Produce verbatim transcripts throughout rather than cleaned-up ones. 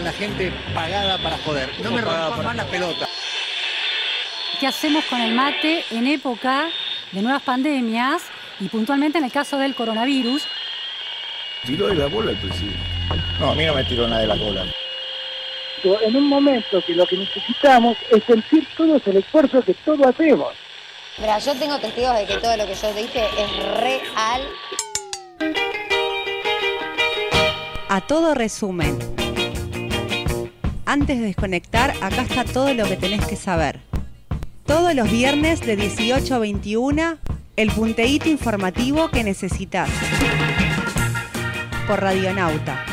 con la gente pagada para joder. No me rompan más la pelota. ¿Qué hacemos con el mate en época de nuevas pandemias y puntualmente en el caso del coronavirus? Tiró de la bola el presidente. No, a mí no me tiró nada de la bola. En un momento que lo que necesitamos es sentir todos el esfuerzo que todos hacemos. Mira, yo tengo testigos de que todo lo que yo dije es real. A todo resumen. Antes de desconectar, acá está todo lo que tenés que saber. Todos los viernes de dieciocho a veintiuna, el punteíto informativo que necesitas. Por Radionauta.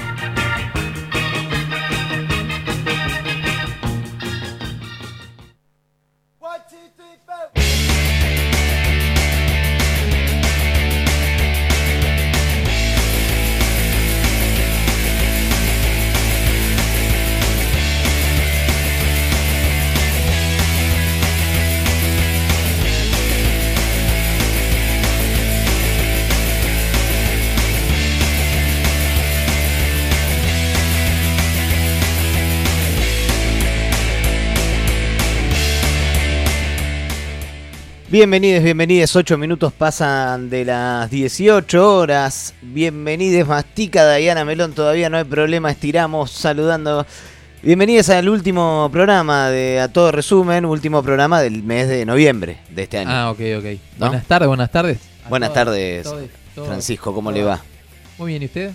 Bienvenidos, bienvenides, ocho minutos pasan de las dieciocho horas. Bienvenides, mastica Diana Melón, todavía no hay problema, estiramos saludando. Bienvenidos al último programa de A Todo Resumen, último programa del mes de noviembre de este año. Ah, ok, ok. ¿No? Buenas tardes, buenas tardes. Buenas todas, tardes, todos, todos, Francisco, ¿cómo todos. le va? Muy bien, ¿y usted?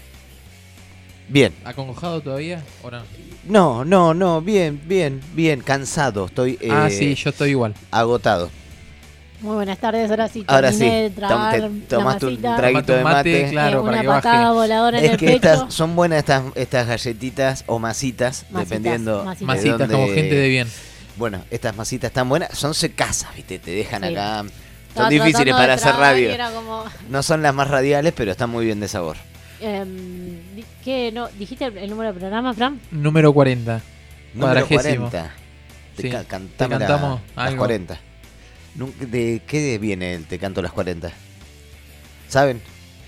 Bien. ¿Acongojado todavía o no? No, no, no, bien, bien, bien, cansado, estoy eh, Ah, sí, yo estoy igual. agotado. Muy buenas tardes, ahora sí Ahora sí, terminé de tragar tom- te tomaste un masita, traguito de mate. Claro, eh, para una que patada baje. voladora en Es el que pecho. estas son buenas estas estas galletitas o masitas, Masitas, dependiendo masitas. de Masitas dónde- como gente de bien. Bueno, estas masitas están buenas, son secasas, ¿viste? Te dejan Sí. acá. Son Estaba difíciles tratando para de hacer tragar y radio. era como, No son las más radiales, pero están muy bien de sabor. em, di- ¿qué? No, ¿dijiste el, el número del programa, Fran? Número cuarenta. Número Cuadragésimo. cuarenta. Te, Sí, ca- te cantame la- cantamos las algo. cuarenta. Nunca- ¿De qué viene el Te canto las cuarenta? ¿Saben?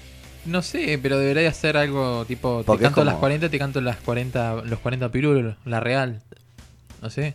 No sé, pero debería ser algo tipo, te Porque es canto las como- cuarenta, te canto las cuarenta, los cuarenta pirulos, la real. No sé.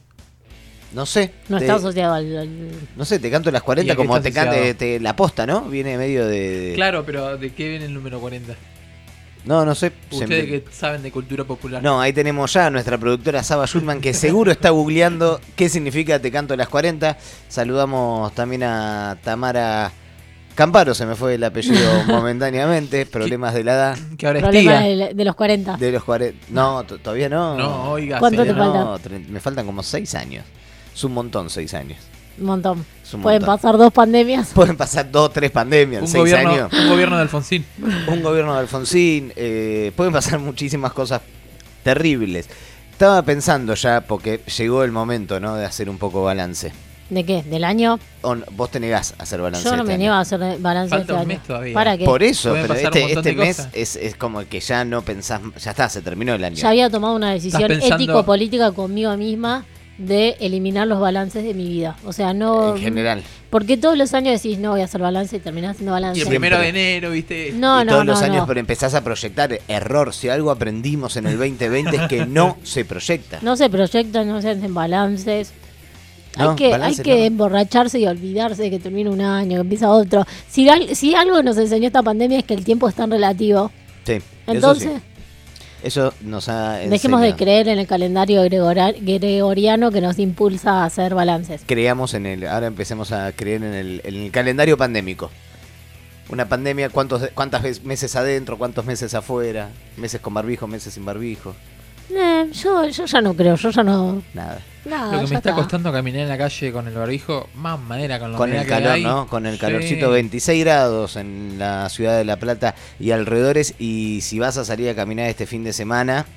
No sé. No te- está asociado al... al- No sé, te canto las ¿Y cuarenta a qué como está te cante asociado? te- la posta, ¿no? Viene medio de... Claro, pero ¿de qué viene el número cuarenta? No, no sé. se Ustedes me- que saben de cultura popular. No, ahí tenemos ya a nuestra productora Saba Schulman, que seguro está googleando qué significa Te canto las cuarenta. Saludamos también a Tamara Camparo, se me fue el apellido momentáneamente, problemas de la edad. Que ahora es problema tía. de, de los cuarenta. De los cuarenta. No, t- todavía no. No, oiga, ¿Cuánto señora. te falta? No, tre- me faltan como seis años. Es un montón, seis años. Un montón. Es un Pueden montón. pasar dos pandemias. Pueden pasar dos, tres pandemias en Un seis gobierno, años. un gobierno de Alfonsín. Un gobierno de Alfonsín, eh, pueden pasar muchísimas cosas terribles. Estaba pensando ya, porque llegó el momento, ¿no?, de hacer un poco balance. ¿De qué? ¿Del año? O no- vos te negás a hacer balance. Yo no este me año. niego a hacer balance Falta este un año. mes todavía. ¿Para qué? Por eso, Pueden pero pasar un este, montón este de mes cosas. es, es como que ya no pensás, ya está, se terminó el año. Ya había tomado una decisión pensando- ético-política conmigo misma de eliminar los balances de mi vida. O sea, no... En general. Porque todos los años decís, no voy a hacer balance y terminás haciendo balance. Y el Siempre. primero de enero, ¿viste? No, y no, todos no, los años, no. pero empezás a proyectar. Error, si algo aprendimos en el veinte veinte es que no se proyecta. No se proyectan, no se hacen balances. No, hay que, balance hay que no. emborracharse y olvidarse de que termina un año, que empieza otro. Si, al- si algo nos enseñó esta pandemia es que el tiempo es tan relativo. Sí, Entonces, eso, sí. Eso nos ha dejemos de enseñado. creer en el calendario gregora- gregoriano que nos impulsa a hacer balances. Creamos en el, ahora empecemos a creer en el, en el calendario pandémico. Una pandemia, ¿cuántos, cuántas veces, meses adentro, cuántos meses afuera, meses con barbijo, meses sin barbijo, Eh, yo, yo ya no creo, yo ya no... nada. Nada, Lo que ya me está está. costando caminar en la calle con el barbijo, más manera con la Con humedad el que calor, hay. ¿no? Con el Sí. calorcito, veintiséis grados en la ciudad de La Plata y alrededores. Y si vas a salir a caminar este fin de semana,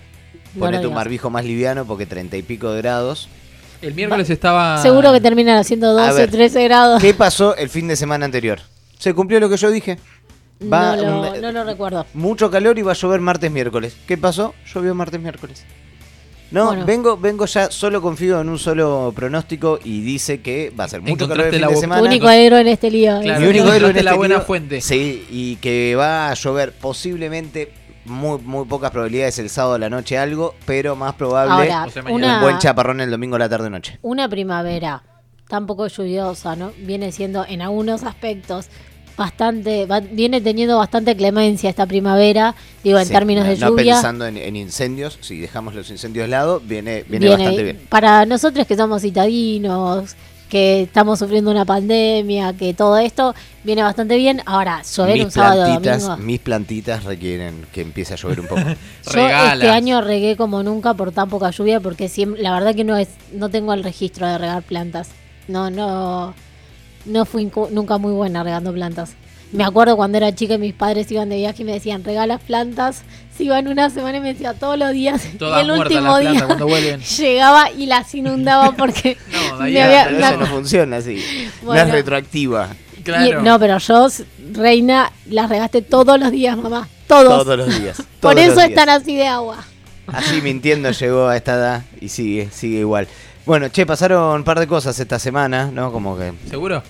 No ponete lo un digas. barbijo más liviano porque treinta y pico de grados. El miércoles estaba... Seguro que terminan haciendo A doce, ver, trece grados. ¿Qué pasó el fin de semana anterior? ¿Se cumplió lo que yo dije? Va no, lo, un- no lo recuerdo. Mucho calor y va a llover martes, miércoles. ¿Qué pasó? Llovió martes, miércoles. No, Bueno. vengo vengo ya, solo confío en un solo pronóstico y dice que va a ser mucho calor el Encontraste fin la de bo- Tu semana. único héroe en este lío. Claro, Mi único héroe en encontraste la este buena lío- fuente. Sí, y que va a llover posiblemente muy, muy pocas probabilidades el sábado a la noche algo, pero más probable Ahora, O sea, un una, buen chaparrón el domingo a la tarde-noche. una primavera tan poco lluviosa, ¿no? Viene siendo en algunos aspectos bastante, va- viene teniendo bastante clemencia esta primavera, digo, en Sí, términos no, de no lluvia. pensando en, en incendios, si dejamos los incendios de lado, viene, viene, Viene- bastante bien. Para nosotros que somos citadinos, que estamos sufriendo una pandemia, que todo esto viene bastante bien. Ahora, llover Mis un sábado o plantitas, domingo. mis plantitas requieren que empiece a llover un poco. Yo Regalas. este año regué como nunca por tan poca lluvia, porque siempre, la verdad que no es, no tengo el registro de regar plantas. No, no, no fui cu- nunca muy buena regando plantas. Me acuerdo cuando era chica y mis padres iban de viaje y me decían, regalas plantas. Se iban una semana y me decía todos los días. Todas y el muertas último las día plantas cuando vuelven. llegaba y las inundaba porque No, me Diana, había- Pero me eso ac- no funciona así. No Bueno. es retroactiva. Claro. Y- no, pero yo, reina, las regaste todos los días, mamá. Todos. Todos los días. Por todos eso los días. están así de agua. Así mintiendo llegó a esta edad y sigue, sigue igual. Bueno, che, pasaron un par de cosas esta semana, ¿no? Como que, ¿Seguro?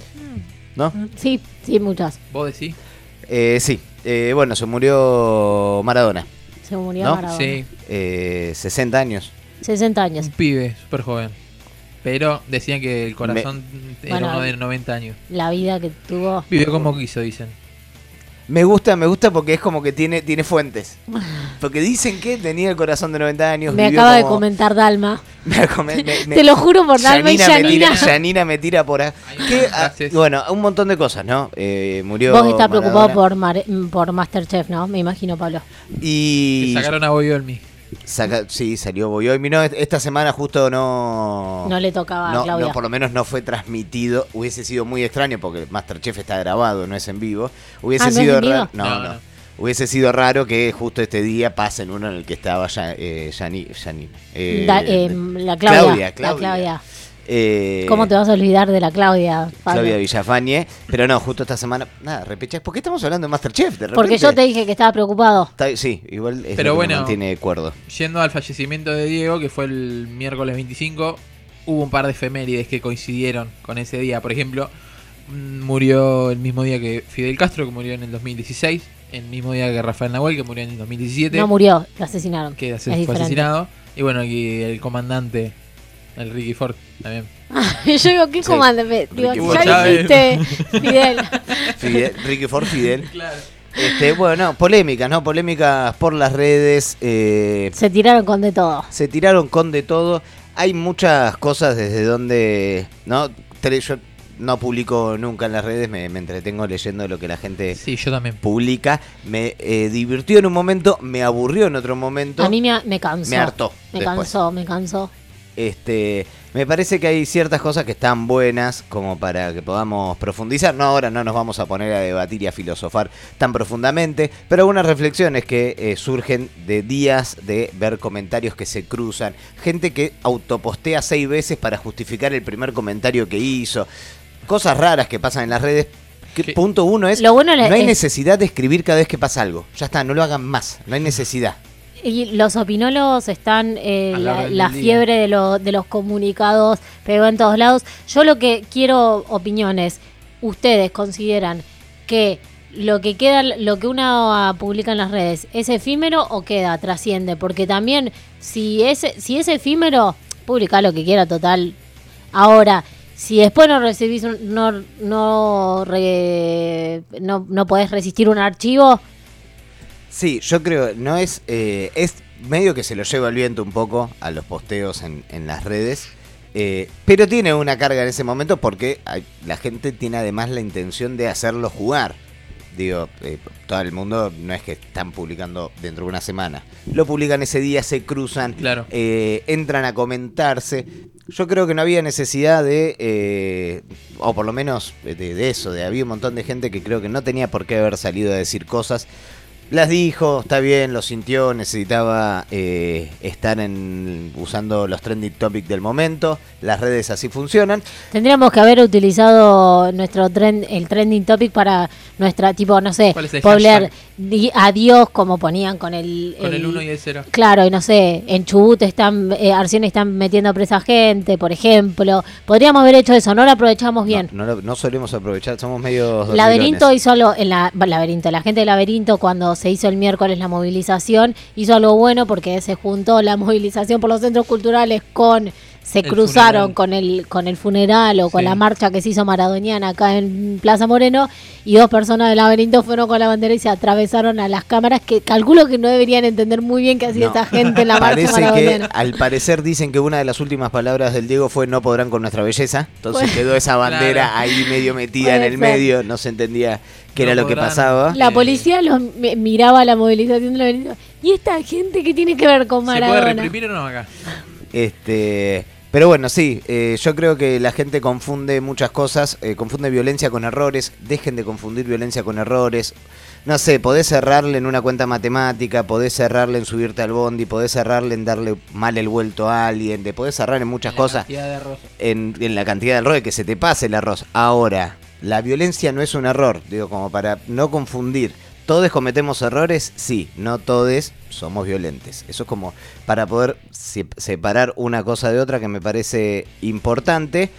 ¿no? Sí, sí, muchas. ¿Vos decís? Eh, sí, eh, bueno, se murió Maradona, Se murió ¿No? Maradona. Sí, eh, sesenta años. sesenta años. un pibe, súper joven. Pero decían que el corazón era Bueno, uno de noventa años. La vida que tuvo. Vivió como quiso, dicen. Me gusta, me gusta porque es como que tiene, tiene fuentes. Porque dicen que tenía el corazón de noventa años. Me vivió acaba de como- comentar Dalma. Me, come- me- me- Te lo juro por Dalma y Yanina me tira, Yanina. Yanina me tira por ahí. Que, ah, Frases. bueno, un montón de cosas, ¿no? Eh, murió Vos estás preocupado Maradona. por, Mar- por Masterchef, ¿no? Me imagino, Pablo. Y Que sacaron a Boyolmi. saca- sí, salió Boyomi. No, esta semana justo no... No le tocaba a no, Claudia. no, por lo menos no fue transmitido. Hubiese sido muy extraño porque Masterchef está grabado, no es en vivo. Hubiese Ah, ¿no es sido en vivo? raro. No, No, no. no. Hubiese sido raro que justo este día pasen uno en el que estaba ya, eh, Yani- Yani- eh, Da- eh, la Claudia. Claudia, La Claudia. Claudia. Eh, ¿Cómo te vas a olvidar de la Claudia, Pablo? Claudia Villafañe. Pero no, justo esta semana. Nada, repechaje. ¿Por qué estamos hablando de Masterchef? De repente? Porque yo te dije que estaba preocupado. Está- sí, igual es Pero lo que bueno. me mantiene cuerdo. Yendo al fallecimiento de Diego, que fue el miércoles veinticinco, hubo un par de efemérides que coincidieron con ese día. Por ejemplo, mm, murió el mismo día que Fidel Castro, que murió en el dos mil dieciséis. El mismo día que Rafael Nahuel, que murió en el dos mil diecisiete. No murió, lo asesinaron. Que Es fue diferente. asesinado. Y bueno, y el comandante, el Ricky Ford, también. Yo digo, ¿qué Sí. comando? Me- Digo, Ricky si Ford ya Chávez. dijiste, Fidel. Fidel, Ricky Ford Fidel. Este, bueno, polémicas, ¿no? Polémicas por las redes. eh, Se tiraron con de todo. se tiraron con de todo. Hay muchas cosas desde donde. ¿No? Tele- Yo no publico nunca en las redes, me, me entretengo leyendo lo que la gente Sí, yo también. publica. Me eh, divirtió en un momento, me aburrió en otro momento. A mí me, me cansó. Me hartó Me después. cansó, me cansó. Este, me parece que hay ciertas cosas que están buenas como para que podamos profundizar. No, ahora no nos vamos a poner a debatir y a filosofar tan profundamente, pero algunas reflexiones que eh, surgen de días de ver comentarios que se cruzan, gente que autopostea seis veces para justificar el primer comentario que hizo, cosas raras que pasan en las redes. Que, ¿Qué? punto uno es, Lo bueno no hay es- necesidad de escribir cada vez que pasa algo. Ya está, no lo hagan más, no hay necesidad. Y los opinólogos están, eh, A la la, orden la del día. fiebre de, lo- de los comunicados pegó en todos lados. Yo lo que quiero opiniones. ¿Ustedes consideran que lo que queda, lo que uno publica en las redes, es efímero o queda, trasciende? Porque también, si es, si es efímero, publica lo que quiera, total. Ahora, si después no recibís, un- no, no, re- no, no podés resistir un archivo, Sí, yo creo, no es, eh, es medio que se lo lleva el viento un poco a los posteos en, en las redes, eh, pero tiene una carga en ese momento porque hay- la gente tiene además la intención de hacerlo jugar. Digo, eh, todo el mundo no es que están publicando dentro de una semana. Lo publican ese día, se cruzan, Claro. eh, entran a comentarse. Yo creo que no había necesidad de, eh, o por lo menos de, de eso, de había un montón de gente que creo que no tenía por qué haber salido a decir cosas. Las dijo, está bien, lo sintió, necesitaba eh, estar en usando los trending topics del momento. Las redes así funcionan. tendríamos que haber utilizado nuestro trend, el trending topic para nuestra, tipo, no sé, ¿Cuál es el poner hashtag? di- adiós como ponían con el... Con el uno y el cero. Claro, y no sé, en Chubut están, eh, Arcione están metiendo presa gente, por ejemplo. Podríamos haber hecho eso, no lo aprovechamos bien. No, no, lo- no solemos aprovechar, somos medio... Laberinto hizo algo, en la Laberinto, la gente de Laberinto cuando se hizo el miércoles la movilización, hizo algo bueno porque se juntó la movilización por los centros culturales con... Se el cruzaron funeral. con el con el funeral o con Sí. la marcha que se hizo maradoniana acá en Plaza Moreno, y dos personas del laberinto fueron con la bandera y se atravesaron a las cámaras, que calculo que no deberían entender muy bien qué hacía No. esta gente en la marcha Parece que maradoniana. al parecer dicen que una de las últimas palabras del Diego fue no podrán con nuestra belleza, entonces Bueno. quedó esa bandera Claro. ahí medio metida en Puede el ser. medio, no se entendía qué No era lo que podrán. pasaba. La Eh, policía los mi- miraba la movilización del laberinto. ¿Y esta gente qué tiene que ver con ¿Se puede Maradona? reprimir o no acá? Este, pero bueno, sí, eh, yo creo que la gente confunde muchas cosas, eh, confunde violencia con errores, dejen de confundir violencia con errores. No sé, podés cerrarle en una cuenta matemática, podés cerrarle en subirte al bondi, podés cerrarle en darle mal el vuelto a alguien, te podés cerrar en muchas La cosas, cantidad de arroz. en, en la cantidad de errores, que se te pase el arroz. Ahora, la violencia no es un error, digo, como para no confundir. ¿Todos cometemos errores? Sí, no todos somos violentes. Eso es como para poder se- separar una cosa de otra, que me parece importante.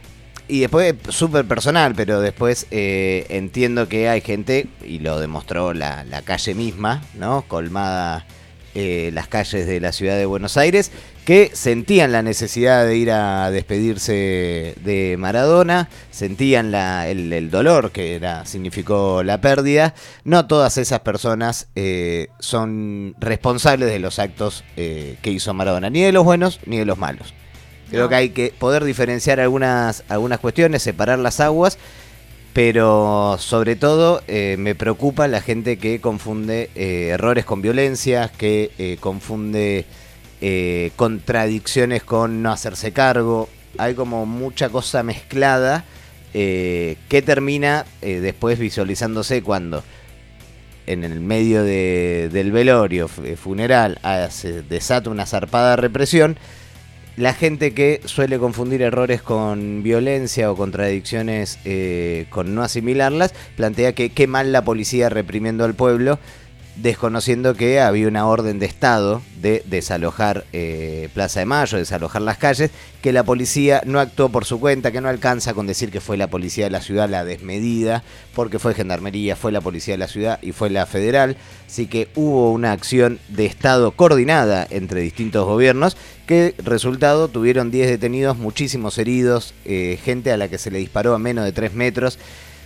Y después, súper personal, pero después eh, entiendo que hay gente, y lo demostró la, la calle misma, ¿no? Colmada eh, las calles de la ciudad de Buenos Aires, que sentían la necesidad de ir a despedirse de Maradona, sentían la, el, el dolor que era, significó la pérdida. No todas esas personas eh, son responsables de los actos eh, que hizo Maradona, ni de los buenos ni de los malos. Creo No. que hay que poder diferenciar algunas, algunas cuestiones, separar las aguas, pero sobre todo eh, me preocupa la gente que confunde eh, errores con violencia, que eh, confunde eh, contradicciones con no hacerse cargo. Hay como mucha cosa mezclada eh, que termina eh, después visualizándose cuando en el medio de, del velorio f- funeral ah, se desata una zarpada represión. La gente que suele confundir errores con violencia o contradicciones eh, con no asimilarlas, plantea que qué mal la policía reprimiendo al pueblo, desconociendo que había una orden de Estado de desalojar eh, Plaza de Mayo, desalojar las calles, que la policía no actuó por su cuenta, que no alcanza con decir que fue la policía de la ciudad la desmedida, porque fue Gendarmería, fue la policía de la ciudad y fue la federal. Así que hubo una acción de Estado coordinada entre distintos gobiernos, que resultado tuvieron diez detenidos, muchísimos heridos, eh, gente a la que se le disparó a menos de tres metros.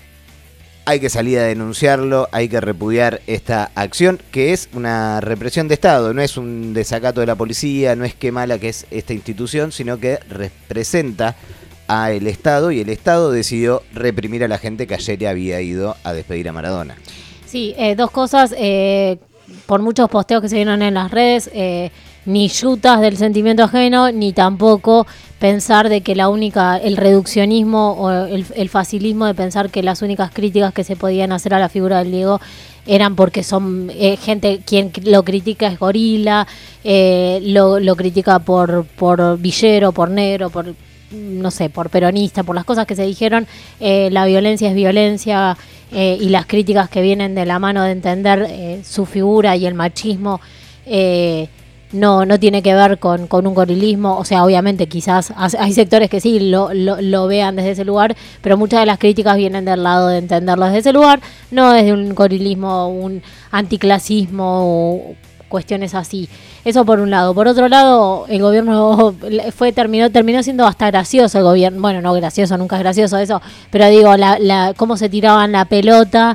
Hay que salir a denunciarlo, hay que repudiar esta acción, que es una represión de Estado, no es un desacato de la policía, no es qué mala que es esta institución, sino que representa al Estado, y el Estado decidió reprimir a la gente que ayer había ido a despedir a Maradona. Sí, eh, dos cosas. Eh, por muchos posteos que se vieron en las redes, eh, ni yutas del sentimiento ajeno, ni tampoco pensar de que la única, el reduccionismo o el, el facilismo de pensar que las únicas críticas que se podían hacer a la figura del Diego eran porque son eh, gente, quien lo critica es gorila, eh, lo, lo critica por, por villero, por negro, por no sé, por peronista, por las cosas que se dijeron. Eh, la violencia es violencia, eh, y las críticas que vienen de la mano de entender eh, su figura y el machismo eh, no, no tiene que ver con, con un gorilismo. O sea, obviamente quizás hay sectores que sí lo, lo, lo vean desde ese lugar, pero muchas de las críticas vienen del lado de entenderlo desde ese lugar, no desde un gorilismo, un anticlasismo o cuestiones así. Eso por un lado. Por otro lado, el gobierno fue terminó terminó siendo hasta gracioso el gobierno. Bueno, no gracioso, nunca es gracioso eso, pero digo, la, la cómo se tiraban la pelota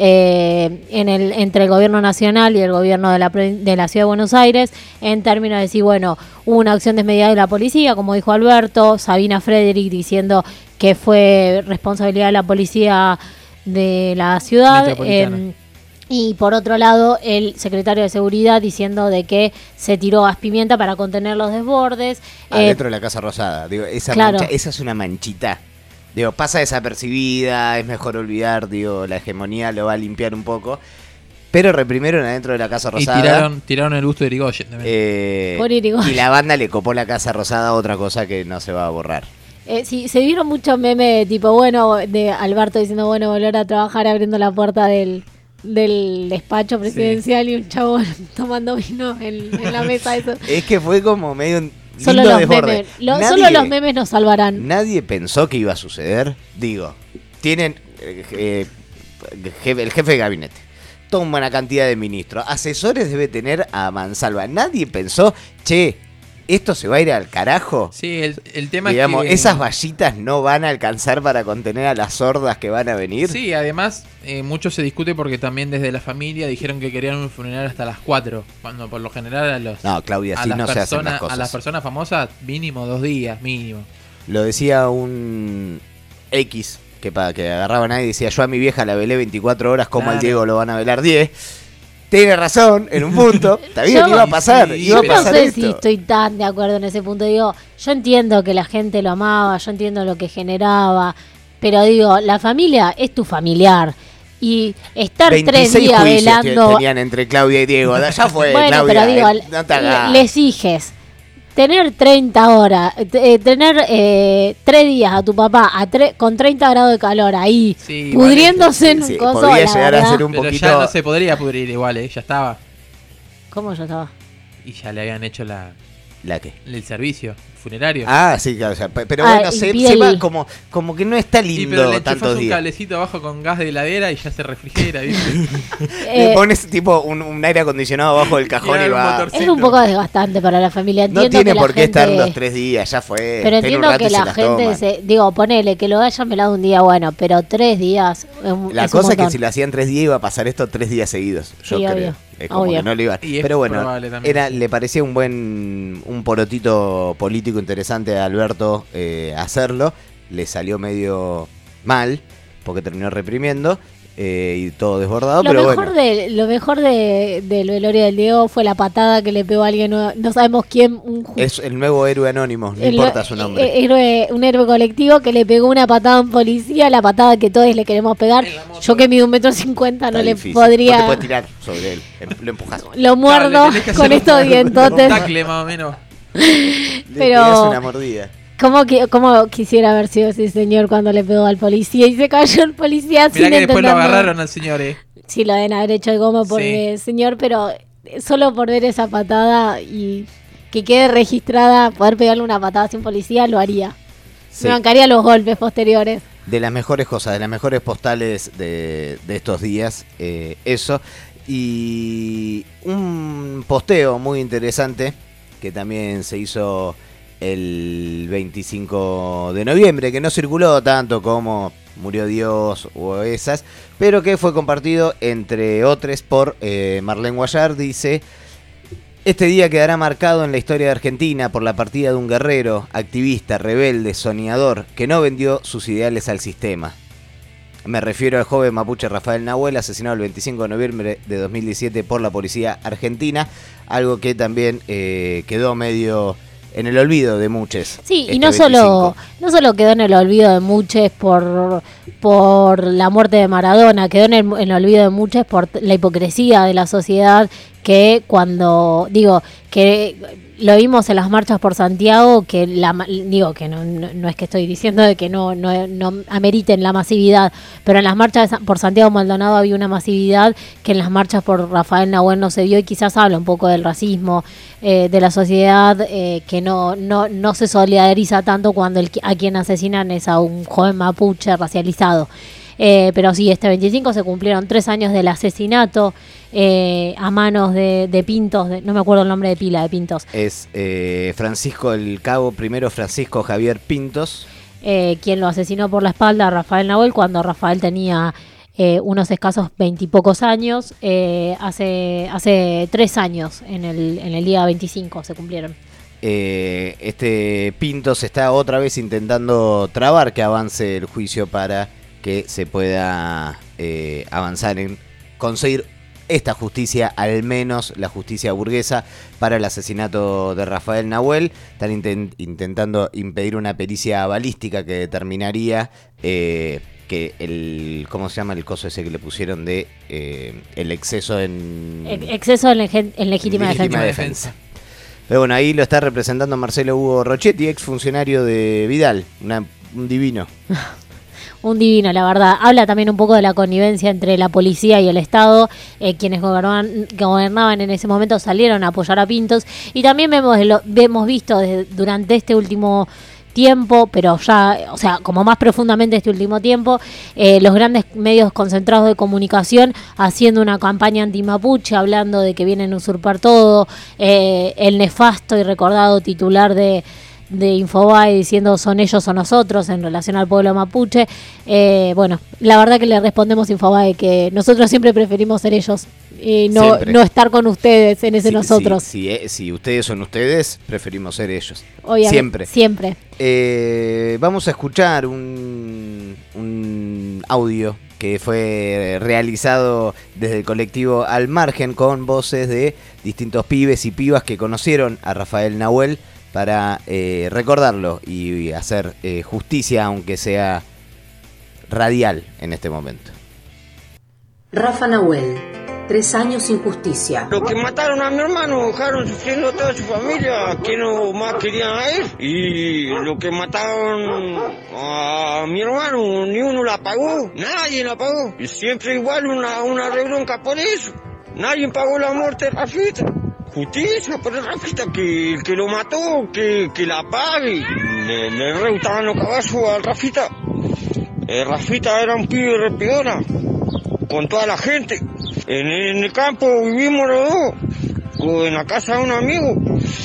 eh, en el entre el gobierno nacional y el gobierno de la, de la Ciudad de Buenos Aires, en términos de decir, bueno, hubo una acción desmedida de la policía, como dijo Alberto, Sabina Frederick diciendo que fue responsabilidad de la policía de la ciudad. Eh, Y por otro lado, el secretario de Seguridad diciendo de que se tiró gas pimienta para contener los desbordes. Adentro eh, de la Casa Rosada. Digo, esa, claro. mancha, esa es una manchita. Digo, pasa desapercibida, es mejor olvidar, digo, la hegemonía lo va a limpiar un poco. Pero reprimieron adentro de la Casa Rosada. Y tiraron, tiraron el busto de Irigoyen también. Eh, Por Irigoyen. Y la banda le copó la Casa Rosada, otra cosa que no se va a borrar. Eh, sí, se vieron muchos memes tipo, bueno, de Alberto diciendo, bueno, volver a trabajar abriendo la puerta del... del despacho presidencial, sí. Y un chabón tomando vino en, en la mesa. Eso. Es que fue como medio un solo lindo los desborde. memes, lo, Nadie, solo los memes nos salvarán. Nadie pensó que iba a suceder. Digo, tienen eh, eh, jefe, el jefe de gabinete, toda una cantidad de ministros. Asesores debe tener a mansalva. Nadie pensó, che, ¿esto se va a ir al carajo? Sí, el, el tema Digamos, es que... esas vallitas no van a alcanzar para contener a las hordas que van a venir. Sí, además, eh, mucho se discute porque también desde la familia dijeron que querían un funeral hasta las cuatro, cuando por lo general a los... No, Claudia, así no se hacen las cosas. A las personas famosas, mínimo dos días, mínimo. Lo decía un X, que para que agarraba a nadie, decía, yo a mi vieja la velé veinticuatro horas, como Claro. al Diego lo van a velar diez. Tiene razón, en un punto. Está bien, Yo- iba a pasar. Sí, iba a Yo no pasar sé esto. si estoy tan de acuerdo en ese punto. Digo, yo entiendo que la gente lo amaba, yo entiendo lo que generaba, pero digo, la familia es tu familiar. Y estar tres veintiséis días juicios velando... tenían entre Claudia y Diego. Ya fue, Bueno, Claudia. pero digo, eh, no te hagas. le exiges tener treinta horas, eh, tener eh, tres días a tu papá a tre- con treinta grados de calor ahí, Sí, igual pudriéndose en sí, un coso, podía la llegar a verdad. ser un Pero poquito... ya no se podría pudrir igual, ¿eh? Ya estaba. ¿Cómo yo estaba? Y ya le habían hecho la ¿La qué? el servicio funerario. Ah, sí, claro. O sea, pe- pero Ah, bueno, se, impide se va el- como, como que no está Y lindo pero le tantos enchufas un días. cablecito abajo con gas de heladera y ya se refrigera, ¿viste? Le Eh, pones tipo un, un aire acondicionado abajo del cajón Y y un va. motor- es un poco desgastante para la familia. No Entiendo tiene que la por qué gente... estar los tres días, ya fue. Pero Ten un entiendo rato que y se la las gente toman. se... Digo, ponele, que lo hayan velado un día, bueno, pero tres días es un, La es un cosa es que montón. si lo hacían tres días iba a pasar esto tres días seguidos. Yo Sí, creo. obvio, Es como obvio. que no le iban. Y es Pero bueno, probable también. era, le parecía un buen, un porotito político interesante a Alberto eh, hacerlo. Le salió medio mal, porque terminó reprimiendo eh, y todo desbordado. Lo pero mejor, bueno. de, lo mejor de, del velorio del Diego fue la patada que le pegó a alguien, no, no sabemos quién, un, ju- Es el nuevo héroe anónimo, no el- importa su nombre. eh, héroe- un héroe colectivo que le pegó una patada a un policía, la patada que todos le queremos pegar. En la moto. Yo que mido un metro cincuenta no Está le difícil. podría... No te puedes tirar sobre él, em- lo empujas. Lo Claro, muerdo le tenés que con hacer estos un- dientotes. Un tacle más o menos. Le Pero- pegas una mordida. ¿Cómo, que, ¿Cómo quisiera haber sido ese señor cuando le pegó al policía y se cayó el policía Mirá sin que después lo entender nada? agarraron al señor, ¿eh? Sí, lo deben haber hecho de goma por Sí. el señor, pero solo por ver esa patada y que quede registrada, poder pegarle una patada sin policía, lo haría. Sí. Me bancaría los golpes posteriores. De las mejores cosas, de las mejores postales de, de estos días, eh, eso. Y un posteo muy interesante que también se hizo el veinticinco de noviembre, que no circuló tanto como Murió Dios o esas, pero que fue compartido entre otros por eh, Marlene Guayar. Dice: este día quedará marcado en la historia de Argentina por la partida de un guerrero, activista, rebelde, soñador, que no vendió sus ideales al sistema. Me refiero al joven mapuche Rafael Nahuel, asesinado el veinticinco de noviembre de dos mil diecisiete por la policía argentina, algo que también eh, quedó medio en el olvido de muchos. Sí, este y no solo, veinticinco. no solo quedó en el olvido de muchos por, por la muerte de Maradona, quedó en el, en el olvido de muchos por la hipocresía de la sociedad, que cuando, digo, que lo vimos en las marchas por Santiago, que la ma- digo que no, no, no es que estoy diciendo de que no, no, no ameriten la masividad, pero en las marchas de Sa- por Santiago Maldonado había una masividad que en las marchas por Rafael Nahuel no se vio, y quizás habla un poco del racismo eh, de la sociedad, eh, que no, no, no se solidariza tanto cuando el, a quien asesinan es a un joven mapuche racializado. Eh, pero sí, este veinticinco se cumplieron tres años del asesinato eh, a manos de, de Pintos, de- no me acuerdo el nombre de pila de Pintos, Es eh, Francisco el Cabo, primero Francisco Javier Pintos. eh, quien lo asesinó por la espalda a Rafael Nahuel cuando Rafael tenía eh, unos escasos veintipocos años, eh, hace, hace tres años, en el, en el día veinticinco se cumplieron. Eh, este Pintos está otra vez intentando trabar que avance el juicio para que se pueda eh, avanzar en conseguir esta justicia, al menos la justicia burguesa, para el asesinato de Rafael Nahuel. Están intent- intentando impedir una pericia balística que determinaría eh, que el, ¿cómo se llama el coso ese que le pusieron de eh, el exceso en Ex- Exceso en, lege- en legítima, legítima defensa. defensa. Pero bueno, ahí lo está representando Marcelo Hugo Rochetti, ex funcionario de Vidal, una- un divino. Un divino, la verdad. Habla también un poco de la connivencia entre la policía y el Estado. Eh, quienes gobernaban, gobernaban en ese momento salieron a apoyar a Pintos. Y también vemos, lo, hemos visto desde- durante este último tiempo, pero ya, o sea, como más profundamente este último tiempo, eh, los grandes medios concentrados de comunicación haciendo una campaña anti-mapuche, hablando de que vienen a usurpar todo, eh, el nefasto y recordado titular de de Infobae diciendo son ellos o nosotros en relación al pueblo mapuche. Eh, bueno, la verdad que le respondemos a Infobae que nosotros siempre preferimos ser ellos y no, no estar con ustedes en ese sí, nosotros. Sí, sí, si ustedes son ustedes, preferimos ser ellos. Obviamente, siempre. Siempre. Eh, vamos a escuchar un, un audio que fue realizado desde el colectivo Al Margen con voces de distintos pibes y pibas que conocieron a Rafael Nahuel para eh, recordarlo y hacer eh, justicia, aunque sea radial en este momento. Rafa Nahuel, tres años sin justicia. Los que mataron a mi hermano dejaron sufriendo a toda su familia, que no más querían a él. Y los que mataron a mi hermano, ni uno la pagó, nadie la pagó. Y siempre igual una, una rebronca por eso. Nadie pagó la muerte de Rafita. Justicia por el Rafita, que el que lo mató, que, que la pague. Le, le re gustaban los caballos al Rafita. El Rafita era un pibe re piola, con toda la gente. En, en el campo vivimos los dos, en la casa de un amigo.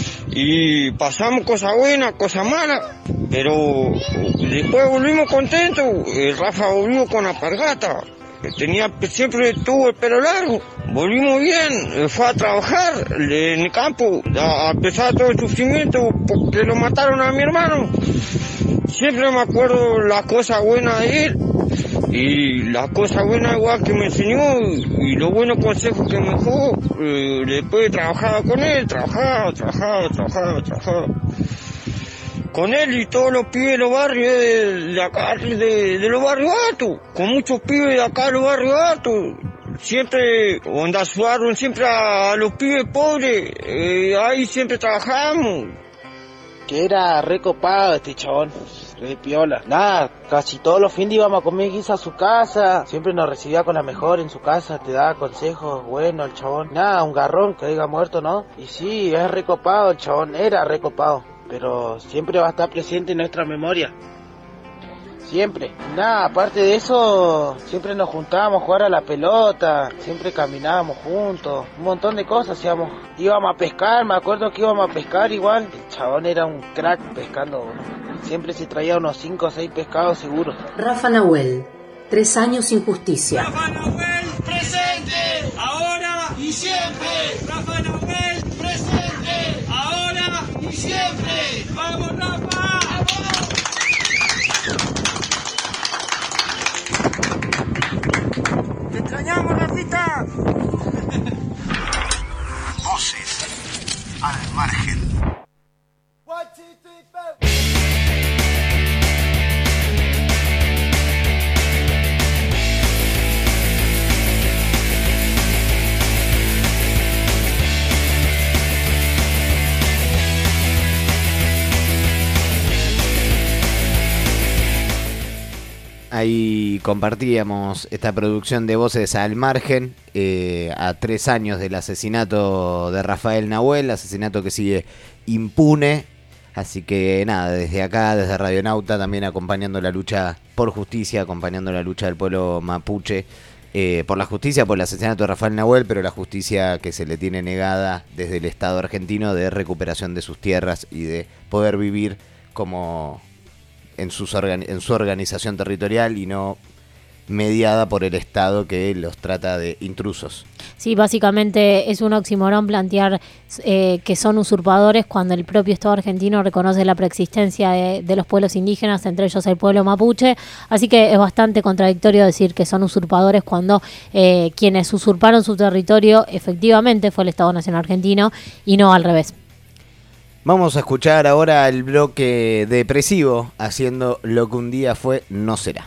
Y pasamos cosas buenas, cosas malas. Pero después volvimos contentos. El Rafa volvió con la alpargata. Tenía, siempre tuvo el pelo largo. Volvimos bien, fue a trabajar en el campo, a pesar de todo el sufrimiento, porque lo mataron a mi hermano. Siempre me acuerdo las cosas buenas de él, y las cosas buenas igual que me enseñó, y los buenos consejos que me dejó. Eh, después trabajaba con él, trabajaba, trabajaba, trabajaba, trabajaba. Con él y todos los pibes de los barrios de, de acá, de, de los barrios altos, con muchos pibes de acá de los barrios altos. Siempre, donde ayudaron siempre a, a los pibes pobres, eh, ahí siempre trabajamos. Que era recopado este chabón, re piola. Nada, casi todos los fines íbamos a comer guisa a su casa, siempre nos recibía con la mejor en su casa, te daba consejos, bueno el chabón. Nada, un garrón que haya muerto, ¿no? Y sí, es recopado el chabón, era recopado, pero siempre va a estar presente en nuestra memoria. Siempre. Nada, aparte de eso, siempre nos juntábamos a jugar a la pelota, siempre caminábamos juntos, un montón de cosas hacíamos. Íbamos a pescar, me acuerdo que íbamos a pescar igual. El chabón era un crack pescando, siempre se traía unos cinco o seis pescados seguros. Rafa Nahuel, tres años sin justicia. Rafa Nahuel, presente, ahora y siempre. Rafa Nahuel, presente, ahora y siempre. ¡Vamos, Rafa! ¡Te extrañamos, Rafita! Voces al margen. Ahí compartíamos esta producción de Voces al Margen, eh, a tres años del asesinato de Rafael Nahuel, asesinato que sigue impune. Así que nada, desde acá, desde Radionauta, también acompañando la lucha por justicia, acompañando la lucha del pueblo mapuche, eh, por la justicia, por el asesinato de Rafael Nahuel, pero la justicia que se le tiene negada desde el Estado argentino de recuperación de sus tierras y de poder vivir como en, sus organi- en su organización territorial y no mediada por el Estado que los trata de intrusos. Sí, básicamente es un oxímoron plantear eh, que son usurpadores cuando el propio Estado argentino reconoce la preexistencia de, de los pueblos indígenas, entre ellos el pueblo mapuche, así que es bastante contradictorio decir que son usurpadores cuando eh, quienes usurparon su territorio efectivamente fue el Estado Nacional Argentino y no al revés. Vamos a escuchar ahora el bloque depresivo haciendo Lo que un día fue no será.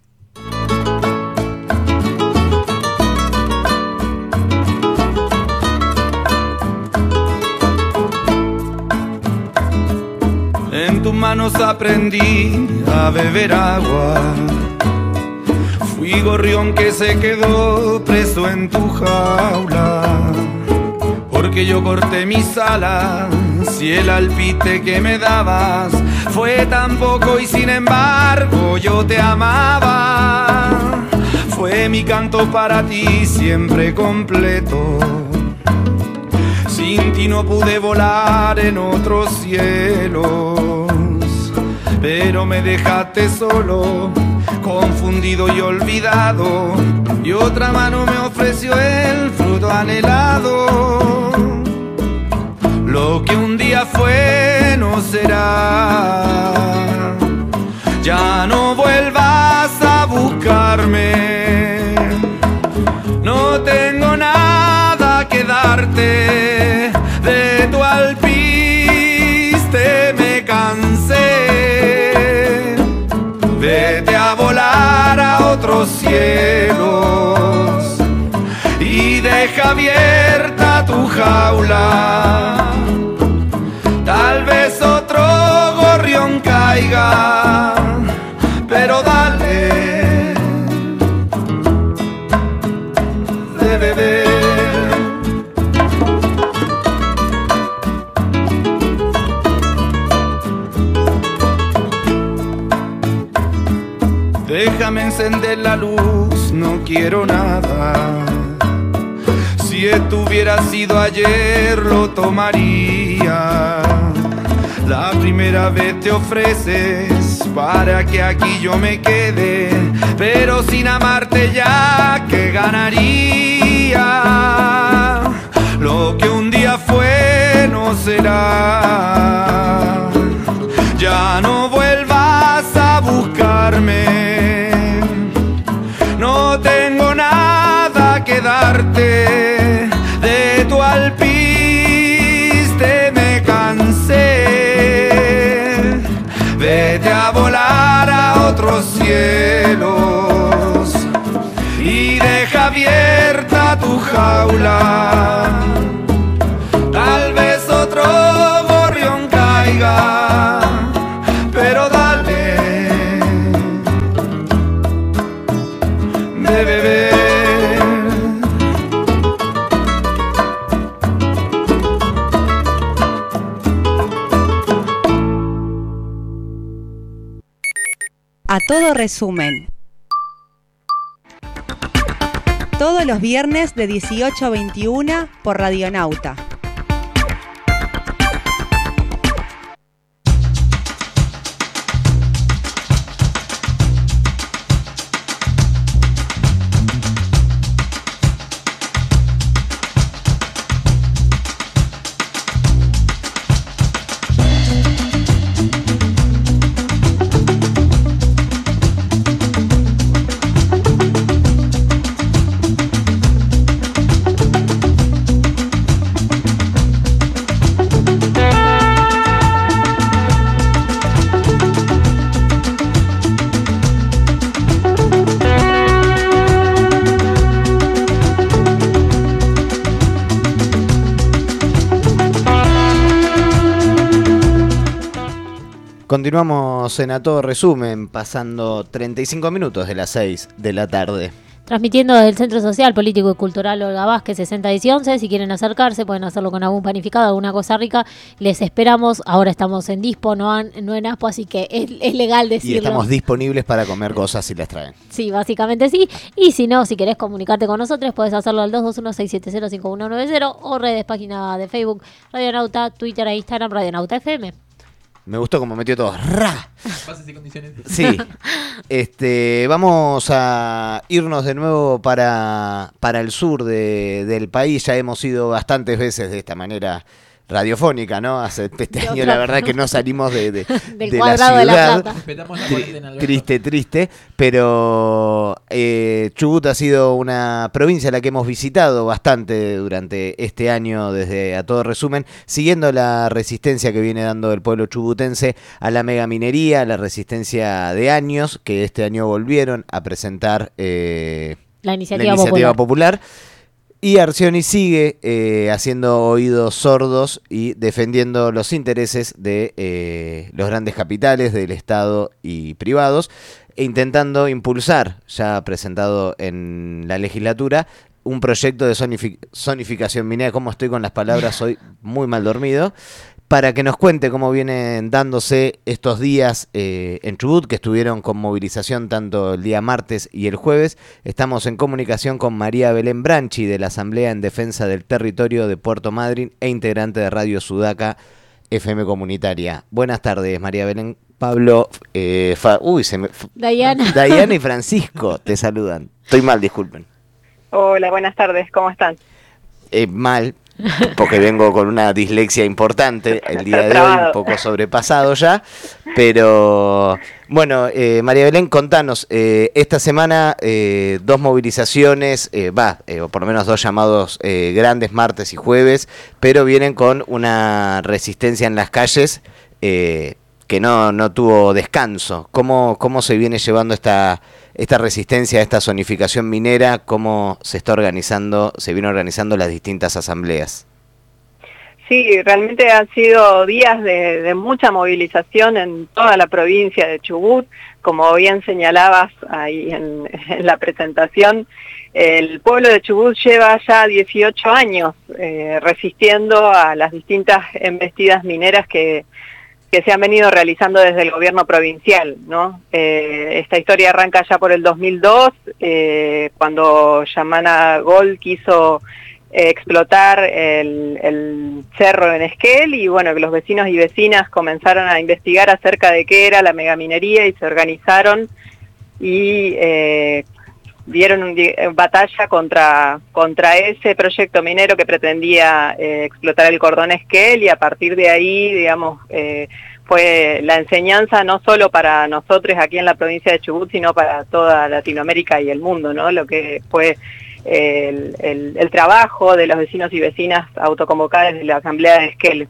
En tus manos aprendí a beber agua. Fui gorrión que se quedó preso en tu jaula. Porque yo corté mis alas Si el alpiste que me dabas fue tan poco y sin embargo yo te amaba. Fue mi canto para ti siempre completo. Sin ti no pude volar en otros cielos, pero me dejaste solo, confundido y olvidado, y otra mano me ofreció el fruto anhelado. Lo que un día fue no será. Ya no vuelvas a buscarme, no tengo nada que darte. De tu alpiste me cansé. Vete a volar a otros cielos y deja abierta tu jaula. Tal vez otro gorrión caiga, pero dale de beber. Déjame encender la luz, no quiero nada. Si estuviera sido ayer lo tomaría. La primera vez te ofreces para que aquí yo me quede, pero sin amarte ya que ganaría. Lo que un día fue no será. Ya no vuelvas a buscarme, no tengo nada que darte. De tu alpiste me cansé. Vete a volar a otros cielos y deja abierta tu jaula. Tal vez otro gorrión caiga, pero dale de beber. A todo resumen. Todos los viernes de dieciocho a veintiuna por Radionauta. Continuamos en A Todo Resumen, pasando treinta y cinco minutos de las seis de la tarde. Transmitiendo desde el Centro Social, Político y Cultural Olga Vázquez, sesenta y once. Si quieren acercarse, pueden hacerlo con algún panificado, alguna cosa rica. Les esperamos. Ahora estamos en Dispo, no, an, no en Aspo, así que es, es legal decirlo. Y estamos disponibles para comer cosas si les traen. Sí, básicamente sí. Y si no, si querés comunicarte con nosotros, puedes hacerlo al dos dos uno, seis siete cero, cinco uno nueve cero o redes, página de Facebook, Radionauta, Twitter e Instagram, Radionauta F M. Me gustó como metió todo. ¡Ra! Bases y condiciones. Sí. Este, vamos a irnos de nuevo para, para el sur de, del país. Ya hemos ido bastantes veces de esta manera radiofónica, ¿no? Hace este año otra, la verdad ¿no? que no salimos de, de, Del de la ciudad. De la Tri- triste, triste. Pero eh, Chubut ha sido una provincia a la que hemos visitado bastante durante este año, desde A Todo Resumen, siguiendo la resistencia que viene dando el pueblo chubutense a la megaminería, la resistencia de años, que este año volvieron a presentar eh, la iniciativa, la iniciativa popular. popular. Y Arcioni sigue eh, haciendo oídos sordos y defendiendo los intereses de eh, los grandes capitales, del Estado y privados, e intentando impulsar, ya presentado en la legislatura, un proyecto de zonific- zonificación minera. Como estoy con las palabras, soy muy mal dormido, para que nos cuente cómo vienen dándose estos días eh, en Chubut, que estuvieron con movilización tanto el día martes y el jueves. Estamos en comunicación con María Belén Branchi, de la Asamblea en Defensa del Territorio de Puerto Madryn e integrante de Radio Sudaca F M Comunitaria. Buenas tardes, María Belén. Pablo, eh, Fa, uy, se me, Diana. Diana y Francisco te saludan. Estoy mal, disculpen. Hola, buenas tardes, ¿cómo están? Eh, mal, porque vengo con una dislexia importante el día de hoy, un poco sobrepasado ya, pero bueno, eh, María Belén, contanos, eh, esta semana eh, dos movilizaciones, va, eh, eh, o por lo menos dos llamados eh, grandes, martes y jueves, pero vienen con una resistencia en las calles eh, que no, no tuvo descanso. ¿Cómo, cómo se viene llevando esta, esta resistencia, esta zonificación minera? ¿Cómo se está organizando, se viene organizando las distintas asambleas? Sí, realmente han sido días de, de mucha movilización en toda la provincia de Chubut. Como bien señalabas ahí en, en la presentación, el pueblo de Chubut lleva ya dieciocho años eh, resistiendo a las distintas embestidas mineras que que se han venido realizando desde el gobierno provincial, ¿no? Eh, esta historia arranca ya por el dos mil dos, eh, cuando Yamana Gold quiso eh, explotar el, el cerro en Esquel, y bueno, que los vecinos y vecinas comenzaron a investigar acerca de qué era la megaminería y se organizaron y eh, dieron un, batalla contra, contra ese proyecto minero que pretendía eh, explotar el cordón Esquel, y a partir de ahí, digamos, eh, fue la enseñanza no solo para nosotros aquí en la provincia de Chubut, sino para toda Latinoamérica y el mundo, ¿no? Lo que fue el, el, el trabajo de los vecinos y vecinas autoconvocadas de la Asamblea de Esquel.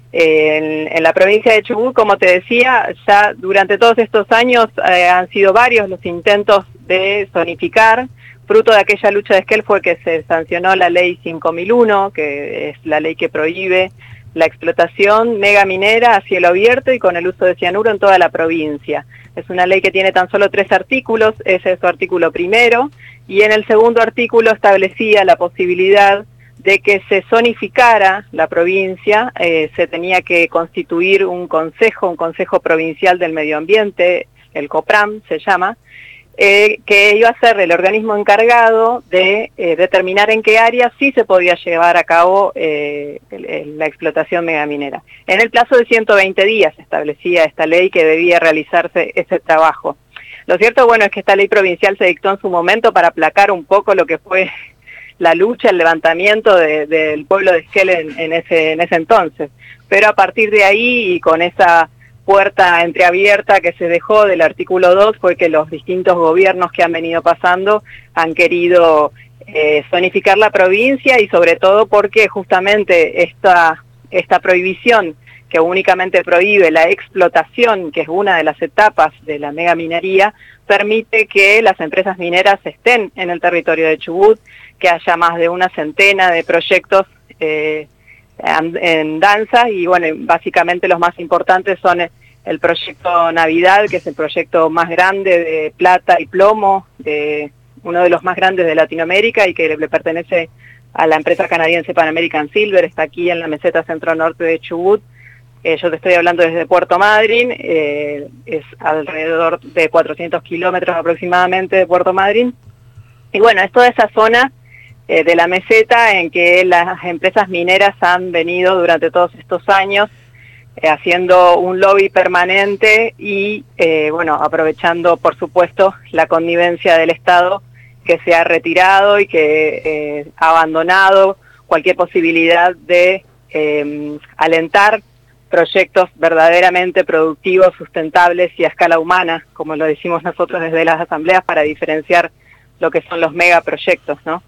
En, en la provincia de Chubut, como te decía, ya durante todos estos años eh, han sido varios los intentos de zonificar. Fruto de aquella lucha de Esquel fue que se sancionó la ley cinco mil uno, que es la ley que prohíbe la explotación megaminera a cielo abierto y con el uso de cianuro en toda la provincia. Es una ley que tiene tan solo tres artículos, ese es su artículo primero, y en el segundo artículo establecía la posibilidad de que se zonificara la provincia. Eh, se tenía que constituir un consejo, un consejo provincial del medio ambiente, el COPRAM se llama, eh, que iba a ser el organismo encargado de eh, determinar en qué área sí se podía llevar a cabo eh, el, el, la explotación megaminera. En el plazo de ciento veinte días establecía esta ley que debía realizarse ese trabajo. Lo cierto, bueno, es que esta ley provincial se dictó en su momento para aplacar un poco lo que fue la lucha, el levantamiento de, del pueblo de Esquel en, en, ese, en ese entonces. Pero a partir de ahí, y con esa puerta entreabierta que se dejó del artículo dos, fue que los distintos gobiernos que han venido pasando han querido eh, zonificar la provincia, y sobre todo porque justamente esta, esta prohibición que únicamente prohíbe la explotación, que es una de las etapas de la megaminería, permite que las empresas mineras estén en el territorio de Chubut, que haya más de una centena de proyectos eh, en, en danza, y bueno, básicamente los más importantes son el proyecto Navidad, que es el proyecto más grande de plata y plomo, de uno de los más grandes de Latinoamérica y que le, le pertenece a la empresa canadiense Pan American Silver, está aquí en la meseta centro-norte de Chubut. Eh, yo te estoy hablando desde Puerto Madryn, eh, es alrededor de cuatrocientos kilómetros aproximadamente de Puerto Madryn. Y bueno, es toda esa zona eh, de la meseta en que las empresas mineras han venido durante todos estos años eh, haciendo un lobby permanente y, eh, bueno, aprovechando, por supuesto, la connivencia del Estado, que se ha retirado y que eh, ha abandonado cualquier posibilidad de eh, alentar proyectos verdaderamente productivos, sustentables y a escala humana, como lo decimos nosotros desde las asambleas, para diferenciar lo que son los megaproyectos, ¿no?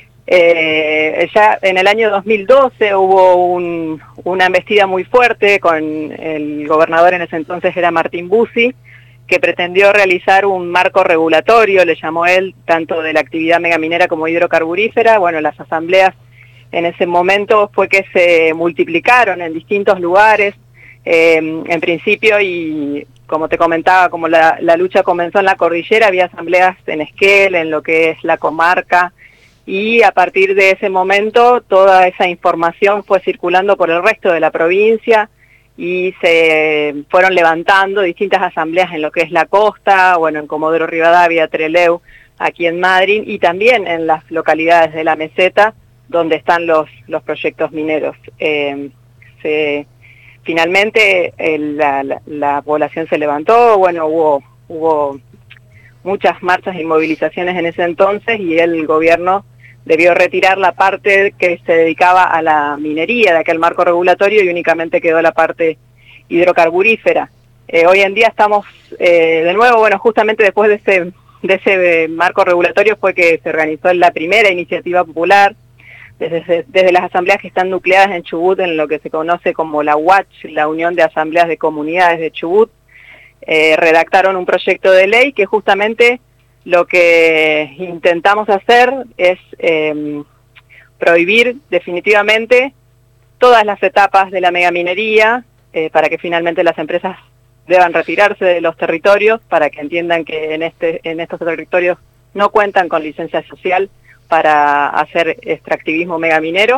Eh, ya en el año dos mil doce hubo un, una embestida muy fuerte con el gobernador en ese entonces, era Martín Bussi, que pretendió realizar un marco regulatorio, le llamó él, tanto de la actividad megaminera como hidrocarburífera. Bueno, las asambleas en ese momento fue que se multiplicaron en distintos lugares, eh, en principio, y como te comentaba, como la, la lucha comenzó en la cordillera, había asambleas en Esquel, en lo que es la comarca, y a partir de ese momento toda esa información fue circulando por el resto de la provincia. y se fueron levantando distintas asambleas en lo que es la costa, bueno, en Comodoro Rivadavia, Trelew, aquí en Madrid, y también en las localidades de la meseta, donde están los, los proyectos mineros. Eh, se, finalmente el, la, la, la población se levantó, bueno, hubo, hubo muchas marchas y movilizaciones en ese entonces, y el gobierno debió retirar la parte que se dedicaba a la minería de aquel marco regulatorio y únicamente quedó la parte hidrocarburífera. Eh, hoy en día estamos eh, de nuevo, bueno, justamente después de ese, de ese marco regulatorio fue que se organizó la primera iniciativa popular, desde, desde las asambleas que están nucleadas en Chubut, en lo que se conoce como la U A C H, la Unión de Asambleas de Comunidades de Chubut, eh, redactaron un proyecto de ley que justamente lo que intentamos hacer es eh, prohibir definitivamente todas las etapas de la megaminería eh, para que finalmente las empresas deban retirarse de los territorios, para que entiendan que en, este, en estos territorios no cuentan con licencia social para hacer extractivismo megaminero.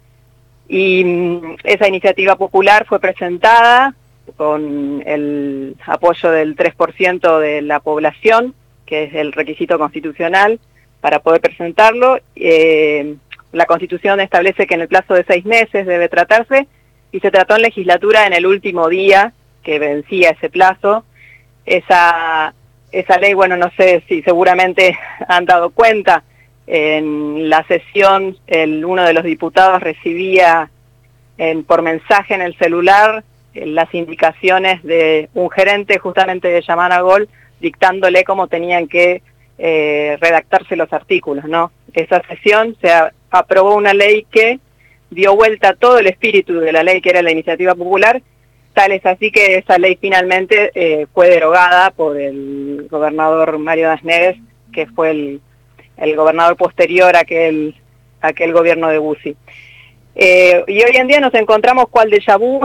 Y mm, esa iniciativa popular fue presentada con el apoyo del tres por ciento de la población, que es el requisito constitucional para poder presentarlo. Eh, la Constitución establece que en el plazo de seis meses debe tratarse, y se trató en legislatura en el último día que vencía ese plazo. Esa, esa ley, bueno, no sé si seguramente han dado cuenta, en la sesión el, uno de los diputados recibía en, por mensaje en el celular eh, las indicaciones de un gerente justamente de Yamanagol, dictándole cómo tenían que eh, redactarse los artículos, ¿no? Esa sesión se a, aprobó una ley que dio vuelta a todo el espíritu de la ley que era la iniciativa popular, tal es así que esa ley finalmente eh, fue derogada por el gobernador Mario Das Neves, que fue el, el gobernador posterior a aquel, a aquel gobierno de Bussi. Eh, y hoy en día nos encontramos cual déjà vu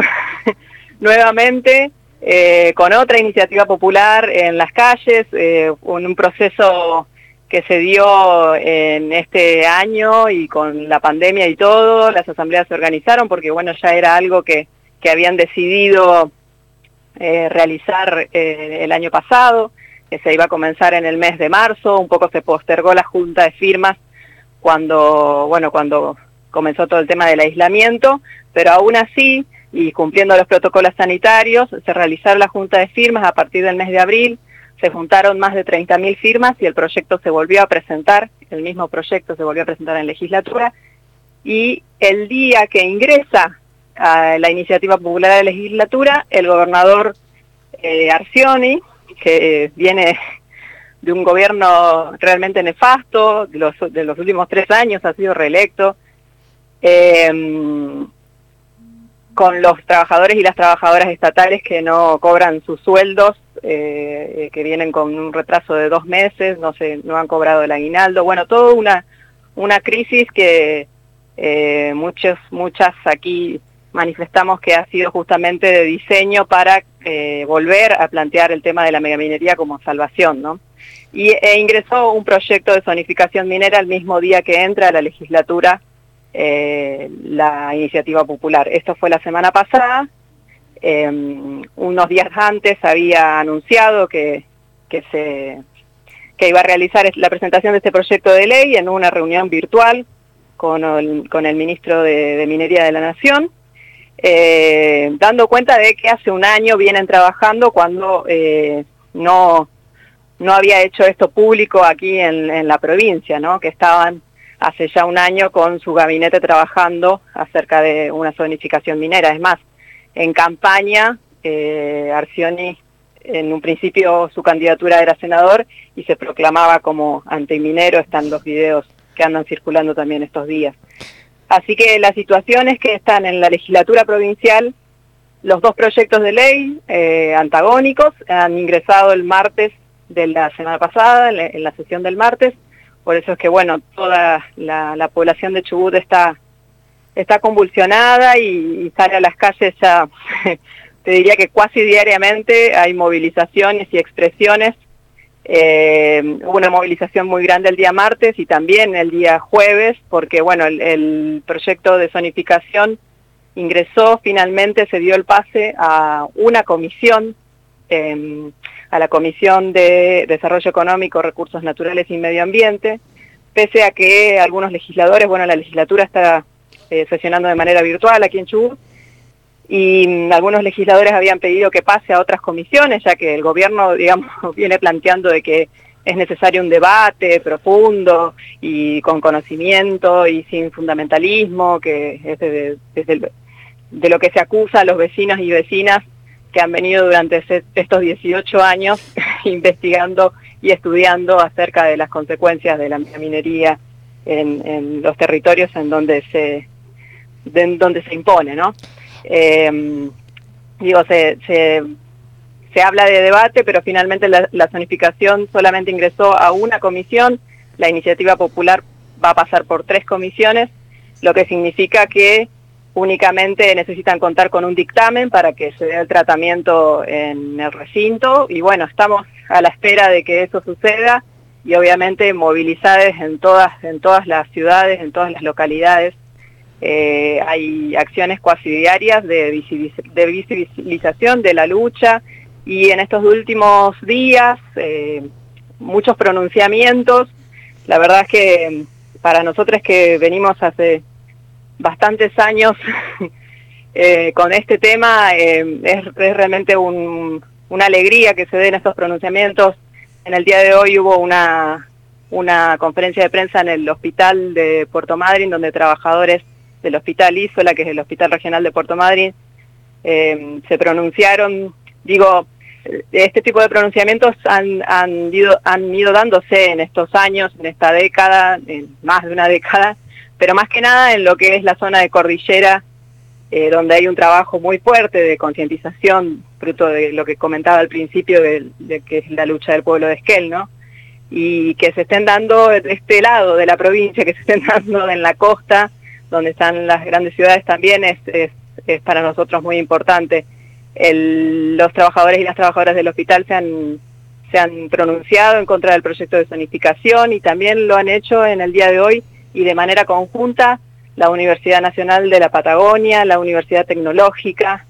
nuevamente, Eh, con otra iniciativa popular en las calles, eh, en un proceso que se dio en este año y con la pandemia y todo, las asambleas se organizaron porque bueno, ya era algo que, que habían decidido eh, realizar eh, el año pasado, que se iba a comenzar en el mes de marzo. Un poco se postergó la junta de firmas cuando, bueno, cuando comenzó todo el tema del aislamiento, pero aún así, y cumpliendo los protocolos sanitarios, se realizaron la junta de firmas a partir del mes de abril, se juntaron más de treinta mil firmas y el proyecto se volvió a presentar, el mismo proyecto se volvió a presentar en legislatura, y el día que ingresa a la iniciativa popular de la legislatura, el gobernador eh, Arcioni, que viene de un gobierno realmente nefasto, de los, de los últimos tres años ha sido reelecto, eh, con los trabajadores y las trabajadoras estatales que no cobran sus sueldos, eh, que vienen con un retraso de dos meses, no se, no han cobrado el aguinaldo. Bueno, toda una, una crisis que eh, muchos, muchas aquí manifestamos que ha sido justamente de diseño para eh, volver a plantear el tema de la megaminería como salvación, ¿no? Y e ingresó un proyecto de zonificación minera el mismo día que entra a la legislatura Eh, la iniciativa popular. Esto fue la semana pasada. Eh, unos días antes había anunciado que, que, se, que iba a realizar la presentación de este proyecto de ley en una reunión virtual con el, con el ministro de, de Minería de la Nación, eh, dando cuenta de que hace un año vienen trabajando cuando eh, no, no había hecho esto público aquí en, en la provincia, ¿no? Que estaban hace ya un año con su gabinete trabajando acerca de una zonificación minera. Es más, en campaña, eh, Arcioni, en un principio su candidatura era senador y se proclamaba como antiminero. Están los videos que andan circulando también estos días. Así que la situación es que están en la legislatura provincial los dos proyectos de ley eh, antagónicos, han ingresado el martes de la semana pasada, en la, en la sesión del martes. Por eso es que, bueno, toda la, la población de Chubut está, está convulsionada y, y sale a las calles ya, te diría que casi diariamente hay movilizaciones y expresiones. Eh, hubo una movilización muy grande el día martes y también el día jueves, porque, bueno, el, el proyecto de zonificación ingresó finalmente, se dio el pase a una comisión, eh, a la Comisión de Desarrollo Económico, Recursos Naturales y Medio Ambiente, pese a que algunos legisladores, bueno, la legislatura está eh, sesionando de manera virtual aquí en Chubut, y mm, algunos legisladores habían pedido que pase a otras comisiones, ya que el gobierno, digamos, viene planteando de que es necesario un debate profundo y con conocimiento y sin fundamentalismo, que es de, desde el, de lo que se acusa a los vecinos y vecinas que han venido durante ese, estos dieciocho años investigando y estudiando acerca de las consecuencias de la minería en, en los territorios en donde se, de, en donde se impone, ¿no? Eh, digo, se... se Se habla de debate, pero finalmente la, la zonificación solamente ingresó a una comisión. La iniciativa popular va a pasar por tres comisiones, lo que significa que únicamente necesitan contar con un dictamen para que se dé el tratamiento en el recinto. Y bueno, estamos a la espera de que eso suceda y obviamente movilizados en todas, en todas las ciudades, en todas las localidades. Eh, hay acciones cuasi diarias de, visibiliz- de visibilización de la lucha. Y en estos últimos días, eh, muchos pronunciamientos. La verdad es que para nosotros que venimos hace bastantes años eh, con este tema, eh, es, es realmente un, una alegría que se den estos pronunciamientos. En el día de hoy hubo una, una conferencia de prensa en el hospital de Puerto Madryn, donde trabajadores del hospital Isola, que es el hospital regional de Puerto Madryn, eh, se pronunciaron. Digo, este tipo de pronunciamientos han, han, ido, han ido dándose en estos años, en esta década, en más de una década, pero más que nada en lo que es la zona de cordillera, eh, donde hay un trabajo muy fuerte de concientización, fruto de lo que comentaba al principio, de, de que es la lucha del pueblo de Esquel, ¿no? Y que se estén dando de este lado de la provincia, que se estén dando en la costa, donde están las grandes ciudades también, es, es, es para nosotros muy importante. El, los trabajadores y las trabajadoras del hospital se han, se han pronunciado en contra del proyecto de zonificación y también lo han hecho en el día de hoy y de manera conjunta la Universidad Nacional de la Patagonia, la Universidad Tecnológica,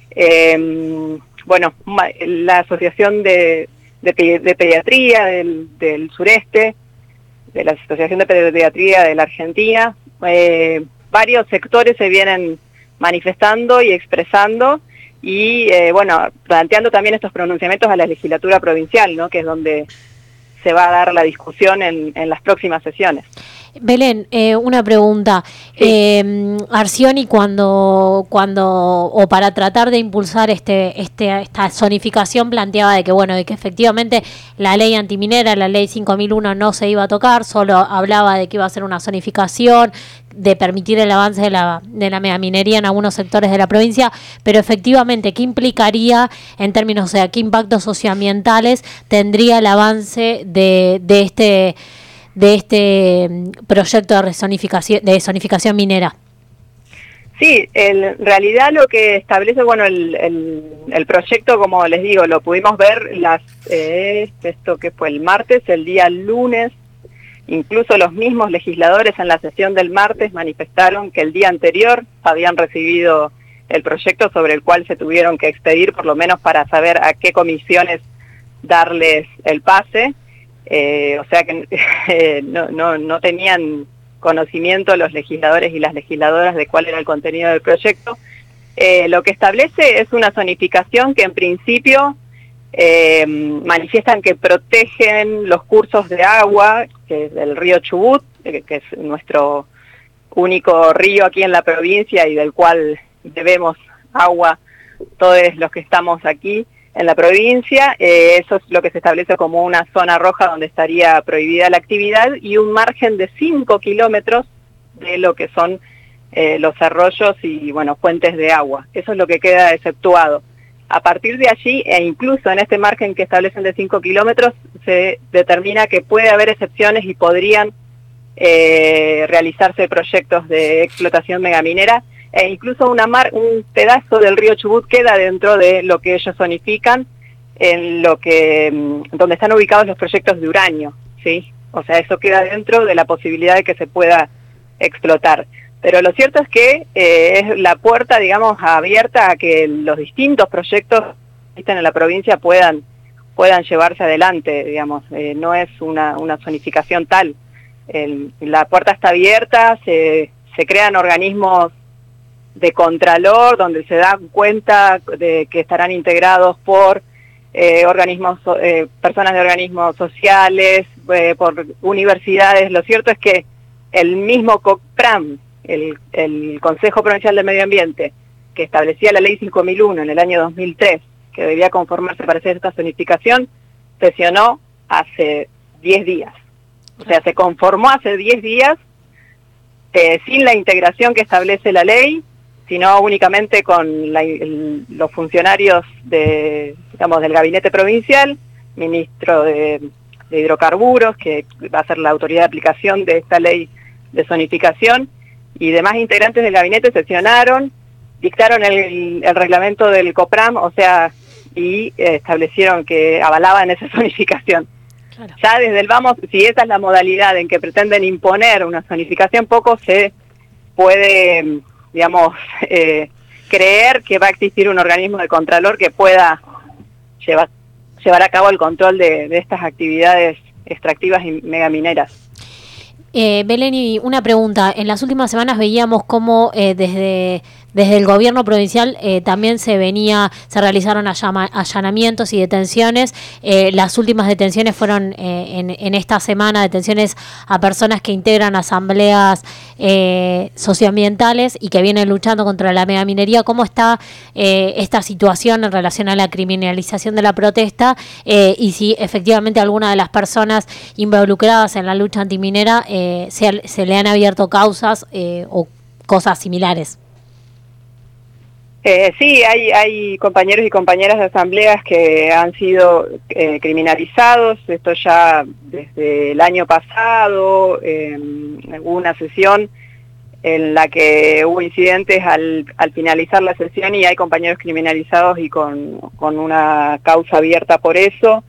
eh, bueno, la Asociación de, de, de Pediatría del, del Sureste, de la Asociación de Pediatría de la Argentina. Eh, varios sectores se vienen manifestando y expresando y eh, bueno, planteando también estos pronunciamientos a la legislatura provincial, ¿no? Que es donde se va a dar la discusión en, en las próximas sesiones. Belén, eh, una pregunta. Sí. Eh, Arcioni, cuando, cuando, o para tratar de impulsar este, este, esta zonificación, planteaba de que, bueno, de que efectivamente la ley antiminera, la ley cinco mil uno, no se iba a tocar, solo hablaba de que iba a ser una zonificación, de permitir el avance de la, de la megaminería en algunos sectores de la provincia, pero efectivamente, ¿qué implicaría en términos, o sea, qué impactos socioambientales tendría el avance de, de este de este proyecto de zonificación, de zonificación minera? Sí, en realidad lo que establece, bueno, el, el, el proyecto, como les digo, lo pudimos ver las eh, esto que fue el martes, el día lunes. Incluso los mismos legisladores en la sesión del martes manifestaron que el día anterior habían recibido el proyecto sobre el cual se tuvieron que expedir, por lo menos para saber a qué comisiones darles el pase. Eh, o sea que eh, no, no, no tenían conocimiento los legisladores y las legisladoras de cuál era el contenido del proyecto. Eh, lo que establece es una zonificación que en principio eh, manifiestan que protegen los cursos de agua, que es el río Chubut, que, que es nuestro único río aquí en la provincia y del cual debemos agua todos los que estamos aquí en la provincia. Eh, eso es lo que se establece como una zona roja donde estaría prohibida la actividad y un margen de cinco kilómetros de lo que son eh, los arroyos y, bueno, fuentes de agua. Eso es lo que queda exceptuado. A partir de allí, e incluso en este margen que establecen de cinco kilómetros, se determina que puede haber excepciones y podrían eh, realizarse proyectos de explotación megaminera, e incluso una mar, un pedazo del río Chubut queda dentro de lo que ellos zonifican, en lo que donde están ubicados los proyectos de uranio, ¿sí? O sea, eso queda dentro de la posibilidad de que se pueda explotar. Pero lo cierto es que eh, es la puerta, digamos, abierta a que los distintos proyectos que existen en la provincia puedan puedan llevarse adelante, digamos, eh, no es una, una zonificación tal. El, la puerta está abierta, se, se crean organismos de contralor donde se dan cuenta de que estarán integrados por eh, organismos, eh, personas de organismos sociales, eh, por universidades. Lo cierto es que el mismo COPRAM, el, el Consejo Provincial de Medio Ambiente, que establecía la ley cinco mil uno en el año dos mil tres, que debía conformarse para hacer esta zonificación, sesionó hace diez días. O sea, se conformó hace diez días eh, sin la integración que establece la ley, sino únicamente con la, el, los funcionarios de, digamos, del gabinete provincial, ministro de, de hidrocarburos, que va a ser la autoridad de aplicación de esta ley de zonificación, y demás integrantes del gabinete sesionaron, dictaron el, el reglamento del COPRAM, o sea, y eh, establecieron que avalaban esa zonificación. Claro. Ya desde el vamos, si esa es la modalidad en que pretenden imponer una zonificación, poco se puede, digamos, eh, creer que va a existir un organismo de contralor que pueda llevar, llevar a cabo el control de, de estas actividades extractivas y megamineras. Eh, Belén, una pregunta. En las últimas semanas veíamos cómo eh, desde, desde el gobierno provincial eh, también se venía, se realizaron allama, allanamientos y detenciones. Eh, las últimas detenciones fueron eh, en, en esta semana, detenciones a personas que integran asambleas eh, socioambientales y que vienen luchando contra la megaminería. ¿Cómo está eh, esta situación en relación a la criminalización de la protesta? Eh, y si efectivamente alguna de las personas involucradas en la lucha antiminera eh, Se, se le han abierto causas eh, o cosas similares. Eh, sí, hay, hay compañeros y compañeras de asambleas que han sido eh, criminalizados, esto ya desde el año pasado, eh, hubo una sesión en la que hubo incidentes al, al finalizar la sesión y hay compañeros criminalizados y con, con una causa abierta por eso.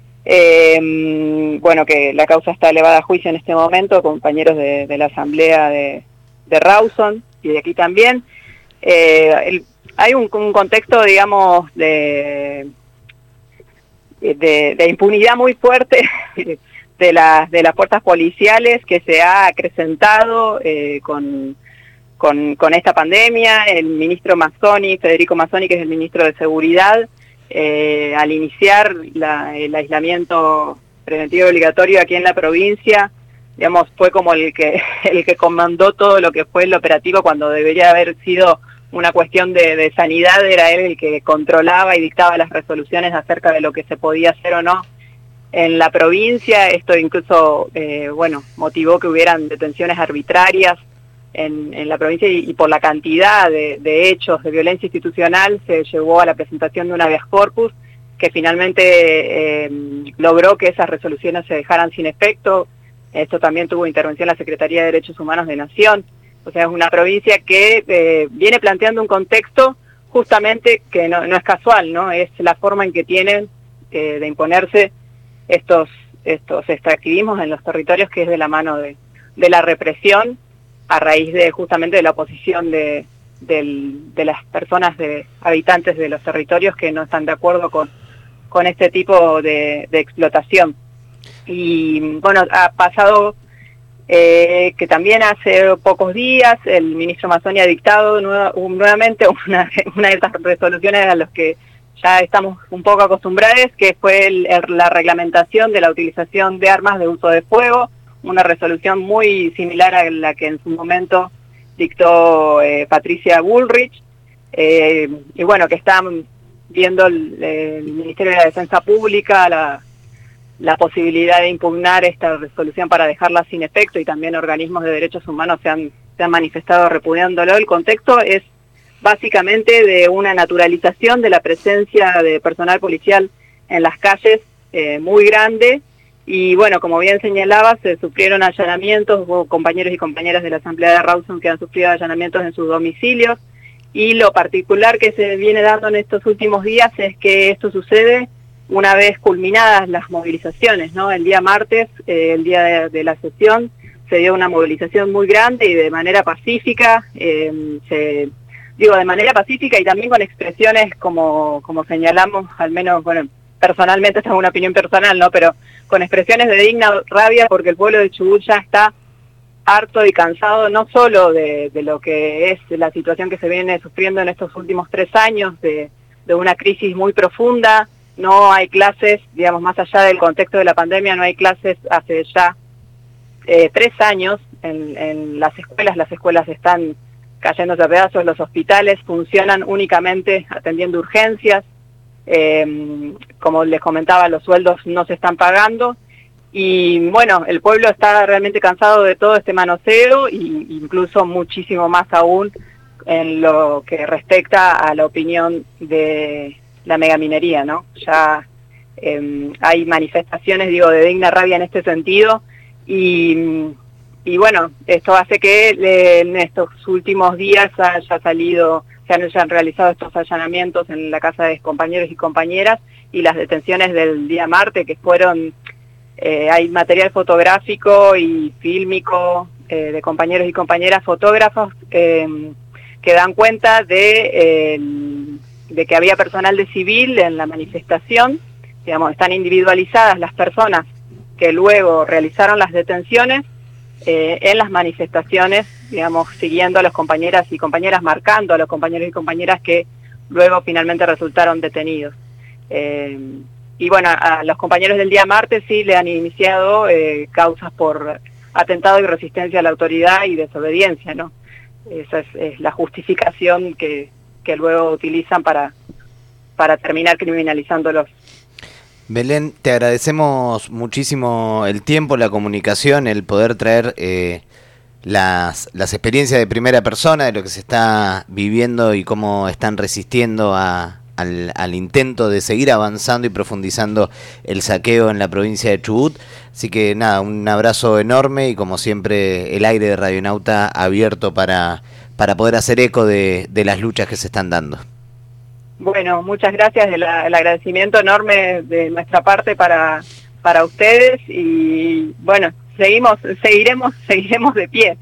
Eh, bueno, que la causa está elevada a juicio en este momento, compañeros de, de la asamblea de, de Rawson y de aquí también. Eh, el, hay un, un contexto, digamos, de, de, de impunidad muy fuerte de las, de las fuerzas policiales que se ha acrecentado eh, con, con, con esta pandemia. El ministro Mazzoni, Federico Mazzoni, que es el ministro de Seguridad, Eh, al iniciar la, el aislamiento preventivo obligatorio aquí en la provincia, digamos, fue como el que el que comandó todo lo que fue el operativo, cuando debería haber sido una cuestión de, de sanidad. Era él el que controlaba y dictaba las resoluciones acerca de lo que se podía hacer o no en la provincia. Esto incluso, eh, bueno, motivó que hubieran detenciones arbitrarias En, en la provincia y, y por la cantidad de, de hechos de violencia institucional se llevó a la presentación de un habeas corpus que finalmente eh, logró que esas resoluciones se dejaran sin efecto. Esto también tuvo intervención la Secretaría de Derechos Humanos de Nación. O sea, es una provincia que eh, viene planteando un contexto justamente que no, no es casual, ¿no? Es la forma en que tienen eh, de imponerse estos, estos extractivismos en los territorios, que es de la mano de, de la represión, a raíz de justamente de la oposición de, del, de las personas, de habitantes de los territorios que no están de acuerdo con, con este tipo de, de explotación. Y bueno, ha pasado eh, que también hace pocos días el ministro Mazzoni ha dictado nueva, nuevamente una, una de esas resoluciones a las que ya estamos un poco acostumbrados, que fue el, el, la reglamentación de la utilización de armas de uso de fuego, una resolución muy similar a la que en su momento dictó eh, Patricia Bullrich, eh, y bueno, que están viendo el, el Ministerio de la Defensa Pública la, la posibilidad de impugnar esta resolución para dejarla sin efecto, y también organismos de derechos humanos se han, se han manifestado repudiándolo. El contexto es básicamente de una naturalización de la presencia de personal policial en las calles eh, muy grande. Y bueno, como bien señalaba, se sufrieron allanamientos, hubo compañeros y compañeras de la Asamblea de Rawson que han sufrido allanamientos en sus domicilios, y lo particular que se viene dando en estos últimos días es que esto sucede una vez culminadas las movilizaciones, ¿no? El día martes, eh, el día de, de la sesión, se dio una movilización muy grande y de manera pacífica, eh, se, digo, de manera pacífica y también con expresiones como, como señalamos, al menos, bueno, personalmente, esta es una opinión personal, ¿no? Pero con expresiones de digna rabia porque el pueblo de Chubut ya está harto y cansado no solo de, de lo que es la situación que se viene sufriendo en estos últimos tres años, de, de una crisis muy profunda. No hay clases, digamos, más allá del contexto de la pandemia, no hay clases hace ya eh, tres años en, en las escuelas. Las escuelas están cayéndose a pedazos, los hospitales funcionan únicamente atendiendo urgencias. Eh, como les comentaba, los sueldos no se están pagando. Y bueno, el pueblo está realmente cansado de todo este manoseo, y incluso muchísimo más aún en lo que respecta a la opinión de la megaminería, ¿no? Ya eh, hay manifestaciones, digo, de digna rabia en este sentido, y, y bueno, esto hace que le, en estos últimos días haya salido, se han, hayan realizado estos allanamientos en la casa de compañeros y compañeras, y las detenciones del día martes, que fueron... Eh, hay material fotográfico y fílmico eh, de compañeros y compañeras fotógrafos eh, que dan cuenta de, eh, de que había personal de civil en la manifestación. Digamos, están individualizadas las personas que luego realizaron las detenciones eh, en las manifestaciones, digamos, siguiendo a los compañeras y compañeras, marcando a los compañeros y compañeras que luego finalmente resultaron detenidos. Eh, Y bueno, a los compañeros del día martes sí le han iniciado eh, causas por atentado y resistencia a la autoridad y desobediencia, ¿no? Esa es, es la justificación que, que luego utilizan para, para terminar criminalizándolos. Belén, te agradecemos muchísimo el tiempo, la comunicación, el poder traer eh, las, las experiencias de primera persona de lo que se está viviendo y cómo están resistiendo a... Al, al intento de seguir avanzando y profundizando el saqueo en la provincia de Chubut. Así que nada, un abrazo enorme y como siempre el aire de Radionauta abierto para, para poder hacer eco de, de las luchas que se están dando. Bueno, muchas gracias, el, el agradecimiento enorme de nuestra parte para, para ustedes, y bueno, seguimos, seguiremos, seguiremos de pie.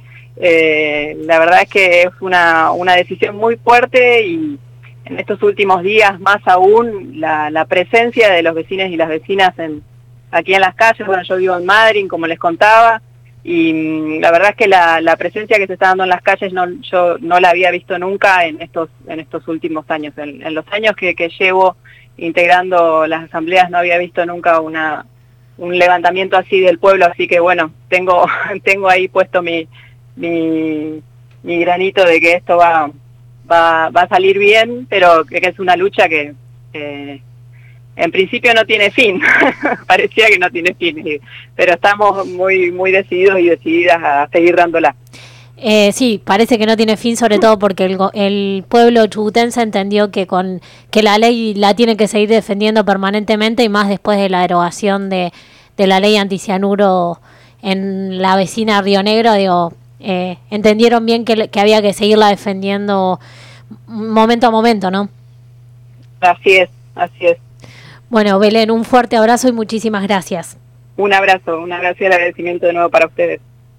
Eh, la verdad es que es una, una decisión muy fuerte, y en estos últimos días más aún la, la presencia de los vecinos y las vecinas en, aquí en las calles. Bueno, yo vivo en Madryn, como les contaba, y mmm, la verdad es que la, la presencia que se está dando en las calles no, yo no la había visto nunca en estos en estos últimos años. En, en los años que, que llevo integrando las asambleas no había visto nunca una un levantamiento así del pueblo, así que bueno, tengo tengo ahí puesto mi mi, mi granito de que esto va Va, va a salir bien, pero que, que es una lucha que eh, en principio no tiene fin. Parecía que no tiene fin, pero estamos muy muy decididos y decididas a seguir dándola. Eh, sí, parece que no tiene fin, sobre todo porque el, el pueblo chubutense entendió que con que la ley la tiene que seguir defendiendo permanentemente, y más después de la derogación de, de la ley anticianuro en la vecina Río Negro. Digo, Eh, entendieron bien que, que había que seguirla defendiendo momento a momento, ¿no? Así es, así es. Bueno, Belén, un fuerte abrazo y muchísimas gracias. Un abrazo, un abrazo y el agradecimiento de nuevo para ustedes.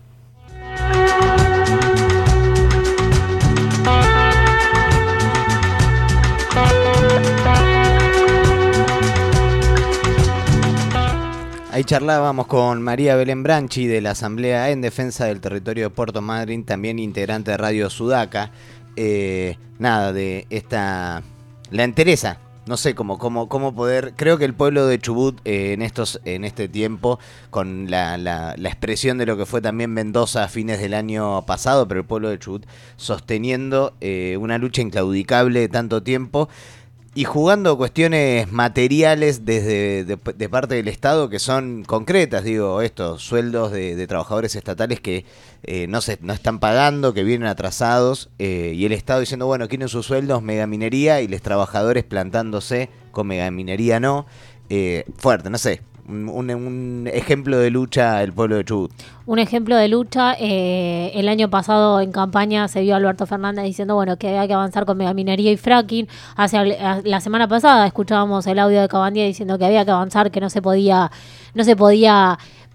Ahí charlábamos con María Belén Branchi de la Asamblea en Defensa del Territorio de Puerto Madryn, también integrante de Radio Sudaca. Eh, nada, de esta... La entereza, no sé cómo, cómo, cómo poder... Creo que el pueblo de Chubut eh, en estos en este tiempo, con la, la, la expresión de lo que fue también Mendoza a fines del año pasado, pero el pueblo de Chubut sosteniendo eh, una lucha inclaudicable de tanto tiempo, y jugando cuestiones materiales desde de, de parte del Estado que son concretas, digo, estos sueldos de, de trabajadores estatales que eh, no se no están pagando, que vienen atrasados, eh, y el Estado diciendo, bueno, quieren sus sueldos megaminería, y los trabajadores plantándose con megaminería no. Eh, fuerte, no sé, un, un ejemplo de lucha del pueblo de Chubut. Un ejemplo de lucha. Eh, el año pasado en campaña se vio a Alberto Fernández diciendo, bueno, que había que avanzar con megaminería y fracking. Hace la semana pasada escuchábamos el audio de Cabandier diciendo que había que avanzar, que no se podía no se podía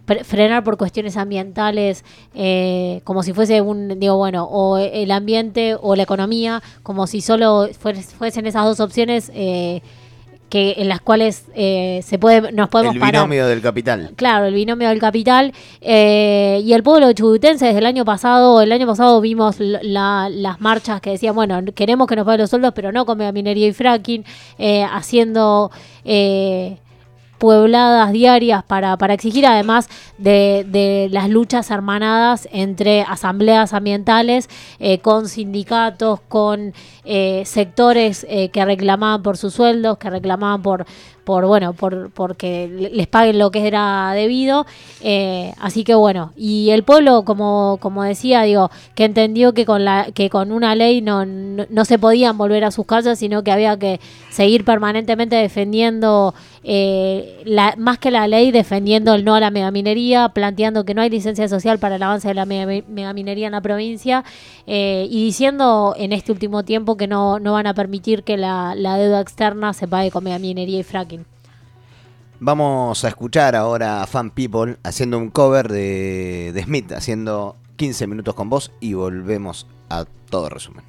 frenar por cuestiones ambientales, eh, como si fuese un, digo, bueno, o el ambiente o la economía, como si solo fuesen esas dos opciones eh, que en las cuales eh, se puede nos podemos el parar. El binomio del capital. Claro, el binomio del capital. Eh, y el pueblo chubutense desde el año pasado, el año pasado vimos la, las marchas que decían, bueno, queremos que nos paguen los sueldos, pero no con megaminería y fracking, eh, haciendo... Eh, puebladas diarias para, para exigir, además de, de las luchas hermanadas entre asambleas ambientales, eh, con sindicatos, con eh, sectores eh, que reclamaban por sus sueldos, que reclamaban por, por bueno, por porque les paguen lo que era debido. Eh, así que bueno, y el pueblo, como, como decía, digo, que entendió que con la que con una ley no, no, no se podían volver a sus casas, sino que había que seguir permanentemente defendiendo eh, la, más que la ley, defendiendo el no a la megaminería, planteando que no hay licencia social para el avance de la megaminería en la provincia, eh, y diciendo en este último tiempo que no, no van a permitir que la, la deuda externa se pague con megaminería y fracking. Vamos a escuchar ahora a Fan People haciendo un cover de, de Smith, haciendo quince minutos con vos, y volvemos a todo resumen.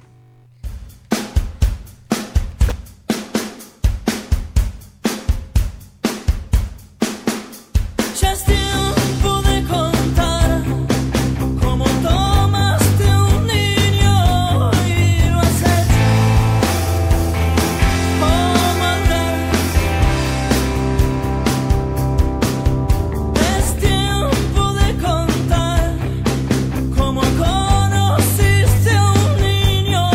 Conociste a un niño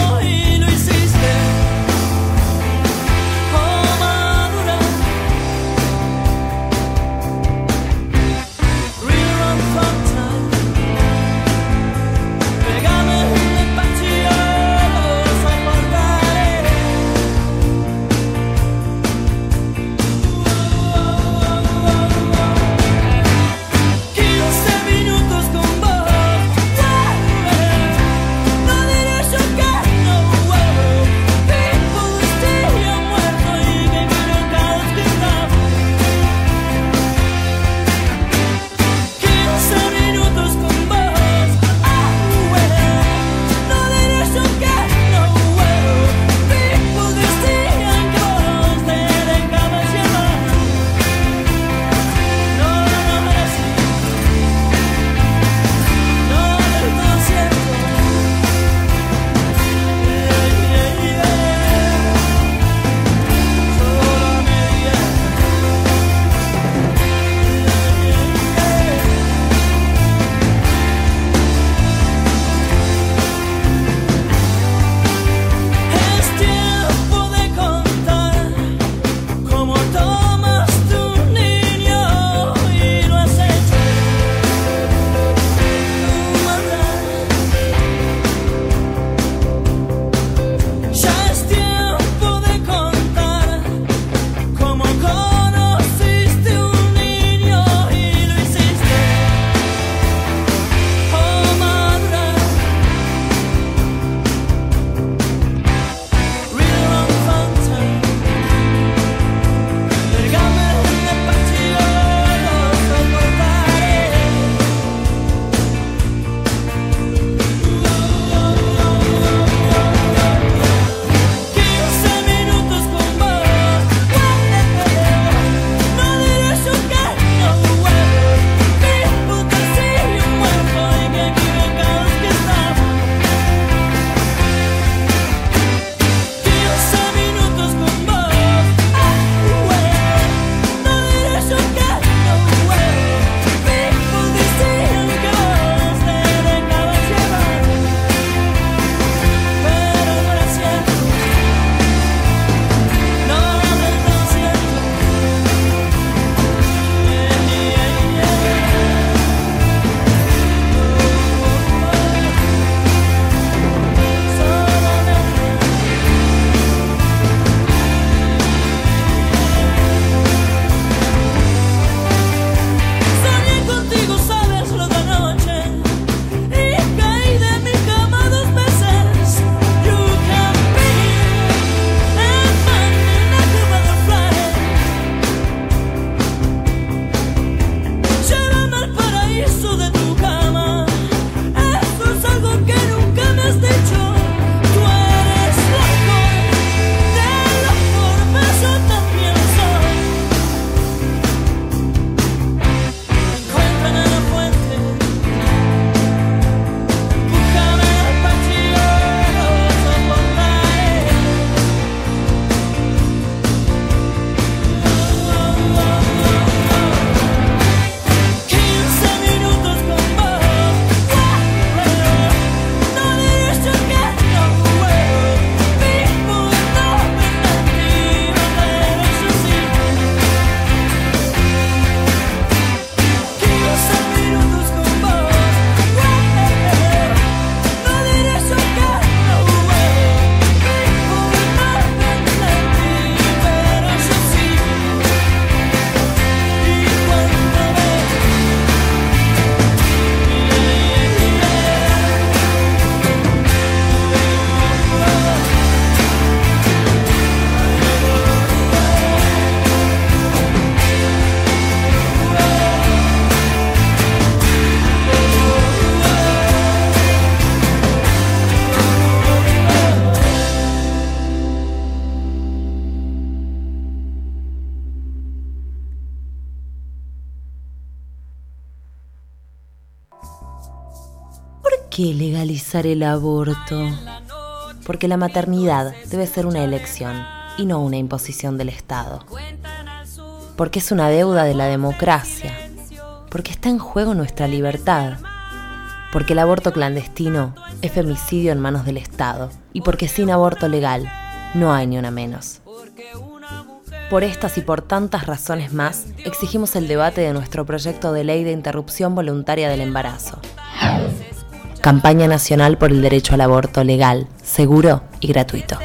qué legalizar el aborto? Porque la maternidad debe ser una elección y no una imposición del Estado. Porque es una deuda de la democracia. Porque está en juego nuestra libertad. Porque el aborto clandestino es femicidio en manos del Estado. Y porque sin aborto legal no hay ni una menos. Por estas y por tantas razones más, exigimos el debate de nuestro proyecto de ley de interrupción voluntaria del embarazo. Campaña Nacional por el Derecho al Aborto Legal, Seguro y Gratuito.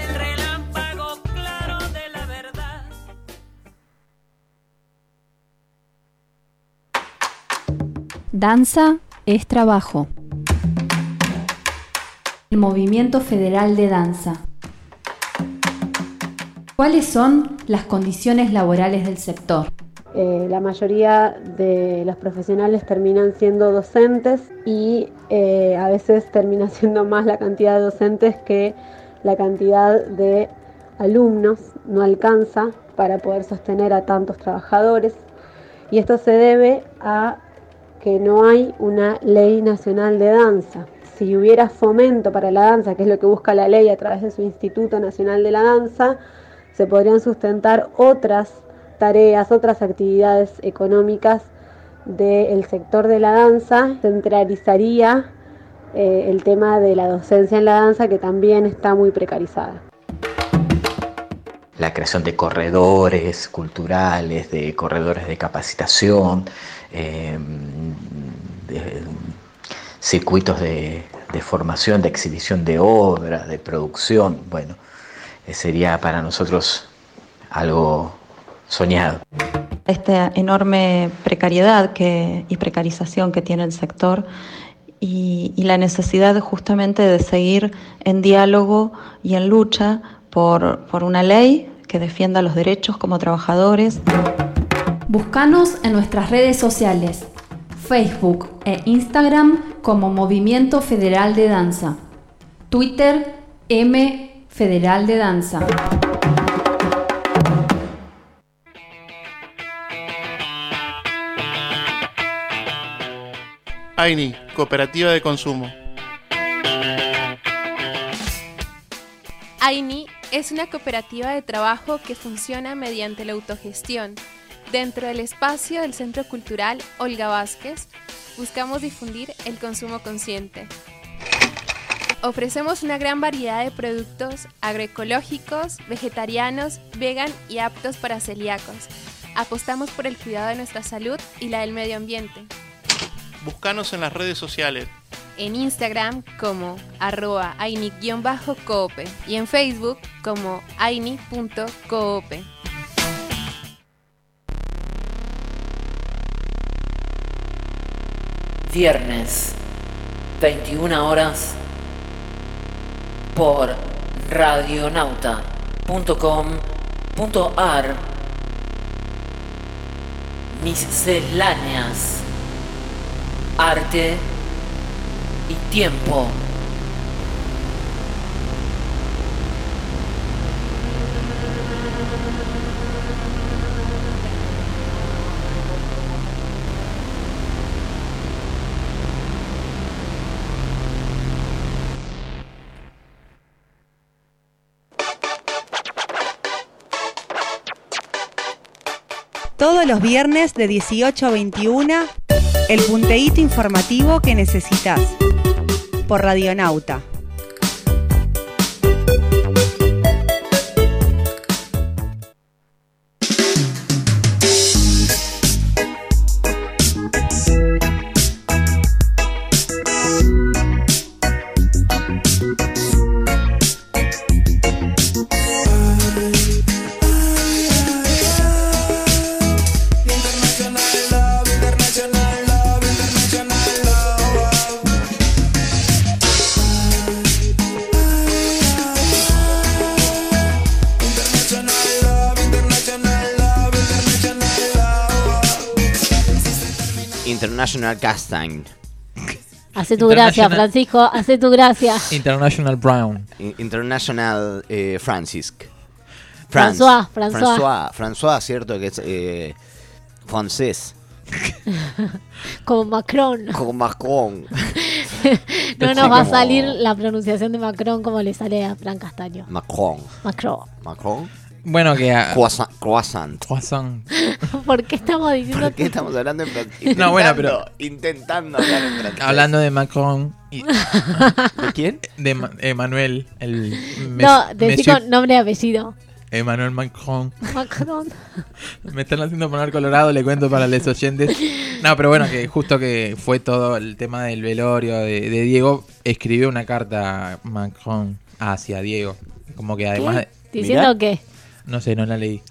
Danza es trabajo. El Movimiento Federal de Danza. ¿Cuáles son las condiciones laborales del sector? Eh, la mayoría de los profesionales terminan siendo docentes y eh, a veces termina siendo más la cantidad de docentes que la cantidad de alumnos. No alcanza para poder sostener a tantos trabajadores y esto se debe a que no hay una ley nacional de danza. Si hubiera fomento para la danza, que es lo que busca la ley a través de su Instituto Nacional de la Danza, se podrían sustentar otras tareas, otras actividades económicas del sector de la danza. Centralizaría eh, el tema de la docencia en la danza, que también está muy precarizada. La creación de corredores culturales, de corredores de capacitación, eh, de circuitos de, de formación, de exhibición de obras, de producción, bueno, sería para nosotros algo soñado. Esta enorme precariedad que, y precarización que tiene el sector y, y la necesidad justamente de seguir en diálogo y en lucha por, por una ley que defienda los derechos como trabajadores. Búscanos en nuestras redes sociales, Facebook e Instagram como Movimiento Federal de Danza, Twitter M Federal de Danza. AINI, Cooperativa de Consumo. AINI es una cooperativa de trabajo que funciona mediante la autogestión. Dentro del espacio del Centro Cultural Olga Vázquez, buscamos difundir el consumo consciente. Ofrecemos una gran variedad de productos agroecológicos, vegetarianos, vegan y aptos para celíacos. Apostamos por el cuidado de nuestra salud y la del medio ambiente. Búscanos en las redes sociales. En Instagram como arroba aini-coope y en Facebook como aini punto coope. Viernes, veintiuna horas, por radionauta punto com punto ar. Misceláneas, arte y tiempo. Todos los viernes de dieciocho a veintiuna, el punteíto informativo que necesitas. Por Radionauta. International Casting. Hace tu gracia, Francisco, hace tu gracia. International Brown. I- International eh, Francisc. François, François. François, François, cierto que es eh, francés. Como Macron. Como Macron. no nos va a salir la pronunciación de Macron como le sale a Fran Castaño. Macron. Macron. Macron. Bueno, que a... Croissant. Croissant. Croissant. ¿Por qué estamos diciendo ¿Por qué estamos hablando en francés? No, bueno, pero... Intentando hablar en francés. Hablando de Macron... Y... ¿De quién? De Ma- Emmanuel. El mes, no, decí Monsieur... con nombre y apellido. Emmanuel Macron. Macron. Me están haciendo poner colorado, le cuento para los oyentes. No, pero bueno, que justo que fue todo el tema del velorio de, de Diego, escribió una carta Macron hacia Diego. Como que además... De... ¿Diciendo qué? No sé, no la leí.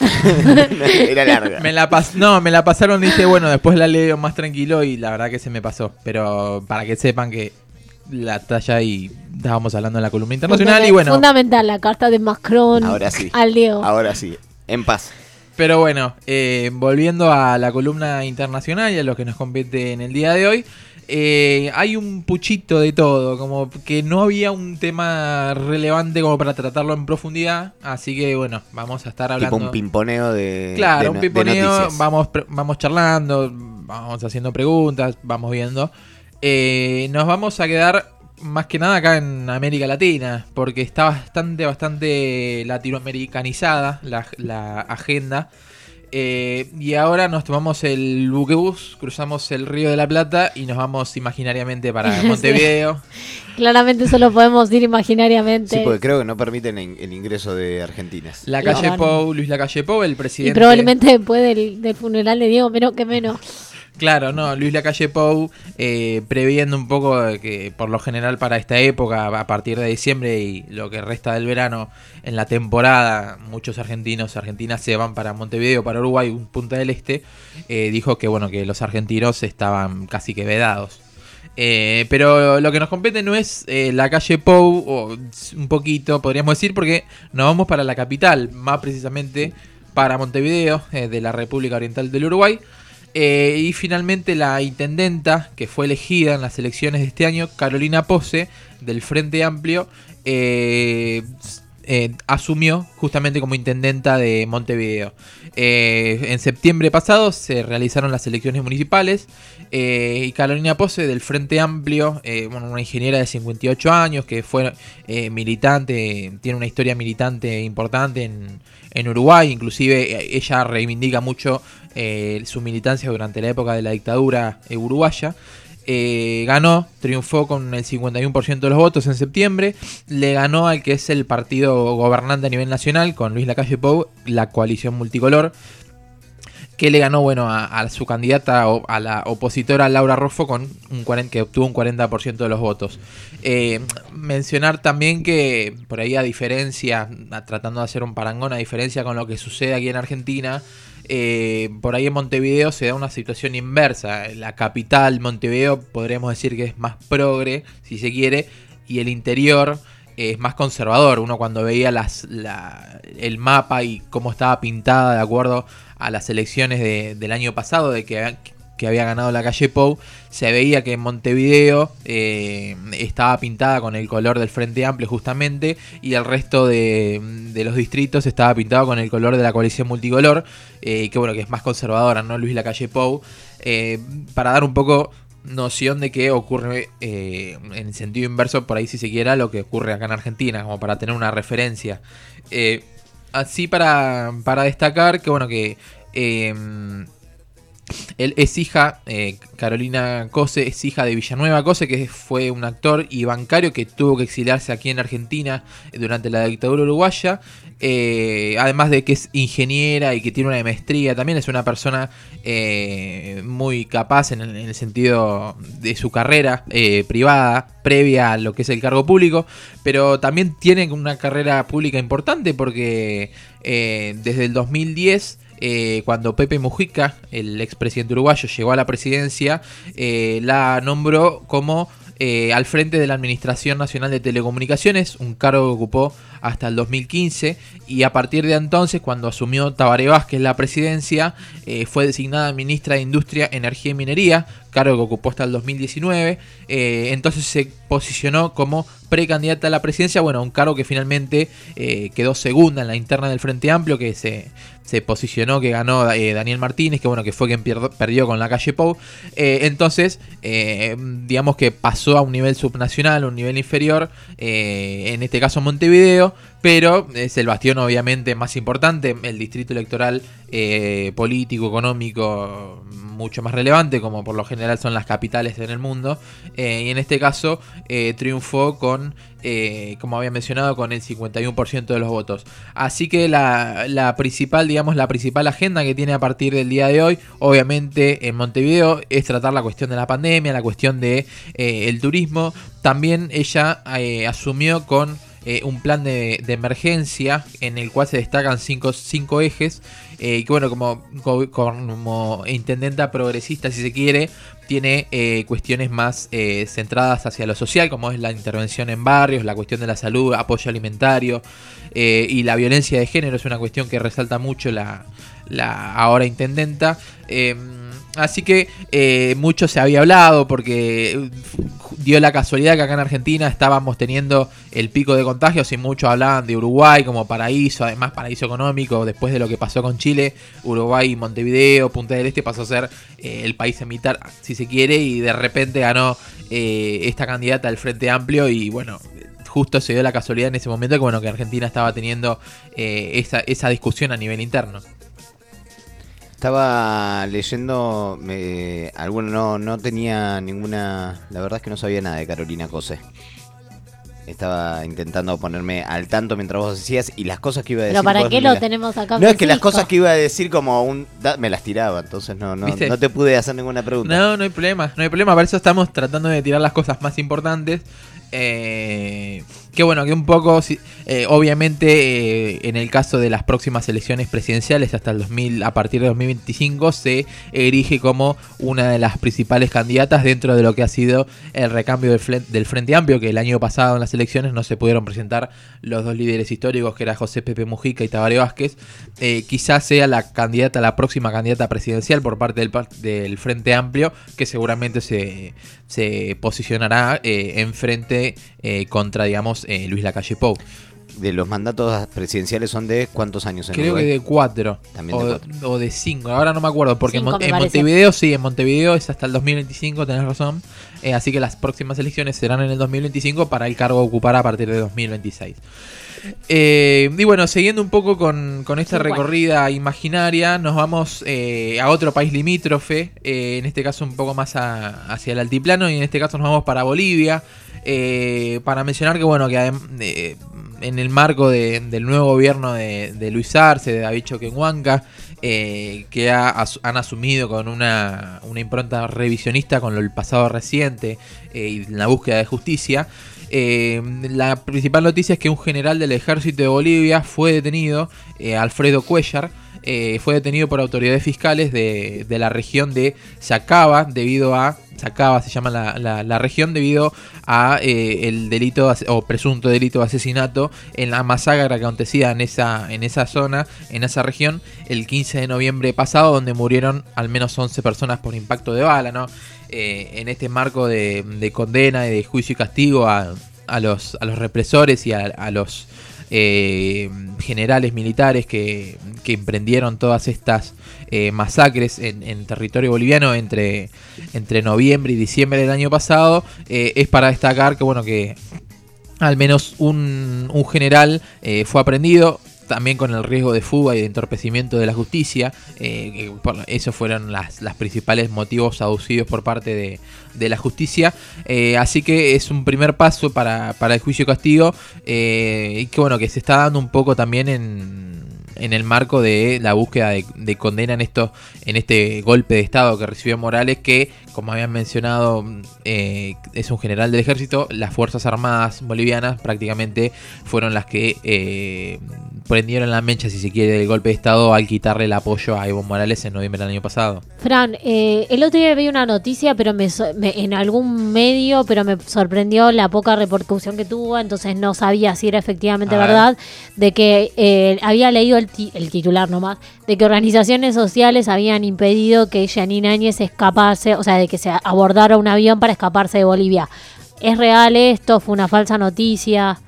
Era larga. Me la pas- no, me la pasaron, dije, bueno, después la leo más tranquilo y la verdad que se me pasó. Pero para que sepan que la talla y estábamos hablando en la columna internacional y bueno. Fundamental, la carta de Macron ahora sí, al Diego. Ahora sí, en paz. Pero bueno, eh, volviendo a la columna internacional y a lo que nos compete en el día de hoy. Eh, hay un puchito de todo, como que no había un tema relevante como para tratarlo en profundidad, así que bueno, vamos a estar hablando... Tipo un pimponeo de Claro, de, un pimponeo, de vamos, vamos charlando, vamos haciendo preguntas, vamos viendo. Eh, nos vamos a quedar más que nada acá en América Latina, porque está bastante, bastante latinoamericanizada la, la agenda. Eh, y ahora nos tomamos el buquebús, cruzamos el Río de la Plata y nos vamos imaginariamente para Montevideo. Sí. Claramente solo podemos ir imaginariamente. Sí, porque creo que no permiten el ingreso de argentinas. La calle Claro. Pou, Luis Lacalle Pou, el presidente. Y probablemente después del, del funeral de Diego, menos que menos. Claro, no, Luis Lacalle Pou, eh, previendo un poco que por lo general para esta época, a partir de diciembre y lo que resta del verano, en la temporada, muchos argentinos, argentinas se van para Montevideo, para Uruguay, un Punta del Este, eh, dijo que bueno, que los argentinos estaban casi que vedados. Eh, pero lo que nos compete no es eh, la calle Pou, o un poquito, podríamos decir, porque nos vamos para la capital, más precisamente para Montevideo, eh, de la República Oriental del Uruguay. Eh, y finalmente la intendenta que fue elegida en las elecciones de este año, Carolina Pose, del Frente Amplio, eh, eh, asumió justamente como intendenta de Montevideo. Eh, en septiembre pasado se realizaron las elecciones municipales eh, y Carolina Pose, del Frente Amplio, eh, bueno, una ingeniera de cincuenta y ocho años que fue eh, militante, tiene una historia militante importante en, en Uruguay, inclusive ella reivindica mucho eh, su militancia durante la época de la dictadura eh, uruguaya. Eh, ganó, triunfó con el cincuenta y uno por ciento de los votos en septiembre, le ganó al que es el partido gobernante a nivel nacional, con Luis Lacalle Pou, la coalición multicolor, que le ganó bueno a, a su candidata, a la opositora Laura Roffo, con un cuarenta, que obtuvo un cuarenta por ciento de los votos. Eh, mencionar también que, por ahí a diferencia, tratando de hacer un parangón, a diferencia con lo que sucede aquí en Argentina, Eh, por ahí en Montevideo se da una situación inversa. La capital, Montevideo, podríamos decir que es más progre, si se quiere, y el interior es más conservador. Uno cuando veía las, la, el mapa y cómo estaba pintada de acuerdo a las elecciones de, del año pasado, de que, que había ganado la calle Pou, se veía que en Montevideo eh, estaba pintada con el color del Frente Amplio justamente, y el resto de, de los distritos estaba pintado con el color de la coalición multicolor, eh, que bueno, que es más conservadora, ¿no? Luis Lacalle Pou, eh, para dar un poco noción de que ocurre eh, en sentido inverso, por ahí si se quiera, lo que ocurre acá en Argentina, como para tener una referencia. Eh, así para, para destacar que bueno, que eh, él es hija, eh, Carolina Cose es hija de Villanueva Cose, que fue un actor y bancario que tuvo que exiliarse aquí en Argentina durante la dictadura uruguaya. Eh, además de que es ingeniera y que tiene una maestría, también es una persona eh, muy capaz en el, en el sentido de su carrera eh, privada, previa a lo que es el cargo público, pero también tiene una carrera pública importante porque eh, desde el dos mil diez... Eh, cuando Pepe Mujica, el expresidente uruguayo, llegó a la presidencia, eh, la nombró como eh, al frente de la Administración Nacional de Telecomunicaciones, un cargo que ocupó hasta el dos mil quince, y a partir de entonces, cuando asumió Tabaré Vázquez la presidencia, eh, fue designada ministra de Industria, Energía y Minería, cargo que ocupó hasta el dos mil diecinueve. Eh, entonces se posicionó como precandidata a la presidencia, bueno, un cargo que finalmente eh, quedó segunda en la interna del Frente Amplio, que se, se posicionó, que ganó eh, Daniel Martínez, que bueno, que fue quien pierdo, perdió con Lacalle Pou. Eh, entonces, eh, digamos que pasó a un nivel subnacional, un nivel inferior, eh, en este caso Montevideo, pero es el bastión obviamente más importante, el distrito electoral eh, político, económico, mucho más relevante, como por lo general son las capitales en el mundo, eh, y en este caso eh, triunfó con, eh, como había mencionado, con el cincuenta y uno por ciento de los votos. Así que la, la principal, digamos, la principal agenda que tiene a partir del día de hoy, obviamente en Montevideo, es tratar la cuestión de la pandemia, la cuestión de eh, el turismo. También ella eh, asumió con Eh, un plan de, de emergencia en el cual se destacan cinco, cinco ejes, eh, que bueno, como, como intendenta progresista, si se quiere, tiene eh, cuestiones más eh, centradas hacia lo social, como es la intervención en barrios, la cuestión de la salud, apoyo alimentario, eh, y la violencia de género es una cuestión que resalta mucho la, la ahora intendenta. eh, Así que eh, mucho se había hablado porque dio la casualidad que acá en Argentina estábamos teniendo el pico de contagios y muchos hablaban de Uruguay como paraíso, además paraíso económico. Después de lo que pasó con Chile, Uruguay, Montevideo, Punta del Este pasó a ser eh, el país a imitar, si se quiere, y de repente ganó eh, esta candidata del Frente Amplio y bueno, justo se dio la casualidad en ese momento que bueno, que Argentina estaba teniendo eh, esa, esa discusión a nivel interno. Estaba leyendo, eh, alguno no, no tenía ninguna, la verdad es que no sabía nada de Carolina Cose. Estaba intentando ponerme al tanto mientras vos decías y las cosas que iba a decir. Pero ¿para vos, qué la... lo tenemos acá? No, es que las cosas que iba a decir como un... Da, me las tiraba, entonces no, no, no te pude hacer ninguna pregunta. No, no hay problema, no hay problema, para eso estamos tratando de tirar las cosas más importantes. Eh, que bueno, que un poco, eh, obviamente, eh, en el caso de las próximas elecciones presidenciales hasta el dos mil, a partir de dos mil veinticinco, se erige como una de las principales candidatas dentro de lo que ha sido el recambio del, fle- del Frente Amplio, que el año pasado en las elecciones no se pudieron presentar los dos líderes históricos, que era José Pepe Mujica y Tabaré Vázquez. Eh, quizás sea la candidata, la próxima candidata presidencial por parte del, del Frente Amplio, que seguramente se, se posicionará eh, en frente eh, contra, digamos, eh, Luis Lacalle Pou. De los mandatos presidenciales son de ¿cuántos años en Creo Uruguay? que de cuatro. También o, de cuatro. O de cinco, ahora no me acuerdo, porque Cinco, en, me en parece. Montevideo, sí, en Montevideo es hasta el dos mil veinticinco, tenés razón. Eh, así que las próximas elecciones serán en el dos mil veinticinco para el cargo ocupar a partir de dos mil veintiséis. Eh, y bueno, siguiendo un poco con, con esta Sí, bueno. recorrida imaginaria, nos vamos eh, a otro país limítrofe, eh, en este caso un poco más a- hacia el altiplano, y en este caso nos vamos para Bolivia, eh, para mencionar que bueno, que adem- eh, en el marco de- del nuevo gobierno de, de Luis Arce, de David Choquehuanca, eh, que ha- as- han asumido con una, una impronta revisionista con lo, el pasado reciente eh, y la búsqueda de justicia. Eh, la principal noticia es que un general del ejército de Bolivia fue detenido, eh, Alfredo Cuellar, eh, fue detenido por autoridades fiscales de, de la región de Sacaba, debido a, Sacaba se llama la, la, la región, debido a eh, el delito de ase- o presunto delito de asesinato en la masacre que acontecía en esa, en esa zona, en esa región, el quince de noviembre pasado, donde murieron al menos once personas por impacto de bala, ¿no? Eh, en este marco de, de condena y de juicio y castigo a, a, los, a los represores y a, a los eh, generales militares que, que emprendieron todas estas eh, masacres en, en territorio boliviano entre, entre noviembre y diciembre del año pasado, eh, es para destacar que bueno, que al menos un, un general eh, fue aprehendido, también con el riesgo de fuga y de entorpecimiento de la justicia. Eh, que por- esos fueron las, las principales motivos aducidos por parte de, de la justicia. Eh, así que es un primer paso para, para el juicio y castigo, eh, y que bueno, que se está dando un poco también en, en el marco de la búsqueda de, de condena en esto, en este golpe de estado que recibió Morales, que como habían mencionado eh, es un general del ejército. Las fuerzas armadas bolivianas prácticamente fueron las que eh, prendieron la mecha, si se quiere, del golpe de Estado al quitarle el apoyo a Evo Morales en noviembre del año pasado. Fran, eh, el otro día vi una noticia pero me, me, en algún medio, pero me sorprendió la poca repercusión que tuvo, entonces no sabía si era efectivamente verdad, de que eh, había leído el, ti, el titular nomás, de que organizaciones sociales habían impedido que Jeanine Áñez escapase, o sea, de que se abordara un avión para escaparse de Bolivia. ¿Es real esto? ¿Fue una falsa noticia?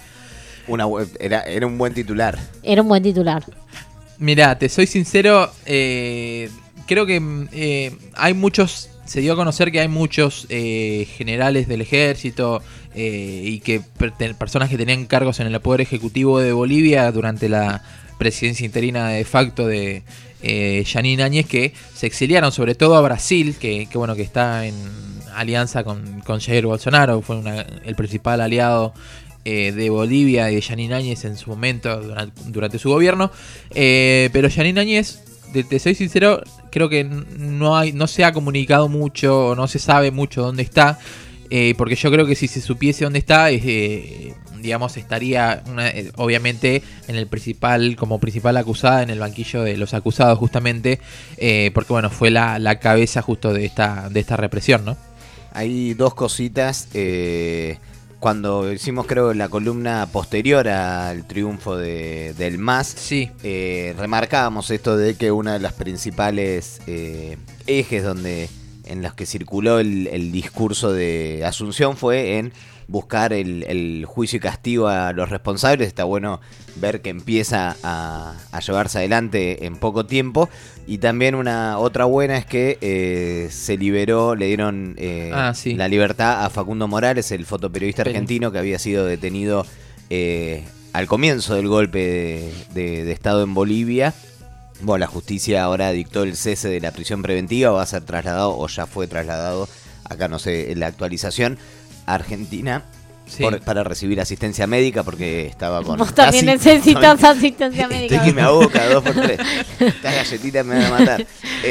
Una, era, era un buen titular. Era un buen titular. Mirá, te soy sincero, eh, creo que eh, hay muchos, se dio a conocer que hay muchos eh, generales del ejército eh, y que per personas que tenían cargos en el Poder Ejecutivo de Bolivia durante la presidencia interina de facto de eh, Jeanine Áñez, que se exiliaron sobre todo a Brasil, que, que bueno, que está en alianza con, con Jair Bolsonaro, fue una, el principal aliado eh, de Bolivia y de Jeanine Áñez en su momento durante, durante su gobierno, eh, pero Jeanine Áñez, te, te soy sincero, creo que no hay, no se ha comunicado mucho, o no se sabe mucho dónde está, eh, porque yo creo que si se supiese dónde está, eh, digamos, estaría una, eh, obviamente en el principal, como principal acusada en el banquillo de los acusados justamente, eh, porque bueno, fue la, la cabeza justo de esta, de esta represión, ¿no? Hay dos cositas. Eh, cuando hicimos, creo, la columna posterior al triunfo de, del M A S, sí. eh, remarcábamos esto de que uno de los principales eh, ejes donde en los que circuló el, el discurso de Asunción fue en buscar el, el juicio y castigo a los responsables. Está bueno ver que empieza a, a llevarse adelante en poco tiempo. Y también una otra buena es que eh, se liberó, le dieron eh, ah, sí. la libertad a Facundo Morales, el fotoperiodista argentino que había sido detenido eh, al comienzo del golpe de, de, de Estado en Bolivia. Bueno, la justicia ahora dictó el cese de la prisión preventiva, va a ser trasladado o ya fue trasladado, acá no sé la actualización, a Argentina. Sí. Por, para recibir asistencia médica porque estaba con... Vos también casi, necesitas con, asistencia médica. Estoy que me aboca dos por tres. Estas galletitas me van a matar.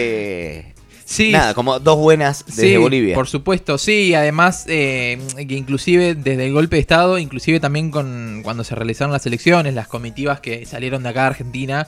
Eh, sí, nada, como dos buenas desde sí, Bolivia. Por supuesto, sí. Además, eh, que inclusive desde el golpe de Estado, inclusive también con cuando se realizaron las elecciones, las comitivas que salieron de acá a Argentina,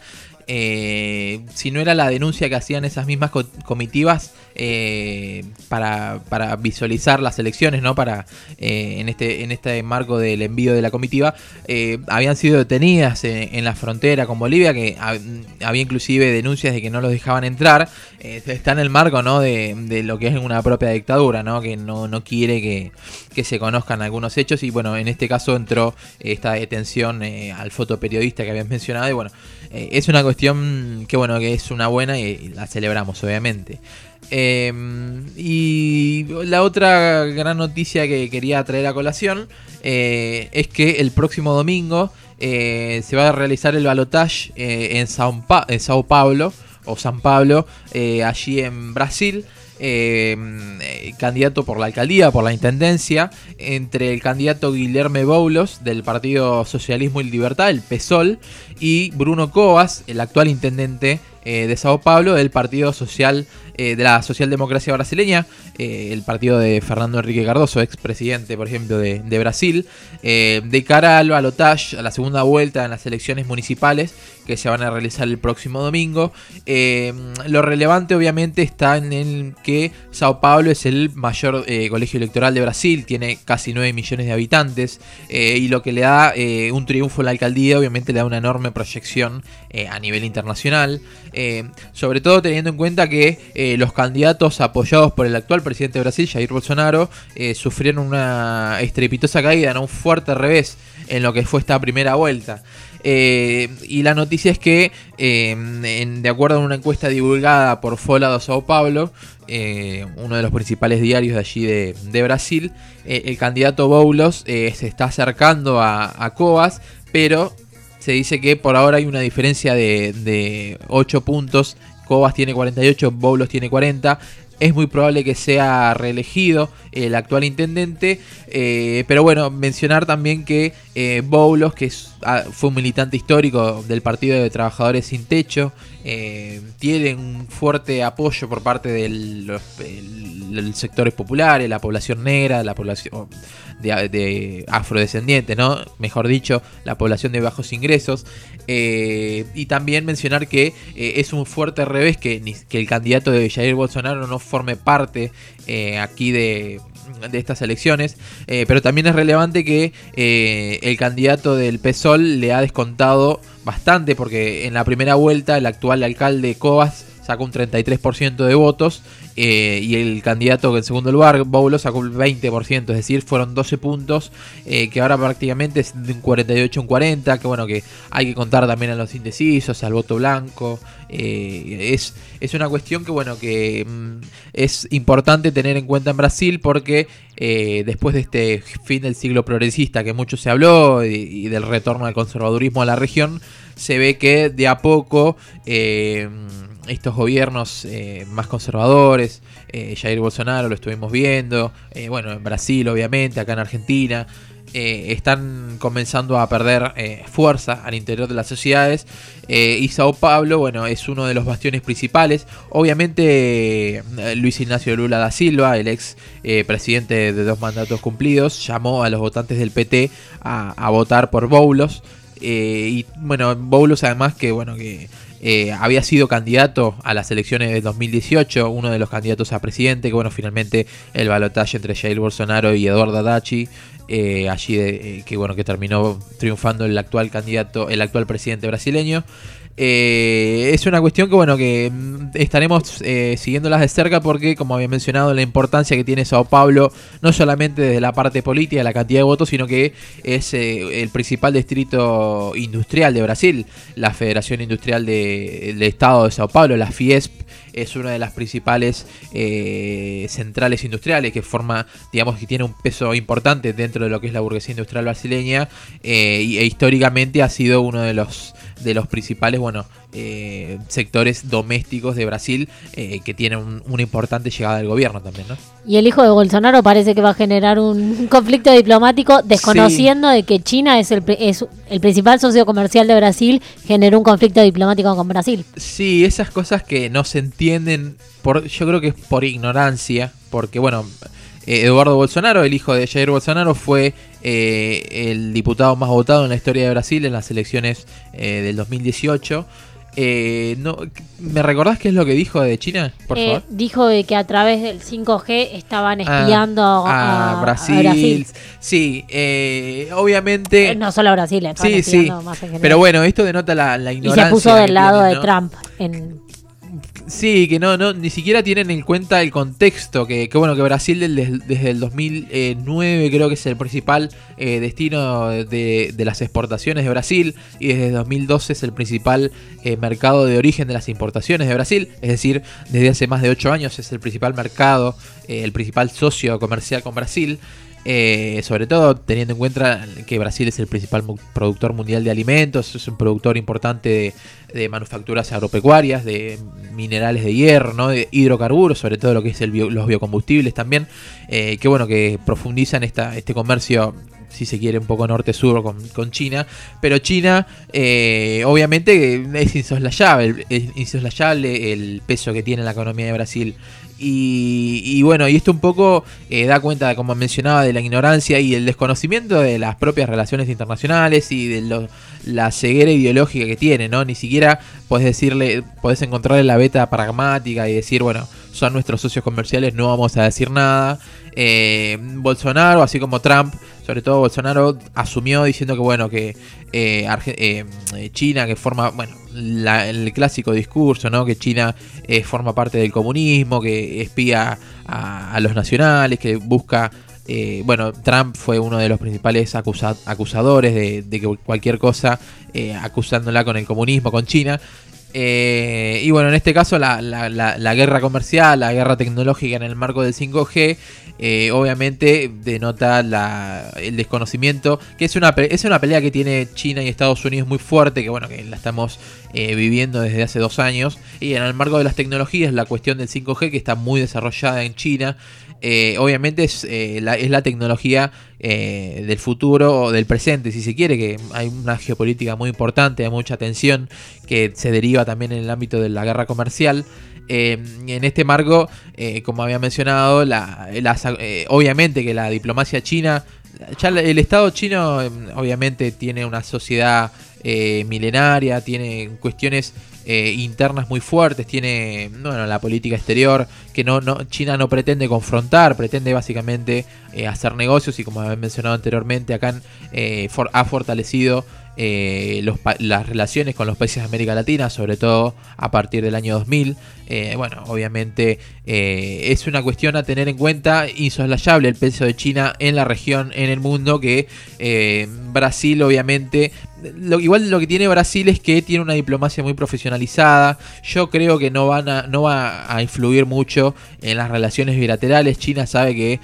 eh, si no era la denuncia que hacían esas mismas co comitivas eh, para, para visualizar las elecciones, ¿no? Para eh, en este en este marco del envío de la comitiva, eh, habían sido detenidas en, en la frontera con Bolivia, que ha, había inclusive denuncias de que no los dejaban entrar. Eh, está en el marco, ¿no? de, de lo que es una propia dictadura, ¿no? Que no, no quiere que, que se conozcan algunos hechos, y bueno, en este caso entró esta detención eh, al fotoperiodista que habías mencionado, y bueno, eh, es una cuestión que bueno, que es una buena y, y la celebramos obviamente. Eh, y la otra gran noticia que quería traer a colación eh, es que el próximo domingo eh, se va a realizar el balotaje eh, en, Sao pa en Sao Paulo o San Pablo, eh, allí en Brasil. Eh, eh, candidato por la alcaldía, por la intendencia, entre el candidato Guilherme Boulos del Partido Socialismo y Libertad, el PSOL, y Bruno Covas, el actual intendente eh, de Sao Paulo del Partido Social eh, de la Socialdemocracia Brasileña, eh, el partido de Fernando Henrique Cardoso, expresidente, por ejemplo, de, de Brasil, eh, de cara al balotaje, a la segunda vuelta en las elecciones municipales que se van a realizar el próximo domingo. Eh, lo relevante obviamente está en el que Sao Paulo es el mayor eh, colegio electoral de Brasil, tiene casi nueve millones de habitantes, eh, y lo que le da eh, un triunfo a la alcaldía obviamente le da una enorme proyección eh, a nivel internacional, eh, sobre todo teniendo en cuenta que eh, los candidatos apoyados por el actual presidente de Brasil, Jair Bolsonaro, eh, sufrieron una estrepitosa caída, ¿no? Un fuerte revés en lo que fue esta primera vuelta. Eh, y la noticia es que, eh, en, de acuerdo a una encuesta divulgada por Folha de Sao Paulo, eh, uno de los principales diarios de allí de, de Brasil, eh, el candidato Boulos eh, se está acercando a, a Covas, pero se dice que por ahora hay una diferencia de, de ocho puntos. Covas tiene cuarenta y ocho, Boulos tiene cuarenta. es muy probable que sea reelegido el actual intendente, eh, pero bueno, mencionar también que eh, Boulos, que es, ah, fue un militante histórico del Partido de Trabajadores Sin Techo, eh, tiene un fuerte apoyo por parte de los el, el sectores populares, la población negra, la población de, de afrodescendiente, ¿no? Mejor dicho, la población de bajos ingresos. Eh, y también mencionar que eh, es un fuerte revés que, ni, que el candidato de Jair Bolsonaro no forme parte eh, aquí de, de estas elecciones, eh, pero también es relevante que eh, el candidato del PSOL le ha descontado bastante, porque en la primera vuelta el actual alcalde Cobas sacó un treinta y tres por ciento de votos, eh, y el candidato en segundo lugar, Boulos, sacó el veinte por ciento, es decir, fueron doce puntos, eh, que ahora prácticamente es de un cuarenta y ocho a un cuarenta, que bueno, que hay que contar también a los indecisos, al voto blanco, eh, es, es una cuestión que bueno, que mm, es importante tener en cuenta en Brasil, porque eh, después de este fin del siglo progresista que mucho se habló, y, y del retorno al conservadurismo a la región, se ve que de a poco eh, estos gobiernos eh, más conservadores, eh, Jair Bolsonaro lo estuvimos viendo, eh, bueno, en Brasil obviamente, acá en Argentina, eh, están comenzando a perder eh, fuerza al interior de las sociedades, eh, y Sao Paulo, bueno, es uno de los bastiones principales. Obviamente eh, Luis Ignacio Lula da Silva, el ex eh, presidente de dos mandatos cumplidos, llamó a los votantes del P T a, a votar por Boulos, eh, y bueno, Boulos además que bueno que Eh, había sido candidato a las elecciones de dos mil dieciocho, uno de los candidatos a presidente, que bueno, finalmente el balotaje entre Jair Bolsonaro y Eduardo Haddad, eh, allí de, eh, que bueno, que terminó triunfando el actual candidato, el actual presidente brasileño. Eh, es una cuestión que bueno, que estaremos eh, siguiéndolas de cerca, porque como había mencionado, la importancia que tiene Sao Paulo, no solamente desde la parte política, la cantidad de votos, sino que es eh, el principal distrito industrial de Brasil. La Federación Industrial de, del Estado de Sao Paulo, la Fiesp, es una de las principales eh, centrales industriales, que forma, digamos, que tiene un peso importante dentro de lo que es la burguesía industrial brasileña, eh, y, e históricamente ha sido uno de los de los principales, bueno, eh, sectores domésticos de Brasil, eh, que tienen un, una importante llegada del gobierno también, ¿no? Y el hijo de Bolsonaro parece que va a generar un conflicto diplomático, desconociendo sí. de que China es el, es el principal socio comercial de Brasil, generó un conflicto diplomático con Brasil. Sí, esas cosas que no se entienden, por, yo creo que es por ignorancia, porque bueno, eh, Eduardo Bolsonaro, el hijo de Jair Bolsonaro, fue eh, el diputado más votado en la historia de Brasil en las elecciones eh, del dos mil dieciocho. Eh, no, ¿me recordás qué es lo que dijo de China, por eh, favor? Dijo de que a través del cinco G estaban espiando ah, a, a, Brasil. a Brasil. Sí, eh, obviamente. Eh, no solo a Brasil, estaban sí, espiando sí. más en general. Pero bueno, esto denota la, la ignorancia. Y se puso del lado tienen, de ¿no? Trump. En... Sí, que no, no, ni siquiera tienen en cuenta el contexto, que, que bueno, que Brasil desde, desde el dos mil nueve creo que es el principal eh, destino de, de las exportaciones de Brasil, y desde dos mil doce es el principal eh, mercado de origen de las importaciones de Brasil, es decir, desde hace más de ocho años es el principal mercado, eh, el principal socio comercial con Brasil. Eh, sobre todo teniendo en cuenta que Brasil es el principal mu- productor mundial de alimentos, es un productor importante de, de manufacturas agropecuarias, de minerales de hierro, ¿no? De hidrocarburos, sobre todo lo que es el bio, los biocombustibles también, eh, que bueno, que profundizan esta, este comercio, si se quiere, un poco norte-sur con, con China, pero China eh, obviamente es insoslayable, es insoslayable el peso que tiene la economía de Brasil. Y, y bueno, y esto un poco eh, da cuenta, como mencionaba, de la ignorancia y el desconocimiento de las propias relaciones internacionales y de lo, la ceguera ideológica que tiene, ¿no? Ni siquiera podés decirle, podés encontrarle la beta pragmática y decir, bueno, son nuestros socios comerciales, no vamos a decir nada. Eh, Bolsonaro, así como Trump, sobre todo Bolsonaro, asumió diciendo que bueno, que eh, Arge- eh, China, que forma, bueno, la, el clásico discurso, ¿no? Que China eh, forma parte del comunismo, que espía a, a los nacionales, que busca, eh, bueno, Trump fue uno de los principales acusa- acusadores de, de que cualquier cosa, eh, acusándola con el comunismo, con China. Eh, y bueno, en este caso la, la, la, la guerra comercial, la guerra tecnológica en el marco del cinco G, eh, obviamente denota la, el desconocimiento, que es una, es una pelea que tiene China y Estados Unidos muy fuerte, que bueno, que la estamos eh, viviendo desde hace dos años. Y en el marco de las tecnologías, la cuestión del cinco G, que está muy desarrollada en China, eh, obviamente es, eh, la, es la tecnología eh, del futuro o del presente, si se quiere, que hay una geopolítica muy importante, hay mucha tensión que se deriva también en el ámbito de la guerra comercial. Eh, en este marco, eh, como había mencionado, la, la, eh, obviamente que la diplomacia china, ya el Estado chino eh, obviamente tiene una sociedad eh, milenaria, tiene cuestiones eh, internas muy fuertes, tiene bueno, la política exterior que no, no China no pretende confrontar, pretende básicamente eh, hacer negocios, y como había mencionado anteriormente, acá eh, for, ha fortalecido Eh, los, las relaciones con los países de América Latina, sobre todo a partir del año dos mil. Eh, bueno, obviamente eh, es una cuestión a tener en cuenta, insoslayable el peso de China en la región, en el mundo, que eh, Brasil obviamente, lo, igual lo que tiene Brasil es que tiene una diplomacia muy profesionalizada. Yo creo que no, van a, no va a influir mucho en las relaciones bilaterales. China sabe que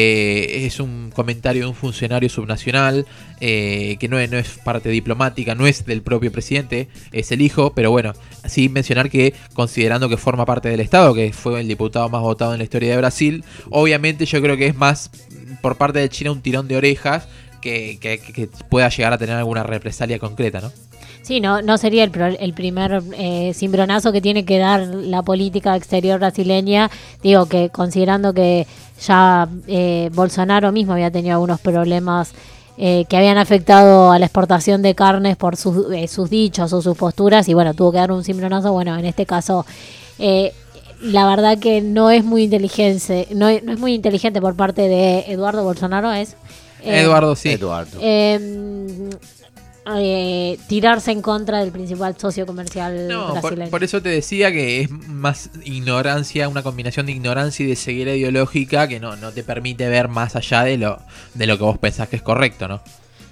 eh, es un comentario de un funcionario subnacional, eh, que no es, no es parte diplomática, no es del propio presidente, es el hijo, pero bueno, sí mencionar que, considerando que forma parte del Estado, que fue el diputado más votado en la historia de Brasil, obviamente yo creo que es más por parte de China un tirón de orejas que, que, que pueda llegar a tener alguna represalia concreta, ¿no? Sí, no, no sería el, pro, el primer eh, cimbronazo que tiene que dar la política exterior brasileña. Digo que considerando que ya eh, Bolsonaro mismo había tenido algunos problemas eh, que habían afectado a la exportación de carnes por sus, eh, sus dichos o sus posturas, y bueno, tuvo que dar un cimbronazo. Bueno, en este caso eh, la verdad que no es muy inteligente, no, no es muy inteligente por parte de Eduardo Bolsonaro, es eh, Eduardo, sí. Eduardo. Eh, Eh, tirarse en contra del principal socio comercial no, brasileño. Por, por eso te decía que es más ignorancia, una combinación de ignorancia y de ceguera ideológica que no, no te permite ver más allá de lo, de lo que vos pensás que es correcto, ¿no?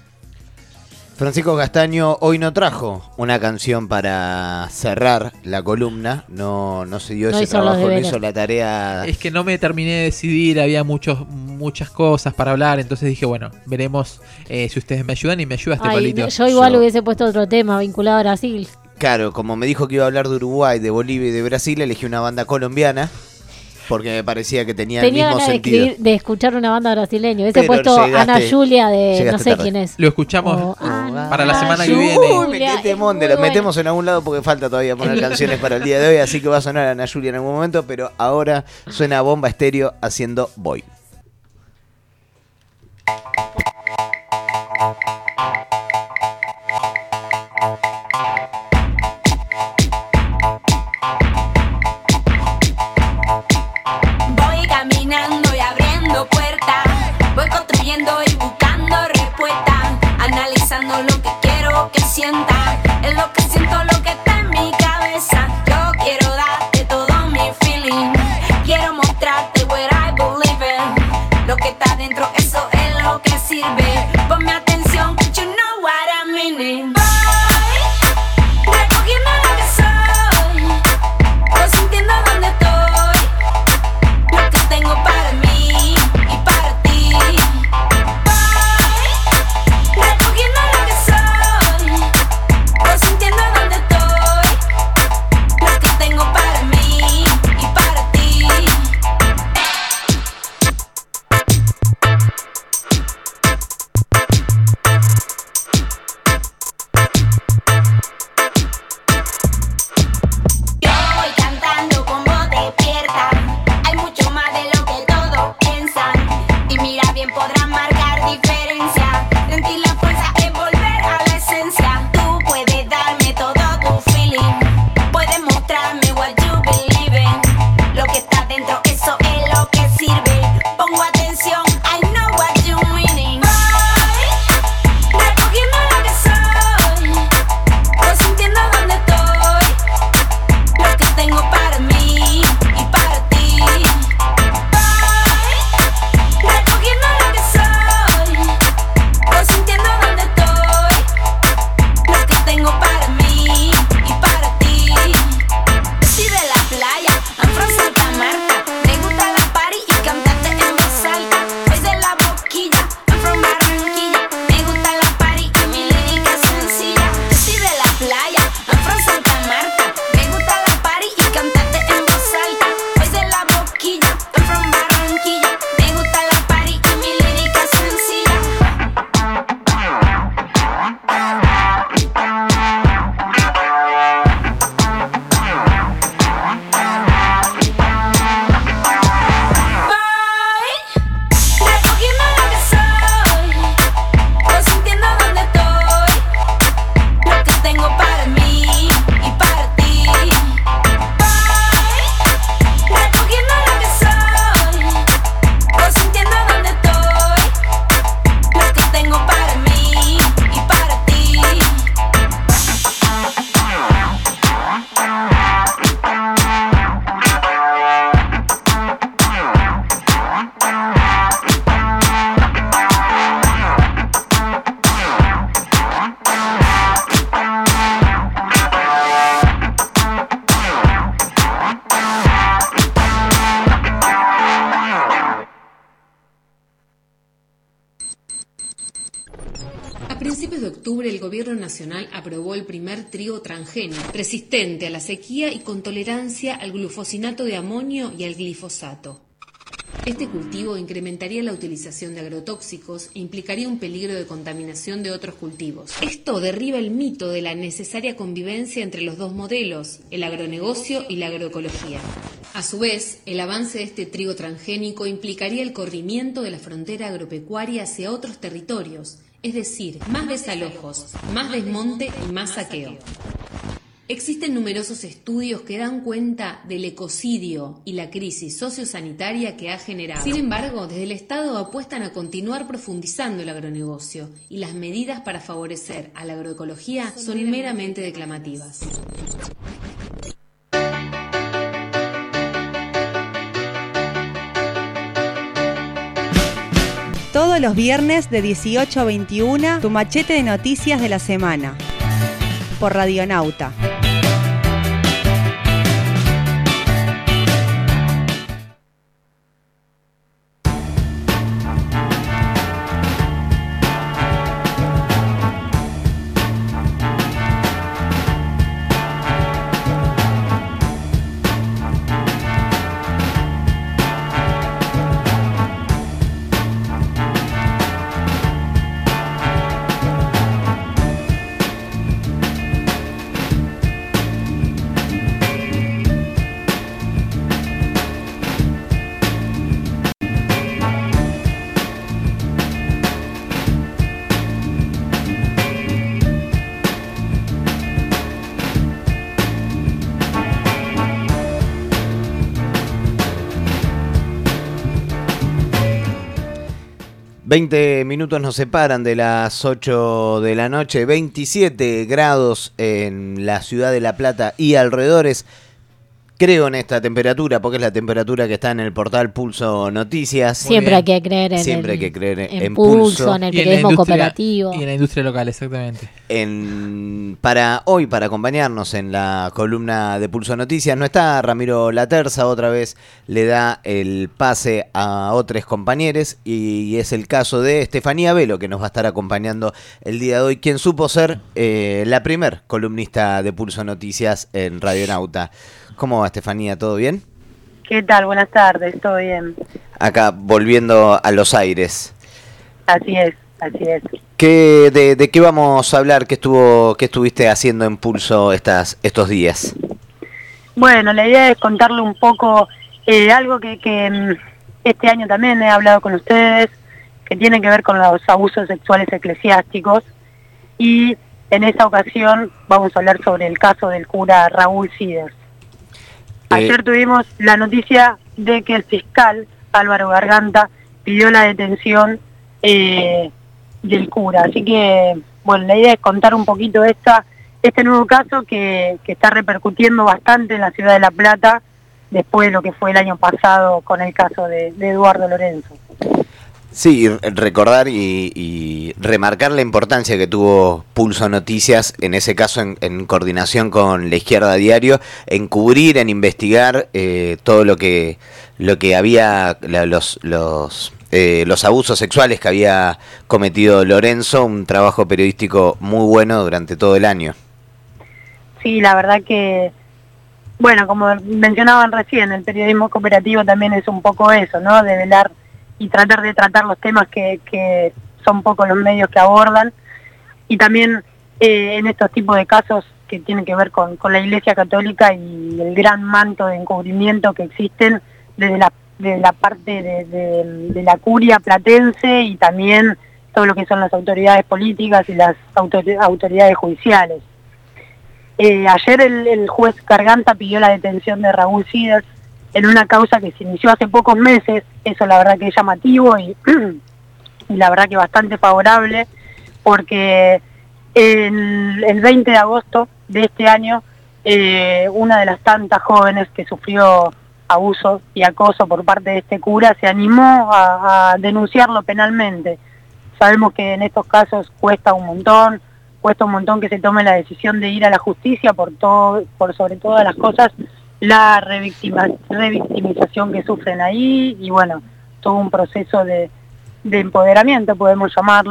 Francisco Castaño hoy no trajo una canción para cerrar la columna, no, no se dio No ese hizo los trabajo, no deberes. hizo la tarea. Es que no me terminé de decidir, había muchos, muchas cosas para hablar, entonces dije, bueno, veremos eh, si ustedes me ayudan y me ayuda este Ay, palito. no, yo igual Yo- hubiese puesto otro tema vinculado a Brasil. Claro, como me dijo que iba a hablar de Uruguay, de Bolivia y de Brasil, elegí una banda colombiana porque me parecía que tenía, Tenía el mismo ganas de, sentido. escribir- de escuchar una banda brasileña. Hubiese Pero puesto llegaste- Ana Julia de no llegaste sé tarde. quién es. Lo escuchamos Oh, Ana para la semana que Julia. viene. Uy, me quedé es temón, muy de lo buena. metemos en algún lado porque falta todavía poner canciones para el día de hoy, así que va a sonar Ana Julia en algún momento, pero ahora suena Bomba Estéreo haciendo Boy. Voy caminando y abriendo puertas, voy construyendo y buscando respuestas, analizando lo que quiero que sienta, es lo que siento, lo que está en mi cabeza. Yo quiero darte todo mi feeling, quiero mostrarte where I believe in. Lo que está dentro, eso es lo que sirve. Ponme atención octubre el Gobierno Nacional aprobó el primer trigo transgénico, resistente a la sequía y con tolerancia al glufosinato de amonio y al glifosato. Este cultivo incrementaría la utilización de agrotóxicos e implicaría un peligro de contaminación de otros cultivos. Esto derriba el mito de la necesaria convivencia entre los dos modelos, el agronegocio y la agroecología. A su vez, el avance de este trigo transgénico implicaría el corrimiento de la frontera agropecuaria hacia otros territorios, es decir, más desalojos, más desmonte y más saqueo. Existen numerosos estudios que dan cuenta del ecocidio y la crisis sociosanitaria que ha generado. Sin embargo, desde el Estado apuestan a continuar profundizando el agronegocio y las medidas para favorecer a la agroecología son meramente declamativas. Todos los viernes de dieciocho a veintiuna, tu machete de noticias de la semana. Por Radionauta. veinte minutos nos separan de las ocho de la noche, veintisiete grados en la ciudad de La Plata y alrededores. Creo en esta temperatura porque es la temperatura que está en el portal Pulso Noticias. Siempre hay que creer en Siempre el, hay que creer en, en en Pulso, Pulso. en el Y en la periodismo industria- cooperativo. Y en la industria local, exactamente. En, para hoy, para acompañarnos en la columna de Pulso Noticias, no está Ramiro Laterza, otra vez le da el pase a otros compañeros y es el caso de Estefanía Velo, que nos va a estar acompañando el día de hoy, quien supo ser eh, la primer columnista de Pulso Noticias en Radionauta. ¿Cómo va, Estefanía? ¿Todo bien? ¿Qué tal? Buenas tardes, ¿todo bien? Acá volviendo a los aires. Así es, así es. ¿Qué, de, ¿De qué vamos a hablar? ¿Qué estuvo, qué estuviste haciendo en Pulso estas, estos días? Bueno, la idea es contarle un poco eh, algo que, que mm, este año también he hablado con ustedes, que tiene que ver con los abusos sexuales eclesiásticos, y en esta ocasión vamos a hablar sobre el caso del cura Raúl Siders. Ayer tuvimos la noticia de que el fiscal Álvaro Garganta pidió la detención eh, del cura. Así que, bueno, la idea es contar un poquito esta, este nuevo caso que, que está repercutiendo bastante en la ciudad de La Plata después de lo que fue el año pasado con el caso de, de Eduardo Lorenzo. Sí, recordar y, y remarcar la importancia que tuvo Pulso Noticias, en ese caso en, en coordinación con La Izquierda Diario, en cubrir, en investigar eh, todo lo que lo que había, la, los los eh, los abusos sexuales que había cometido Lorenzo, un trabajo periodístico muy bueno durante todo el año. Sí, la verdad que, bueno, como mencionaban recién, el periodismo cooperativo también es un poco eso, ¿no? De velar y tratar de tratar los temas que, que son pocos los medios que abordan, y también eh, en estos tipos de casos que tienen que ver con, con la Iglesia Católica y el gran manto de encubrimiento que existen desde la, desde la parte de, de, de la curia platense y también todo lo que son las autoridades políticas y las autor- autoridades judiciales. Eh, ayer el, el juez Garganta pidió la detención de Raúl Siders en una causa que se inició hace pocos meses. Eso la verdad que es llamativo y, y la verdad que bastante favorable, porque el, el veinte de agosto de este año eh, una de las tantas jóvenes que sufrió abuso y acoso por parte de este cura se animó a, a denunciarlo penalmente. Sabemos que en estos casos cuesta un montón, cuesta un montón que se tome la decisión de ir a la justicia por todo, por sobre todas las cosas, la revictima, revictimización que sufren ahí y bueno, todo un proceso de, de empoderamiento, podemos llamarlo,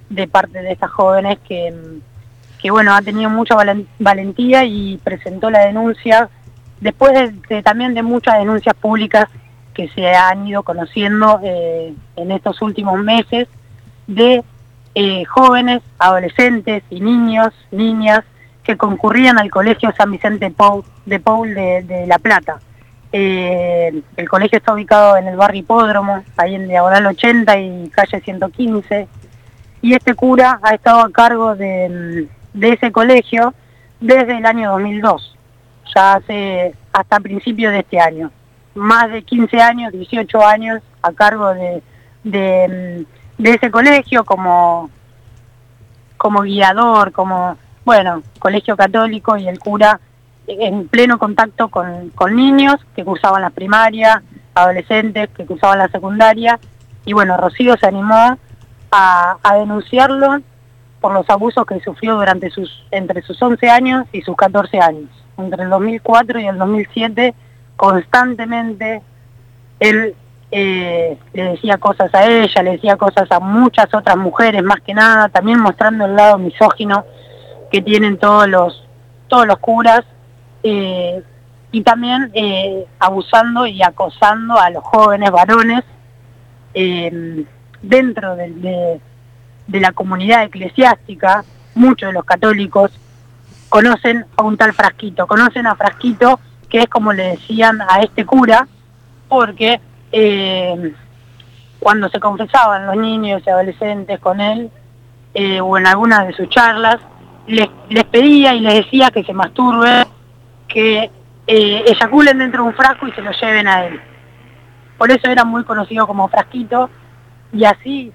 de parte de estas jóvenes que, que bueno, ha tenido mucha valen- valentía y presentó la denuncia después de, de, también de muchas denuncias públicas que se han ido conociendo eh, en estos últimos meses de eh, jóvenes, adolescentes y niños, niñas que concurrían al Colegio San Vicente Paul, de Paul de, de La Plata. Eh, el colegio está ubicado en el barrio Hipódromo, ahí en Diagonal ochenta y calle ciento quince, y este cura ha estado a cargo de, de ese colegio desde el año dos mil dos, ya hace hasta principios de este año. Más de quince años, dieciocho años a cargo de, de, de ese colegio como, como guiador, como, bueno, colegio católico, y el cura en pleno contacto con, con niños que cursaban la primaria, adolescentes que cursaban la secundaria, y bueno, Rocío se animó a, a denunciarlo por los abusos que sufrió durante sus, entre sus once años y sus catorce años. Entre el dos mil cuatro y el dos mil siete, constantemente él eh, le decía cosas a ella, le decía cosas a muchas otras mujeres, más que nada, también mostrando el lado misógino que tienen todos los, todos los curas, eh, y también eh, abusando y acosando a los jóvenes varones eh, dentro de, de, de la comunidad eclesiástica. Muchos de los católicos conocen a un tal Frasquito, conocen a Frasquito, que es como le decían a este cura, porque eh, cuando se confesaban los niños y adolescentes con él, eh, o en algunas de sus charlas, les, les pedía y les decía que se masturben, que eh, eyaculen dentro de un frasco y se lo lleven a él. Por eso era muy conocido como Frasquito, y así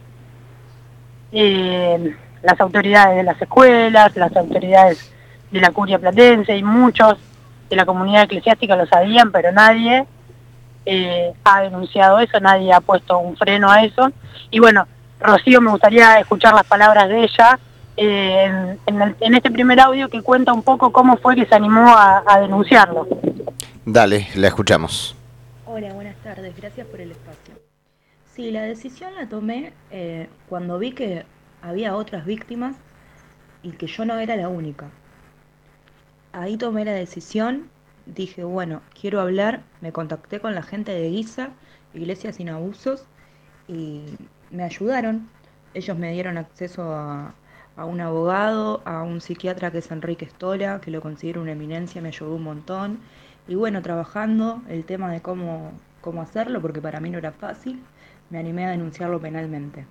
eh, las autoridades de las escuelas, las autoridades de la curia platense y muchos de la comunidad eclesiástica lo sabían, pero nadie eh, ha denunciado eso, nadie ha puesto un freno a eso. Y bueno, Rocío, me gustaría escuchar las palabras de ella eh, en, en, el, en este primer audio, que cuenta un poco cómo fue que se animó a, a denunciarlo. Dale, la escuchamos. Hola, buenas tardes, gracias por el espacio. Sí, la decisión la tomé eh, cuando vi que había otras víctimas y que yo no era la única. Ahí tomé la decisión, dije, bueno, quiero hablar, me contacté con la gente de Guisa, Iglesia Sin Abusos, y me ayudaron. Ellos me dieron acceso a, a un abogado, a un psiquiatra que es Enrique Stola, que lo considero una eminencia, me ayudó un montón. Y bueno, trabajando el tema de cómo, cómo hacerlo, porque para mí no era fácil, me animé a denunciarlo penalmente.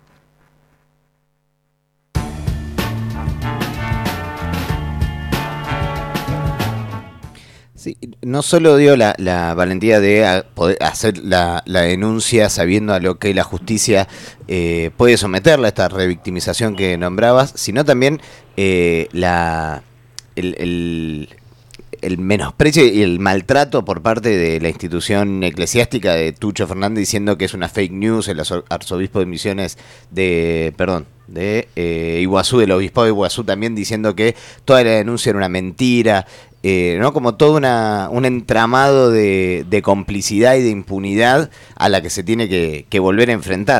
Sí, no solo dio la, la valentía de a, poder hacer la, la denuncia sabiendo a lo que la justicia eh, puede someterla, a esta revictimización que nombrabas, sino también eh, la el, el, el menosprecio y el maltrato por parte de la institución eclesiástica de Tucho Fernández, diciendo que es una fake news, el arzobispo de Misiones de, perdón, de eh, Iguazú, del obispado de Iguazú también, diciendo que toda la denuncia era una mentira. Eh, ¿no? Como todo una, un entramado de, de complicidad y de impunidad a la que se tiene que, que volver a enfrentar.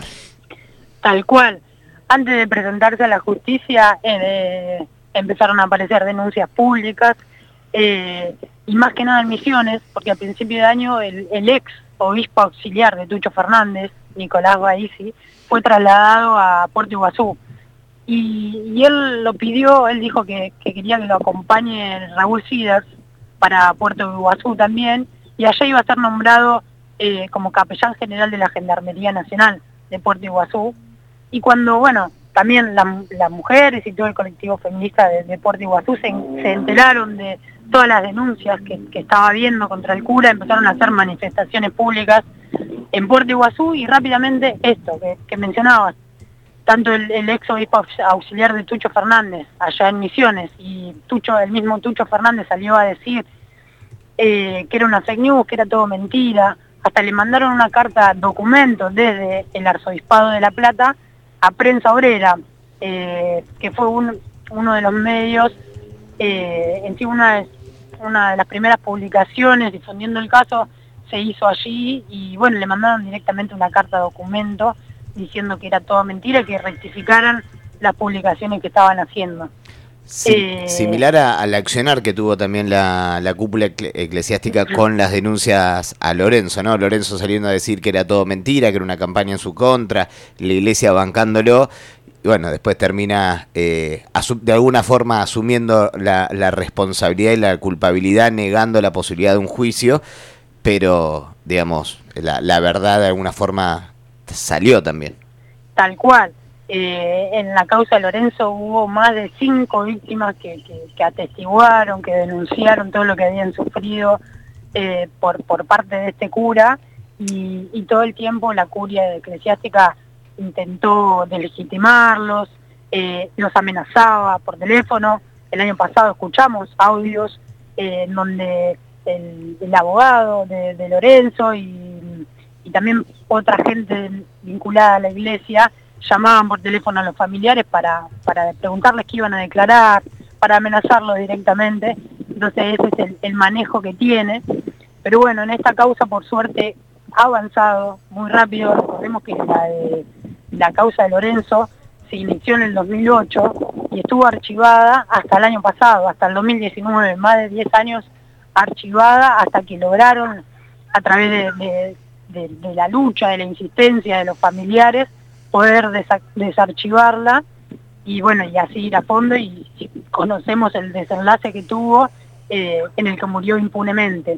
Tal cual. Antes de presentarse a la justicia eh, empezaron a aparecer denuncias públicas, eh, y más que nada en Misiones, porque a principio de año el, el ex obispo auxiliar de Tucho Fernández, Nicolás Baisi, fue trasladado a Puerto Iguazú. Y, y él lo pidió, él dijo que, que quería que lo acompañe Raúl Siders para Puerto Iguazú también, y allá iba a ser nombrado eh, como capellán general de la Gendarmería Nacional de Puerto Iguazú. Y cuando, bueno, también la, las mujeres y todo el colectivo feminista de, de Puerto Iguazú se, se enteraron de todas las denuncias que, que estaba habiendo contra el cura, empezaron a hacer manifestaciones públicas en Puerto Iguazú, y rápidamente esto que, que mencionabas, tanto el, el ex obispo auxiliar de Tucho Fernández allá en Misiones, y Tucho, el mismo Tucho Fernández salió a decir eh, que era una fake news, que era todo mentira. Hasta le mandaron una carta documento desde el arzobispado de La Plata a Prensa Obrera, eh, que fue un, uno de los medios, eh, en sí una de, una de las primeras publicaciones difundiendo el caso se hizo allí, y bueno, le mandaron directamente una carta documento diciendo que era todo mentira, que rectificaran las publicaciones que estaban haciendo. Sí, Eh, similar a- al accionar que tuvo también la, la cúpula ecle- eclesiástica con las denuncias a Lorenzo, ¿no? Lorenzo saliendo a decir que era todo mentira, que era una campaña en su contra, la iglesia bancándolo, y bueno, después termina eh, asu- de alguna forma asumiendo la, la responsabilidad y la culpabilidad, negando la posibilidad de un juicio, pero, digamos, la, la verdad de alguna forma salió también. Tal cual. Eh, en la causa de Lorenzo hubo más de cinco víctimas que, que, que atestiguaron, que denunciaron todo lo que habían sufrido eh, por, por parte de este cura, y, y todo el tiempo la curia eclesiástica intentó delegitimarlos, eh, los amenazaba por teléfono. El año pasado escuchamos audios eh, en donde el, el abogado de, de Lorenzo y, y también otra gente vinculada a la iglesia llamaban por teléfono a los familiares para, para preguntarles qué iban a declarar, para amenazarlos directamente. Entonces ese es el, el manejo que tiene. Pero bueno, en esta causa por suerte ha avanzado muy rápido. Recordemos que la, de, la causa de Lorenzo se inició en el dos mil ocho y estuvo archivada hasta el año pasado, hasta el dos mil diecinueve, más de diez años archivada, hasta que lograron, a través de, de, de, de la lucha, de la insistencia de los familiares, poder desa desarchivarla y bueno, y así ir a fondo, y, y conocemos el desenlace que tuvo, eh, en el que murió impunemente.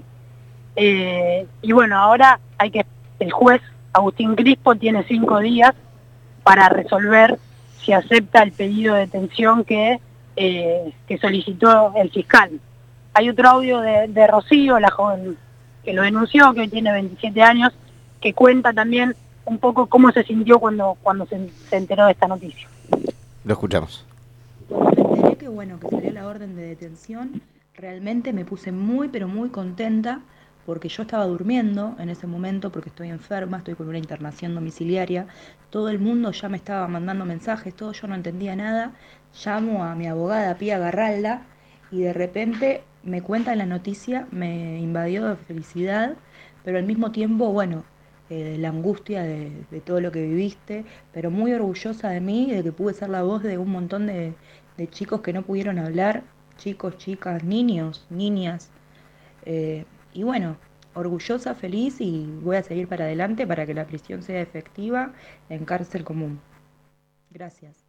Eh, y bueno, ahora hay que, el juez Agustín Crispo tiene cinco días para resolver si acepta el pedido de detención que, eh, que solicitó el fiscal. Hay otro audio de, de Rocío, la joven que lo denunció, que hoy tiene veintisiete años, que cuenta también un poco cómo se sintió cuando, cuando se, se enteró de esta noticia. Lo escuchamos. Cuando me enteré que bueno, que salió la orden de detención, realmente me puse muy pero muy contenta, porque yo estaba durmiendo en ese momento, porque estoy enferma, estoy con una internación domiciliaria, todo el mundo ya me estaba mandando mensajes, todo, yo no entendía nada. Llamo a mi abogada Pía Garralda y de repente me cuentan la noticia, me invadió de felicidad, pero al mismo tiempo, bueno, eh, la angustia de, de todo lo que viviste, pero muy orgullosa de mí, de que pude ser la voz de un montón de, de chicos que no pudieron hablar, chicos, chicas, niños, niñas, eh, y bueno, orgullosa, feliz, y voy a seguir para adelante para que la prisión sea efectiva en cárcel común. Gracias.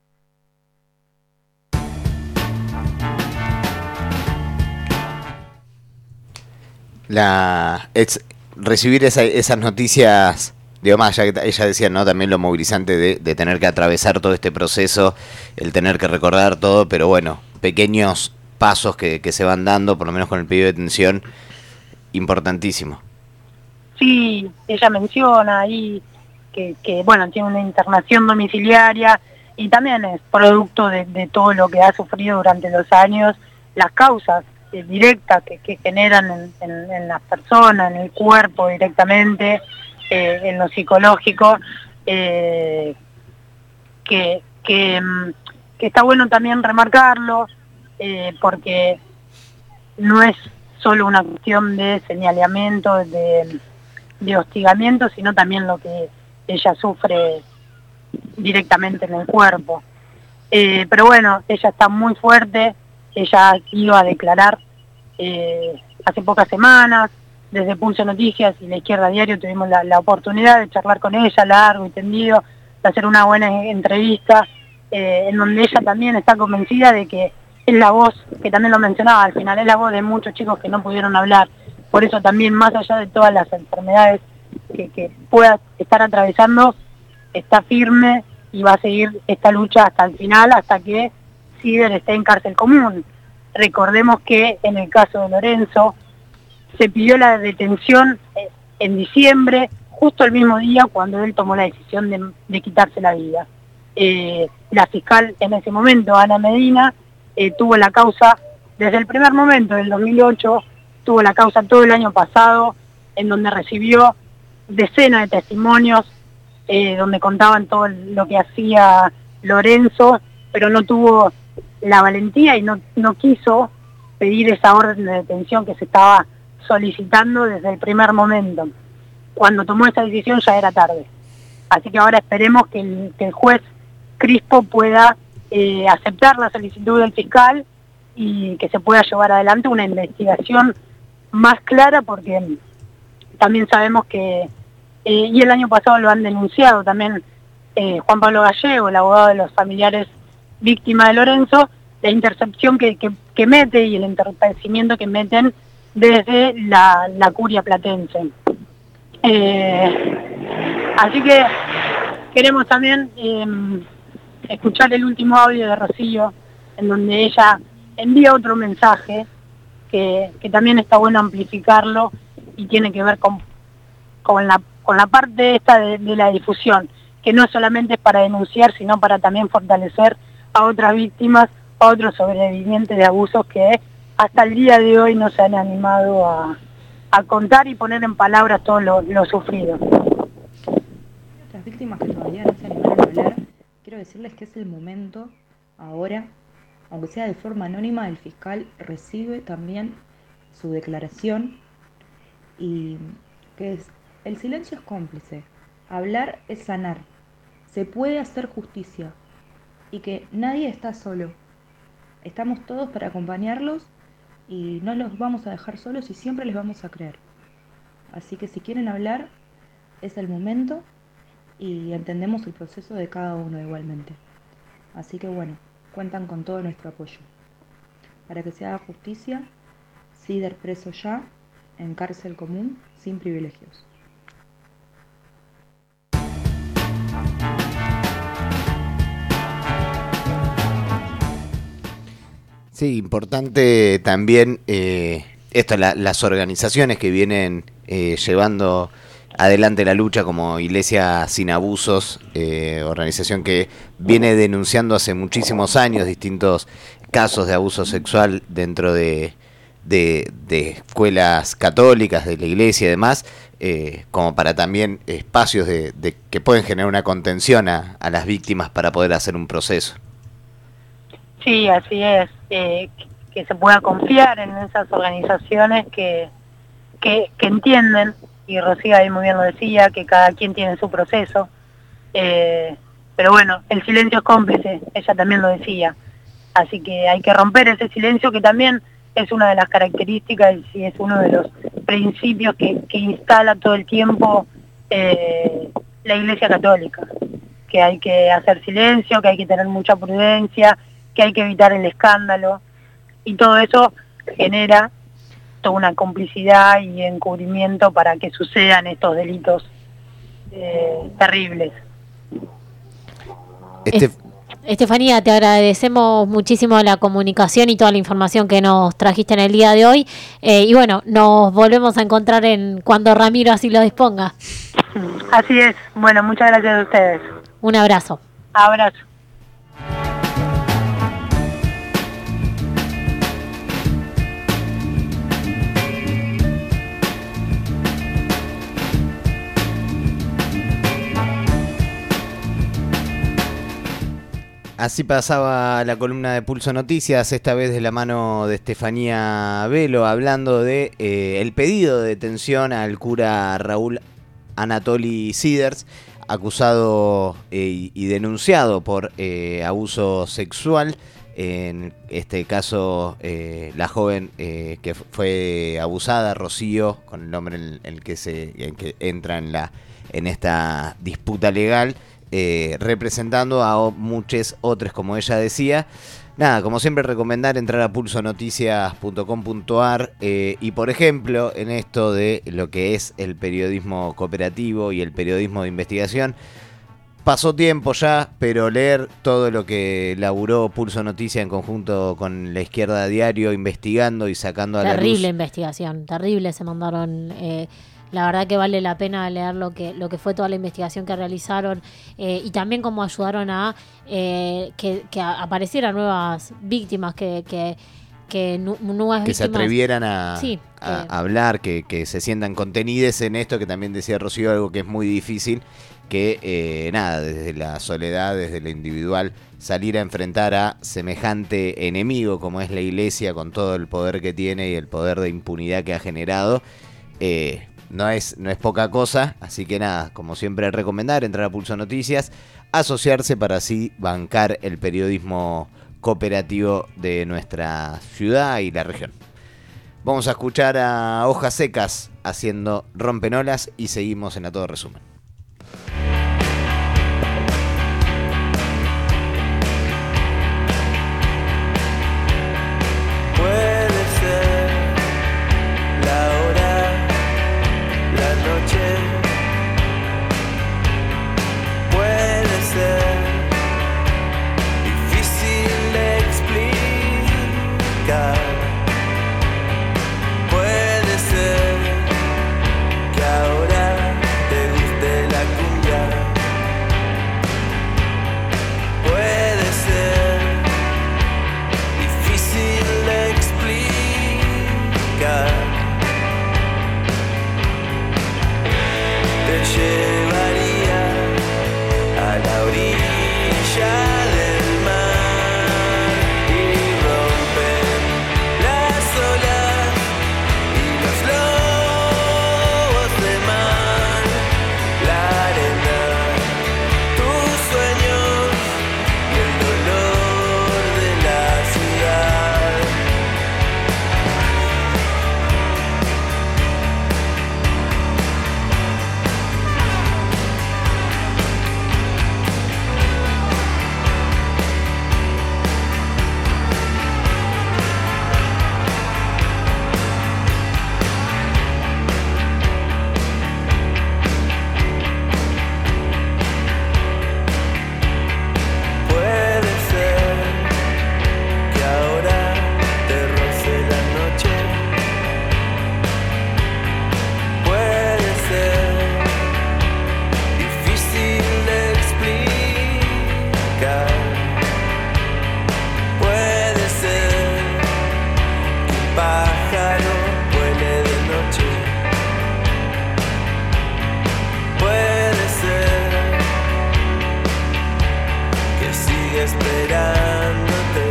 La es, recibir esa, esas noticias, digo más, ya que ella decía, ¿no? También lo movilizante de, de tener que atravesar todo este proceso, el tener que recordar todo, pero bueno, pequeños pasos que, que se van dando, por lo menos con el pedido de detención, importantísimo. Sí, ella menciona ahí que, que bueno, tiene una internación domiciliaria y también es producto de, de todo lo que ha sufrido durante los años, las causas eh, directas que, que generan en, en, en las personas, en el cuerpo directamente, eh, en lo psicológico, eh, que, que, que está bueno también remarcarlo, eh, porque no es solo una cuestión de señalamiento, de, de hostigamiento, sino también lo que ella sufre directamente en el cuerpo. Eh, pero bueno, ella está muy fuerte, ella ha ido a declarar eh, hace pocas semanas, desde Pulso Noticias y La Izquierda Diario tuvimos la, la oportunidad de charlar con ella largo y tendido, de hacer una buena entrevista, eh, en donde ella también está convencida de que es la voz, que también lo mencionaba al final, es la voz de muchos chicos que no pudieron hablar. Por eso también, más allá de todas las enfermedades que, que pueda estar atravesando, está firme y va a seguir esta lucha hasta el final, hasta que Ciber esté en cárcel común. Recordemos que en el caso de Lorenzo se pidió la detención en diciembre, justo el mismo día cuando él tomó la decisión de, de quitarse la vida. Eh, la fiscal en ese momento, Ana Medina, Eh, tuvo la causa desde el primer momento del dos mil ocho, tuvo la causa todo el año pasado, en donde recibió decenas de testimonios, eh, donde contaban todo lo que hacía Lorenzo, pero no tuvo la valentía y no, no quiso pedir esa orden de detención que se estaba solicitando desde el primer momento. Cuando tomó esa decisión ya era tarde. Así que ahora esperemos que el, que el juez Crispo pueda eh, aceptar la solicitud del fiscal y que se pueda llevar adelante una investigación más clara, porque también sabemos que, eh, y el año pasado lo han denunciado también eh, Juan Pablo Gallego, el abogado de los familiares víctimas de Lorenzo, la intercepción que, que, que mete y el entorpecimiento que meten desde la, la curia platense. Eh, así que queremos también eh, escuchar el último audio de Rocío, en donde ella envía otro mensaje que, que también está bueno amplificarlo y tiene que ver con, con, la, con la parte esta de, de la difusión, que no solamente es para denunciar, sino para también fortalecer a otras víctimas, a otros sobrevivientes de abusos que hasta el día de hoy no se han animado a, a contar y poner en palabras todo lo, lo sufrido. Otras víctimas que todavía no se animaron a hablar, quiero decirles que es el momento, ahora, aunque sea de forma anónima, el fiscal recibe también su declaración, y que es, el silencio es cómplice, hablar es sanar, se puede hacer justicia, y que nadie está solo, estamos todos para acompañarlos y no los vamos a dejar solos y siempre les vamos a creer. Así que si quieren hablar, es el momento y entendemos el proceso de cada uno igualmente. Así que bueno, cuentan con todo nuestro apoyo. Para que se haga justicia, Sider preso ya, en cárcel común, sin privilegios. Sí, importante también eh, esto, la, las organizaciones que vienen eh, llevando adelante la lucha, como Iglesia Sin Abusos, eh, organización que viene denunciando hace muchísimos años distintos casos de abuso sexual dentro de, de, de escuelas católicas, de la iglesia y demás, eh, como para también espacios de, de que pueden generar una contención a, a las víctimas para poder hacer un proceso. Sí, así es, eh, que se pueda confiar en esas organizaciones que, que, que entienden, y Rocío ahí muy bien lo decía, que cada quien tiene su proceso, eh, pero bueno, el silencio es cómplice, ella también lo decía, así que hay que romper ese silencio, que también es una de las características y es uno de los principios que, que instala todo el tiempo eh, la Iglesia Católica, que hay que hacer silencio, que hay que tener mucha prudencia, que hay que evitar el escándalo, y todo eso genera toda una complicidad y encubrimiento para que sucedan estos delitos eh, terribles. Este... Estefanía, te agradecemos muchísimo la comunicación y toda la información que nos trajiste en el día de hoy, eh, y bueno, nos volvemos a encontrar en cuando Ramiro así lo disponga. Así es, bueno, muchas gracias a ustedes. Un abrazo. Abrazo. Así pasaba la columna de Pulso Noticias, esta vez de la mano de Estefanía Velo, hablando de eh, el pedido de detención al cura Raúl Anatoli Siders, acusado eh, y denunciado por eh, abuso sexual. En este caso, eh, la joven eh, que fue abusada, Rocío, con el nombre en el que se en que entra en la en esta disputa legal. Eh, representando a muchos otros, como ella decía. Nada, como siempre, recomendar entrar a pulso noticias punto com punto a r eh, y, por ejemplo, en esto de lo que es el periodismo cooperativo y el periodismo de investigación, pasó tiempo ya, pero leer todo lo que laburó Pulso Noticias en conjunto con La Izquierda Diario, investigando y sacando a la luz. Terrible investigación, terrible se mandaron. Eh, La verdad que vale la pena leer lo que lo que fue toda la investigación que realizaron, eh, y también cómo ayudaron a eh, que, que aparecieran nuevas víctimas, que, que, que nu, nuevas que víctimas, se atrevieran a, sí, a, que, a hablar, que, que se sientan contenides en esto, que también decía Rocío, algo que es muy difícil, que eh, nada, desde la soledad, desde lo individual, salir a enfrentar a semejante enemigo como es la iglesia, con todo el poder que tiene y el poder de impunidad que ha generado. eh, No es, no es poca cosa, así que nada, como siempre recomendar, entrar a Pulso Noticias. asociarse para así bancar el periodismo cooperativo de nuestra ciudad y la región. Vamos a escuchar a Hojas Secas haciendo Rompenolas y seguimos en A Todo Resumen. Puede ser la hora, la noche, puede ser difícil de explicar, puede ser que ahora te guste la cumbia, puede ser difícil de explicar, te llevaría a la orilla del mar y rompen las olas y los lobos de mar, la arena, tus sueños y el dolor de la ciudad. Puede ser que ahora te roce la noche, puede ser difícil de explicar, puede ser que un pájaro vuele de noche, puede ser que sigue esperándote,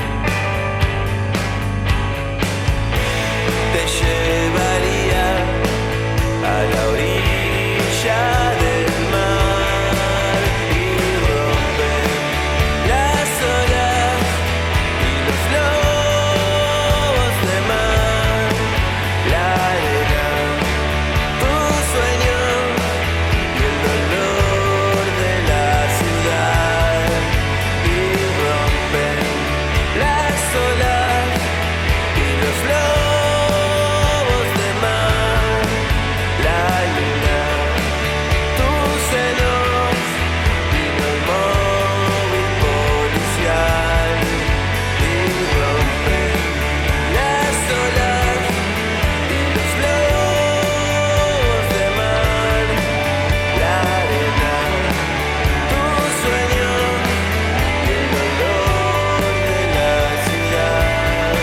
te llevaría a la orilla del mar y rompen las olas y los lobos de mar, la arena, tus sueños y el dolor de la ciudad. Y rompen las olas y los lobos de mar, la luna, tus senos vino el móvil policial. Y rompen las olas y los lobos de mar, la arena, tus sueños y el dolor de la ciudad.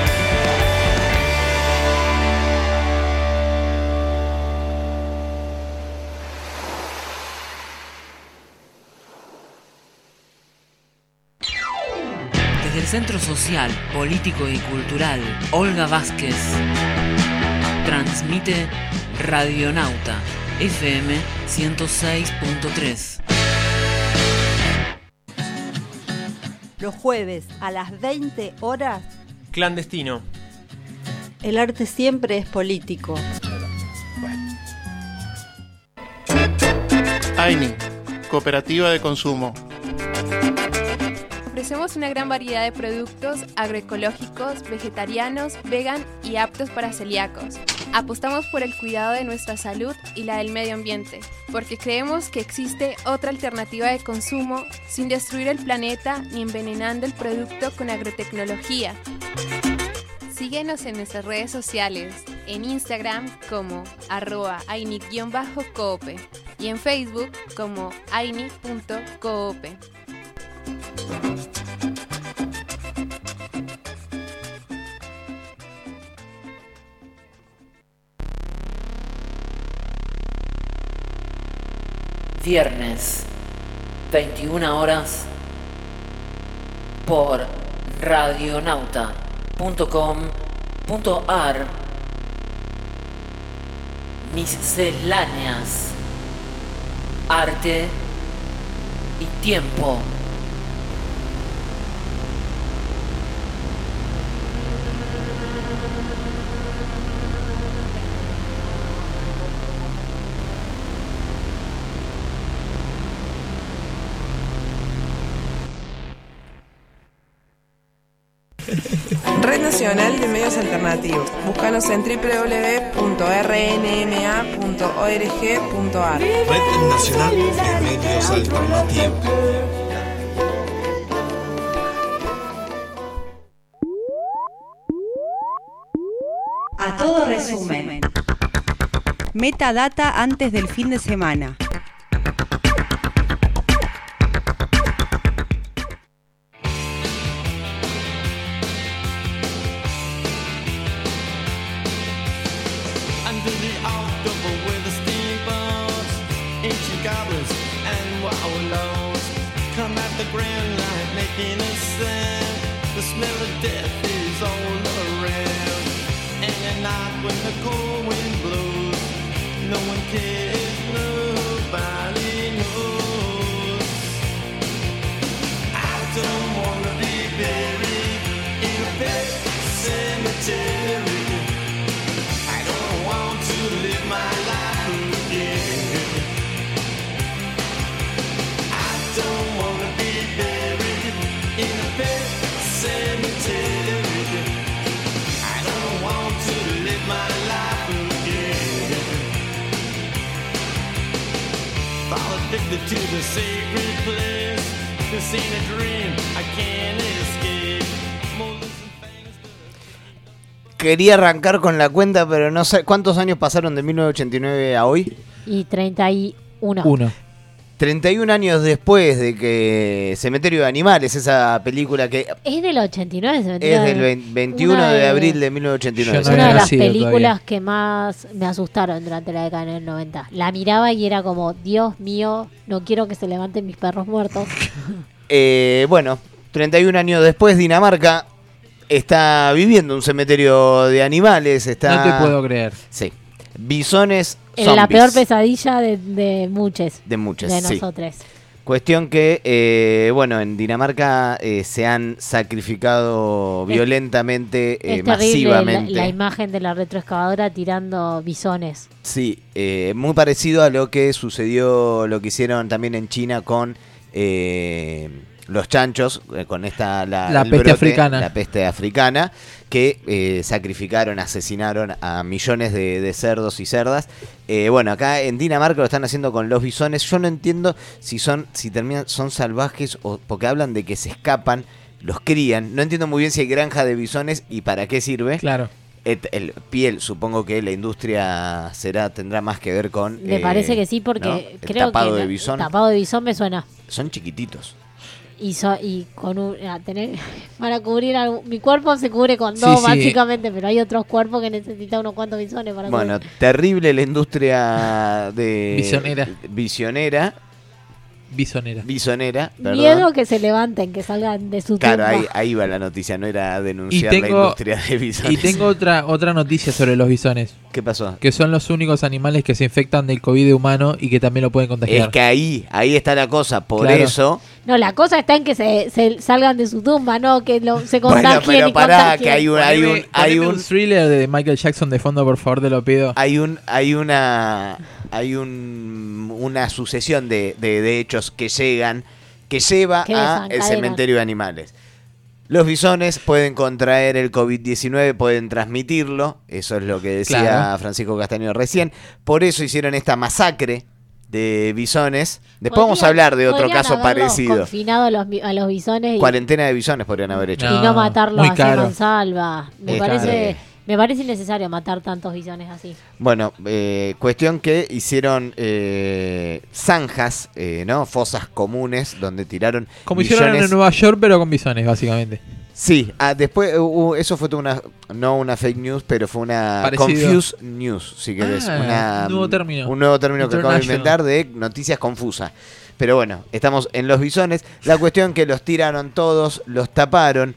Desde el Centro Social, Político y Cultural Olga Vázquez transmite Radionauta F M ciento seis punto tres. Los jueves a las veinte horas, Clandestino. el arte siempre es político. AINI, Cooperativa de Consumo. Ofrecemos una gran variedad de productos agroecológicos, vegetarianos, vegan y aptos para celíacos. Apostamos por el cuidado de nuestra salud y la del medio ambiente, porque creemos que existe otra alternativa de consumo sin destruir el planeta ni envenenando el producto con agrotecnología. Síguenos en nuestras redes sociales, en Instagram como arroba aini-coope y en Facebook como aini punto coope. Viernes, veintiuna horas, por radionauta punto com punto ar. Misceláneas, arte y tiempo. Red Nacional de Medios Alternativos. Búscanos en doble u doble u doble u punto r n m a punto org punto a r. Red Nacional de Medios Alternativos. A todo resumen. Metadata antes del fin de semana. To the sacred place, this ain't a dream, I can't escape. Quería arrancar con la cuenta, pero no sé cuántos años pasaron de mil novecientos ochenta y nueve a hoy. Y treinta y uno. Uno. treinta y un años después de que Cementerio de Animales, esa película que Es del ochenta y nueve, Cementerio es del de- vein- veintiuno una de abril de mil novecientos ochenta y nueve. Yo no Una de las nacido películas todavía. que más me asustaron durante la década del noventa. La miraba y era como, Dios mío, no quiero que se levanten mis perros muertos. Eh, bueno, treinta y un años después, Dinamarca está viviendo un cementerio de animales. Está... No te puedo creer. Sí. Bisones En zombies. la peor pesadilla de, de muchos. De muchos, De sí. nosotros. Cuestión que, eh, bueno, en Dinamarca eh, se han sacrificado Es- violentamente, eh, Es terrible la, masivamente. la imagen de la retroexcavadora tirando bisones. Sí, eh, muy parecido a lo que sucedió, lo que hicieron también en China con eh, los chanchos, eh, con esta la, La el peste africana. la peste africana, que eh, sacrificaron, asesinaron a millones de, de cerdos y cerdas. Eh, bueno, acá en Dinamarca lo están haciendo con los bisones. Yo no entiendo si son, si terminan, son salvajes o porque hablan de que se escapan, los crían. No entiendo muy bien si hay granja de bisones y para qué sirve. Claro. Et- el piel, supongo que la industria será tendrá más que ver con. Me eh, parece que sí, porque ¿no? El creo tapado que de la- bisón. tapado de bisón me suena. Son chiquititos. Y, so- y con un, a tener para cubrir algo- mi cuerpo se cubre con Sí, dos sí. básicamente, pero hay otros cuerpos que necesitan unos cuantos bisones para Bueno, cubrir. terrible la industria de Bisonera. Visionera. Bisonera. Bisonera, perdón. Miedo que se levanten, que salgan de su Claro, tumba. ahí, ahí va la noticia, no era Y denunciar la tengo, industria de bisones. y tengo otra otra noticia sobre los bisones. ¿Qué pasó? Que son los únicos animales que se infectan del COVID de humano y que también lo pueden contagiar. Es que ahí, ahí está la cosa, por Claro. eso. No, la cosa está en que se, se salgan de su tumba, no que lo, se Bueno, contagien pero y pará, contagien. que hay un, hay un, Poneme- hay poneme un, un thriller de Michael Jackson de fondo, por favor, te lo pido. hay un, hay una, hay un, una sucesión de, de, de hechos que llegan, que lleva Que a el desencadenan. cementerio de animales. Los bisones pueden contraer el COVID diecinueve, pueden transmitirlo, eso es lo que decía Claro. Francisco Castaño recién. Por eso hicieron esta masacre de bisones. Después vamos a Podrían- hablar de otro podrían caso haberlos parecido. confinado a los, bi- a los bisones y, Cuarentena de bisones podrían haber hecho. y no matarlos muy así caro. con salva. Me Es parece, caro. me parece innecesario matar tantos bisones así. Bueno, eh, cuestión que hicieron eh, zanjas, eh, ¿no? Fosas comunes donde tiraron Como hicieron millones- en Nueva York, pero con bisones, básicamente. Sí, ah, después uh, eso fue toda una, no una fake news, pero fue una Parecido. confused news, si querés. Ah, una, un nuevo término. Un nuevo término que acabo de International. inventar de noticias confusas. Pero bueno, estamos en los bisones. La cuestión que los tiraron todos, los taparon.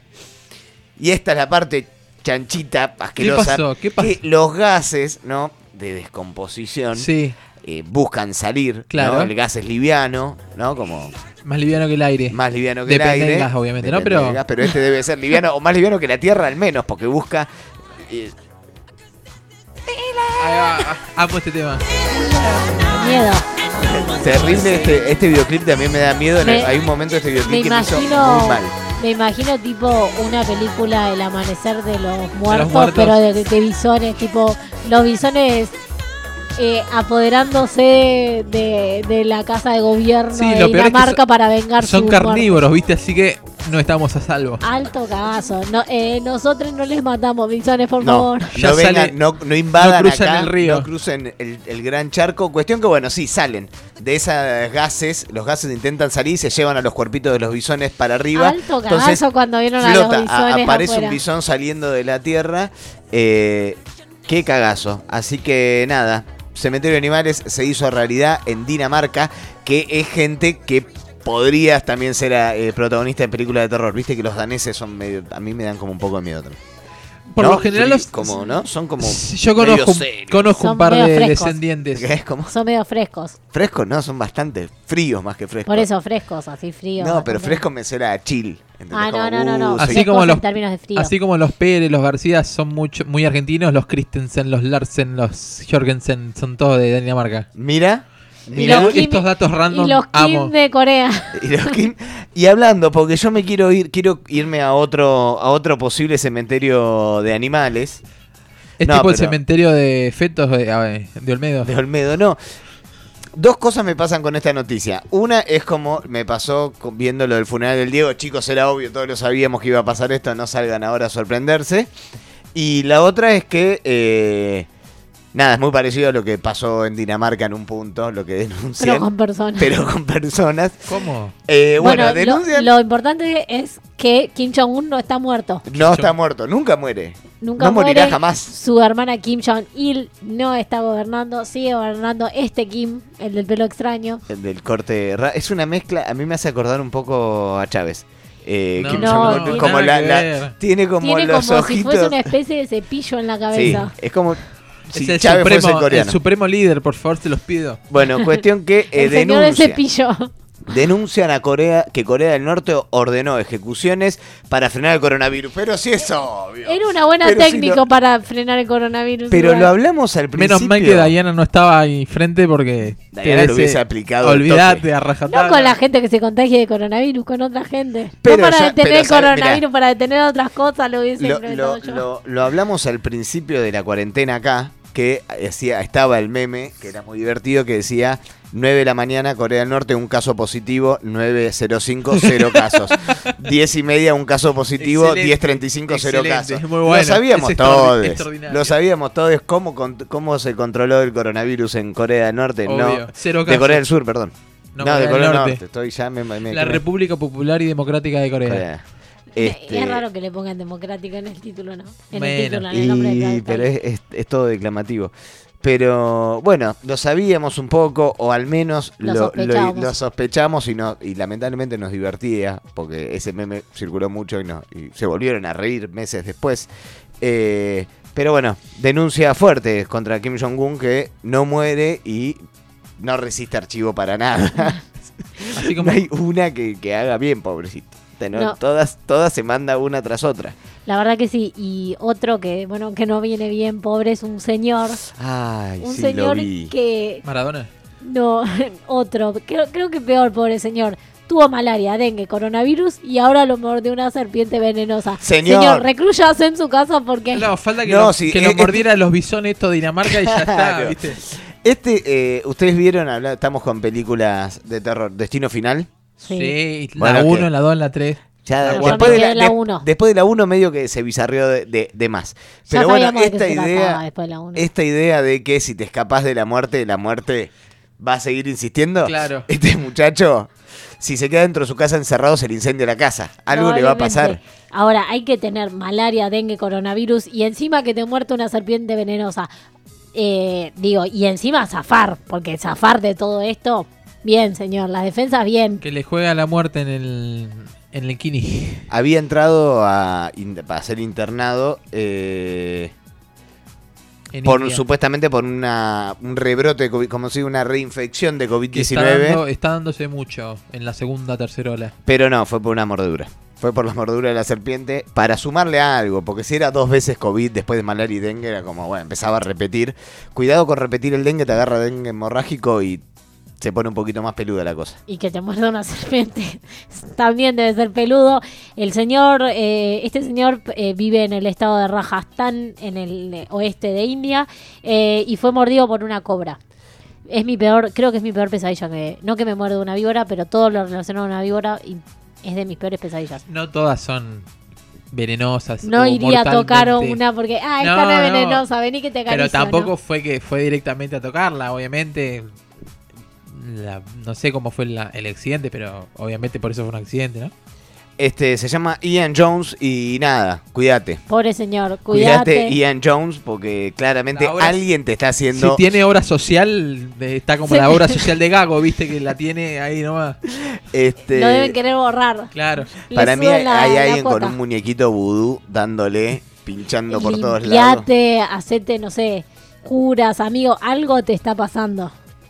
Y esta es la parte chanchita, asquerosa. pasó? ¿Qué pasó? Que los gases, ¿no? De descomposición. Sí. eh, buscan salir, Claro. ¿no? El gas es liviano, ¿no? Como Más liviano que el aire. más liviano que Depende el aire. del gas, obviamente, ¿no? Depende Pero- del gas, pero este debe ser liviano, o más liviano que la Tierra al menos, porque busca... eh, Ahí va. Amo este tema. Miedo. terrible este, este videoclip, también me da miedo. En el- Me- hay un momento de este Me videoclip que me hizo imagino, muy mal. me imagino tipo una película El amanecer de los muertos, muertos. pero de, de bisones, tipo los bisones eh, apoderándose de, de la casa de gobierno Sí, de lo peor es que Dinamarca son- para vengar Son su carnívoros, ¿viste? Así que no estamos a salvo. muerte. Alto cagazo. No, eh, nosotros no les matamos, bisones, por No, favor. Ya no, vengan, sale- no, no invadan no crucen acá, el río. no crucen el, el gran charco. Cuestión que, bueno, sí, salen de esas gases, los gases intentan salir y se llevan a los cuerpitos de los bisones para arriba. Alto Entonces, cagazo cuando vieron a flota, los bisones a- aparece afuera. un bisón saliendo de la tierra. Eh, qué cagazo. Así que nada, Cementerio de Animales se hizo realidad en Dinamarca, que es gente que podría también ser eh, protagonista en películas de terror. Viste que los daneses son medio, a mí me dan como un poco de miedo también. Por ¿No? lo general Fri- los- como, ¿no? Son como Yo conozco, medio un- serios. conozco un Son par medio de frescos. descendientes. ¿Qué es como? Son medio frescos. Frescos, no, son bastante fríos más que frescos. Por eso frescos, así fríos. No, pero bastante. fresco me suena a chill. ¿entendés? Ah, no, Como, no, no, no. uh, Así soy- como Frescos los, en términos de frío. así como los Pérez, los García son mucho, muy argentinos, los Christensen, los Larsen, los Jorgensen son todos de Dinamarca. Mira, Y mira. los Kim- estos datos random Y los Kim amo. de Corea. Y, los Kim- y hablando, porque yo me quiero ir, quiero irme a otro, a otro posible cementerio de animales. Es No, tipo el pero- cementerio de fetos de, a ver, de Olmedo. De Olmedo, no. Dos cosas me pasan con esta noticia. Una es como me pasó con- viendo lo del funeral del Diego. Chicos, era obvio, todos lo sabíamos que iba a pasar esto, no salgan ahora a sorprenderse. Y la otra es que, eh, nada, es muy parecido a lo que pasó en Dinamarca en un punto, lo que denuncian. Pero con personas. Pero con personas. ¿Cómo? Eh, bueno, Bueno, denuncian. lo, lo importante es que Kim Jong-un no está muerto. No está muerto, nunca muere. Nunca no morirá muere. jamás. Su hermana Kim Jong-il no está gobernando, sigue gobernando este Kim, el del pelo extraño. El del corte. ra- Es una mezcla, a mí me hace acordar un poco a Chávez. Eh, No, Kim no, Jong-un, tiene como nada la, que la- ver. tiene como Tiene los como ojitos. si fuese una especie de cepillo en la Sí, cabeza. es como si es el Chávez fuese supremo, el coreano. supremo líder, por favor, te los pido. Bueno, cuestión que eh, el señor de denuncia, cepillo. denuncian a Corea que Corea del Norte ordenó ejecuciones para frenar el coronavirus. Pero sí es obvio. Era una buena Pero si técnica lo- para frenar el coronavirus. Pero igual. lo hablamos al principio. Menos mal que Diana no estaba ahí frente porque Diana te lo des- hubiese aplicado al Olvídate, toque. a rajatabla. No con la gente que se contagie de coronavirus, con otra gente. Pero no para ya- detener pero el sabe- coronavirus, mirá. para detener otras cosas, lo hubiese Lo, implementado lo- yo. lo- lo hablamos al principio de la cuarentena acá, que decía, estaba el meme, que era muy divertido, que decía nueve de la mañana, Corea del Norte, un caso positivo, nueve cero cinco, cero casos. diez y media, un caso positivo, Excelente, diez treinta y cinco, cero excelente, casos. muy bueno, Lo sabíamos es extraordi- todos. extraordinario. Lo sabíamos todos cómo, con- cómo se controló el coronavirus en Corea del Norte. Obvio, No, cero de casos. Corea del Sur, perdón. No, No, Corea de del Corea del Norte. Norte. Estoy ya me, me- La me- República Popular y Democrática de Corea. Corea. Este, Es raro que le pongan democrática en el título, ¿no? En Bueno, el título, en el nombre Y- del pero país. es, es- es todo declamativo. Pero bueno, lo sabíamos un poco, o al menos Lo lo, lo- sospechábamos. lo sospechamos y, no, y lamentablemente nos divertía, porque ese meme circuló mucho y, no, y se volvieron a reír meses después. Eh, pero bueno, denuncia fuerte contra Kim Jong-un que no muere y no resiste archivo para nada. Así como No hay una que, que haga bien, pobrecito. No, No. Todas, todas se manda una tras otra. La verdad que sí. Y otro que, bueno, que no viene bien, pobre, es un señor. Ay, un sí, señor lo vi. que... Maradona. No, otro. Creo, creo que peor, pobre señor. Tuvo malaria, dengue, coronavirus y ahora lo mordió una serpiente venenosa. Señor. reclúyase en su casa porque... No, falta que, No, lo, sí, que eh, lo eh, mordiera los bisones estos de Dinamarca y ya está, Claro. ¿viste? Este, eh, ¿ustedes vieron? habla- Estamos con películas de terror. ¿Destino Final? Sí, Bueno, la que- uno, la dos, la tres. Ya, Bueno, después, yo de me la, quedé en la de- uno. después de la uno medio que se bizarreó de, de- de más. Ya Pero bueno, sabíamos de qué esta se trataba idea, después de la uno. esta idea de que si te escapas de la muerte, la muerte va a seguir insistiendo. Claro. Este muchacho, si se queda dentro de su casa encerrado, se le incendia la casa. Algo le va a pasar. Probablemente. Ahora, hay que tener malaria, dengue, coronavirus y encima que te muerte una serpiente venenosa. Eh, digo, y encima zafar, porque zafar de todo esto, bien, señor, las defensas bien. Que le juega la muerte en el, en el Kini. Había entrado a, in- para ser internado. eh, En por India. supuestamente por una un rebrote de COVID, como si una reinfección de COVID Que está, diecinueve. dando- está dándose mucho en la segunda, tercera ola. Pero no, fue por una mordedura. Fue por la mordedura de la serpiente para sumarle a algo, porque si era dos veces COVID después de malaria y dengue, era como, bueno, empezaba a repetir. Cuidado con repetir el dengue, te agarra dengue hemorrágico y se pone un poquito más peluda la cosa. Y que te muerda una serpiente también debe ser peludo. El señor, eh, este señor eh, vive en el estado de Rajasthan, en el eh, oeste de India, eh, y fue mordido por una cobra. Es mi peor, creo que es mi peor pesadilla, que no que me muerde una víbora, pero todo lo relacionado a una víbora y es de mis peores pesadillas. No todas son venenosas. No o iría a tocar mortalmente. una porque, ah, esta No, no es no. venenosa, vení que te acaricio. Pero tampoco ¿no? fue que fue directamente a tocarla, obviamente. La- no sé cómo fue la- el accidente, pero obviamente por eso fue un accidente, ¿no? Este se llama Ian Jones y nada, cuídate. Pobre señor, Cuídate, cuídate. Ian Jones, porque claramente La obra- alguien te está haciendo. Si tiene obra social, de- está como Sí. la obra social de Gago, viste que la tiene ahí nomás. Este, Lo deben querer borrar. Claro. Le para mí suben hay, la- hay la alguien con cuota. un muñequito vudú dándole, pinchando por todos lados. Limpiate, hacete, no sé, curas, amigo, algo te está pasando.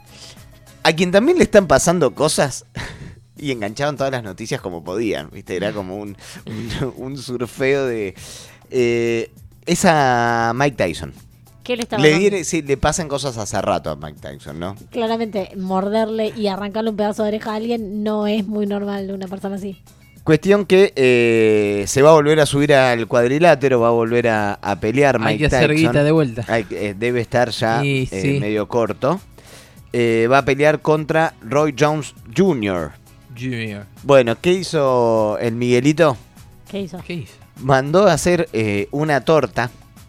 A quien también le están pasando cosas y enganchaban todas las noticias como podían, ¿viste? Era como un, un, un surfeo de... Eh, es a Mike Tyson. ¿Qué le está Le, pasando? viene, sí, le pasan cosas hace rato a Mike Tyson, ¿no? Claramente, morderle y arrancarle un pedazo de oreja a alguien no es muy normal de una persona así. Cuestión que eh, se va a volver a subir al cuadrilátero, va a volver a, a pelear Mike Hay que Tyson. hacer guita de vuelta. Hay que- eh, debe estar ya Sí, eh, sí. medio corto. Eh, va a pelear contra Roy Jones junior Junior. Bueno, ¿qué hizo el Miguelito? ¿Qué hizo? ¿Qué hizo? Mandó a hacer eh, una torta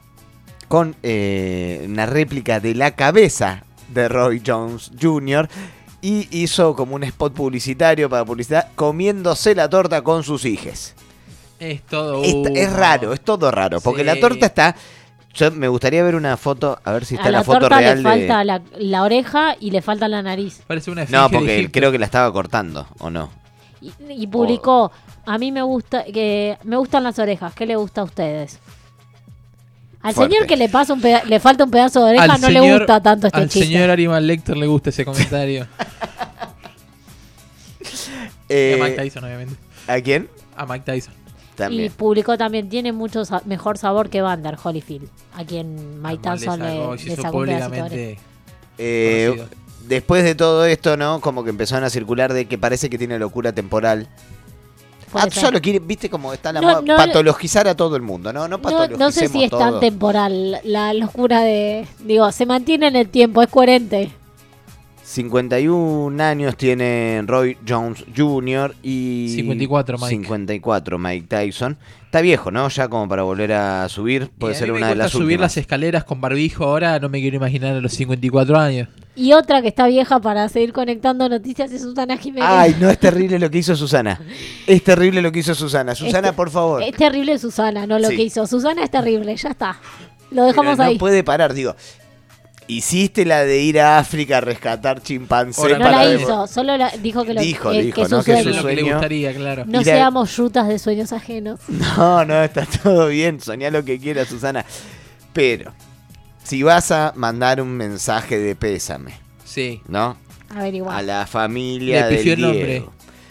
con eh, una réplica de la cabeza de Roy Jones junior y hizo como un spot publicitario para publicidad comiéndose la torta con sus hijes. Es todo. Es, humo. es raro, es todo raro, porque Sí. la torta está... Yo me gustaría ver una foto, a ver si está A la, la foto torta real le de... falta la, la oreja y le falta la nariz. Parece una esfinge No, de porque Egipto. creo que la estaba cortando, ¿o no? Y, y publicó, a mí me gusta que me gustan las orejas, ¿qué le gusta a ustedes? Al Fuerte. señor que le pasa un peda- le falta un pedazo de oreja Al no le señor- gusta tanto este Al chiste. señor Ariman Lecter le gusta ese comentario. Eh, Y a Mike Tyson, obviamente. ¿A quién? A Mike Tyson. Y También. publicó también, tiene mucho sa- mejor sabor que Vander Holyfield, a quien Mike Mal le Tyson le, sacó, se le hizo sacó un pedacito de oreja. públicamente Eh, conocido. después de todo esto, ¿no? Como que empezaron a circular de que parece que tiene locura temporal. Puede Ah, ser. solo quiere, viste cómo está la No, moda, no, patologizar a todo el mundo, ¿no? No No, patologicemos no sé si es tan todo. temporal la locura de... Digo, se mantiene en el tiempo, es coherente. cincuenta y un años tiene Roy Jones junior y... cincuenta y cuatro Mike. cincuenta y cuatro Mike Tyson. Está viejo, ¿no? Ya como para volver a subir. Puede Y a ser mí me una de cuesta las subir últimas. las escaleras con barbijo ahora, no me quiero imaginar a los cincuenta y cuatro años. Y otra que está vieja para seguir conectando noticias es Susana Jiménez. Ay, no, es terrible lo que hizo Susana. Es terrible lo que hizo Susana. Susana, Este- por favor. Es terrible Susana, no lo Sí. que hizo. Susana es terrible, ya está. Lo Pero dejamos no ahí. puede parar, digo. Hiciste la de ir a África a rescatar chimpancés Ahora, No para la ver- hizo, solo la- dijo que lo Dijo, eh, dijo, que ¿no? su Que sueño. su Lo que le sueño- gustaría, claro. No Ir a- seamos yutas de sueños ajenos. No, no, está todo bien. Soñá lo que quieras, Susana. Pero, si vas a mandar un mensaje de pésame, Sí. ¿no? Averiguar. A la familia Le del pifió el Diego. nombre.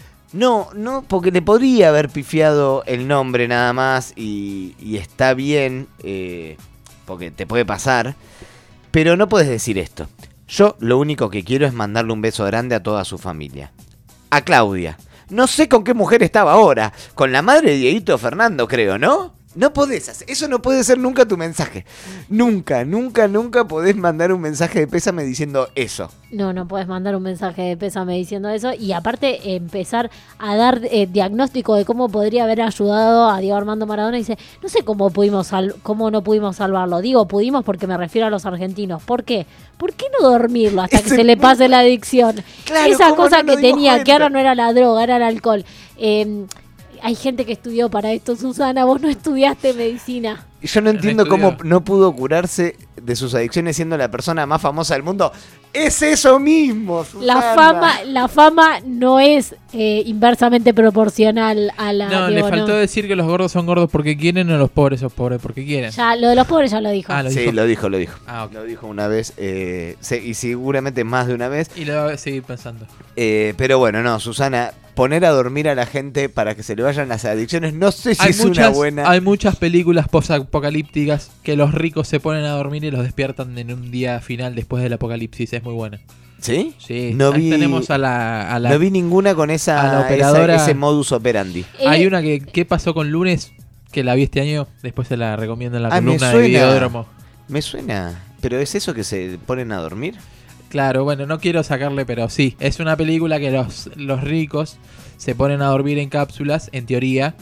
No, no, porque le podría haber pifiado el nombre nada más y, y está bien, eh, porque te puede pasar, pero no puedes decir esto. Yo lo único que quiero es mandarle un beso grande a toda su familia. A Claudia. No sé con qué mujer estaba ahora. Con la madre de Dieguito Fernando, creo, ¿no? No podés hacer, eso no puede ser nunca tu mensaje. Nunca, nunca, nunca podés mandar un mensaje de pésame diciendo eso. No, no puedes mandar un mensaje de pésame diciendo eso y aparte eh, empezar a dar eh, diagnóstico de cómo podría haber ayudado a Diego Armando Maradona. Y dice, no sé cómo pudimos sal- cómo no pudimos salvarlo. Digo, pudimos porque me refiero a los argentinos. ¿Por qué? ¿Por qué no dormirlo hasta que Ese se le pase la adicción? Claro, Esa ¿cómo cosa no nos que dimos tenía, que cuenta? ahora no era la droga, era el alcohol. Eh, hay gente que estudió para esto, Susana. Vos no estudiaste medicina. yo no entiendo cómo no pudo curarse de sus adicciones siendo la persona más famosa del mundo. Es eso mismo, Susana. La fama, la fama no es eh, inversamente proporcional a la... No, digo, le faltó no. decir que los gordos son gordos porque quieren o los pobres son pobres porque quieren. Ya, lo de los pobres ya lo dijo. Ah, ¿lo sí, dijo? lo dijo, lo dijo. Ah, ok. Lo dijo una vez eh, se- y seguramente más de una vez. Y lo va a seguir pensando. Eh, pero bueno, no, Susana, poner a dormir a la gente para que se le vayan las adicciones, no sé si Hay es muchas, una buena... hay muchas películas post-apocalípticas que los ricos se ponen a dormir y los despiertan en un día final después del apocalipsis. Es muy buena. ¿Sí? Sí. No Ahí vi, tenemos a la, a la- no vi ninguna con a esa, la operadora. esa- ese modus operandi. Eh, Hay una que ¿qué pasó con Lunes? Que la vi este año. Después se la recomiendo en la Ah, me columna de suena. Videódromo. Me suena. ¿Pero es eso que se ponen a dormir? Claro, bueno, no quiero sacarle, pero sí. Es una película que los, los ricos se ponen a dormir en cápsulas, en teoría.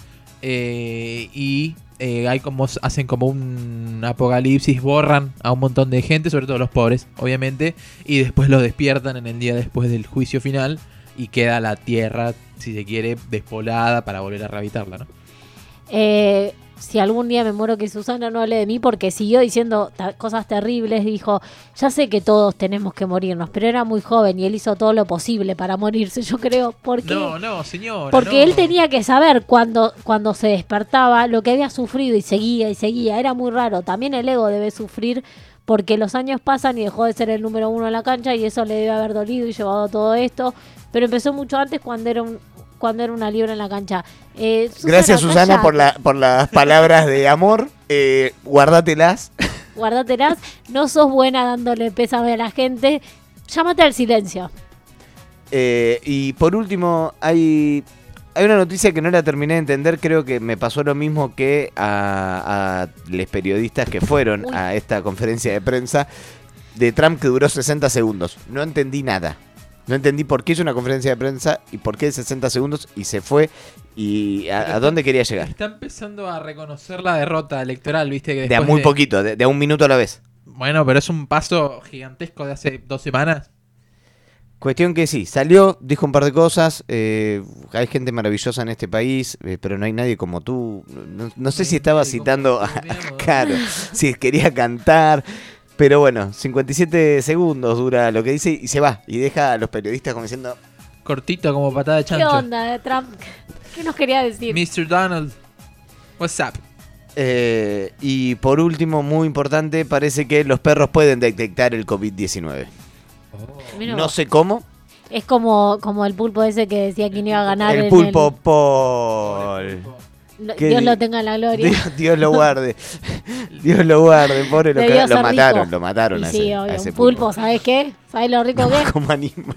eh, y eh, hay como hacen como un apocalipsis, borran a un montón de gente, sobre todo los pobres, obviamente. Y después los despiertan en el día después del juicio final. Y queda la tierra, si se quiere, despoblada para volver a rehabilitarla, ¿no? Eh, si algún día me muero, que Susana no hable de mí, porque siguió diciendo ta- cosas terribles. Dijo, ya sé que todos tenemos que morirnos, pero era muy joven y él hizo todo lo posible para morirse, yo creo. Porque, No, no, señora. porque no. él tenía que saber cuando, cuando se despertaba lo que había sufrido y seguía y seguía. Era muy raro. También el ego debe sufrir porque los años pasan y dejó de ser el número uno en la cancha y eso le debe haber dolido y llevado a todo esto. Pero empezó mucho antes cuando era un cuando era una liebre en la cancha. Eh, Susana, Gracias, Susana, calla. por, la, por las palabras de amor. Eh, guárdatelas. Guárdatelas, no sos buena dándole pésame a la gente, llámate al silencio. Eh, y por último, hay, hay una noticia que no la terminé de entender. Creo que me pasó lo mismo que a, a los periodistas que fueron Uy. a esta conferencia de prensa de Trump que duró sesenta segundos. No entendí nada. No entendí por qué hizo una conferencia de prensa y por qué sesenta segundos y se fue y a, a dónde quería llegar. Está empezando a reconocer la derrota electoral, viste. Que De a después muy de- poquito, de, de a un minuto a la vez. Bueno, pero es un paso gigantesco de hace dos semanas. Cuestión que sí, salió, dijo un par de cosas, eh, hay gente maravillosa en este país, eh, pero no hay nadie como tú. No, no sé si estaba citando a, a Caro, si quería cantar, pero bueno, cincuenta y siete segundos dura lo que dice y se va, y deja a los periodistas como diciendo... Cortito como patada de ¿Qué chancho. onda de Trump? ¿Qué nos quería decir? mister Donald, what's up? Eh, y por último, muy importante, parece que los perros pueden detectar el COVID diecinueve. Mira No vos. sé cómo. Es como, como el pulpo ese que decía quién iba a ganar. El en pulpo Paul. No, ¿Qué Dios di- lo tenga en la gloria. Dios, Dios lo guarde. Dios lo guarde, pobre. Lo, Debió ca- lo ser mataron, rico. lo mataron Y a sí, ese, a obvio, ese un pulpo, ¿sabes qué? ¿Sabes lo rico que es? Como Nisman.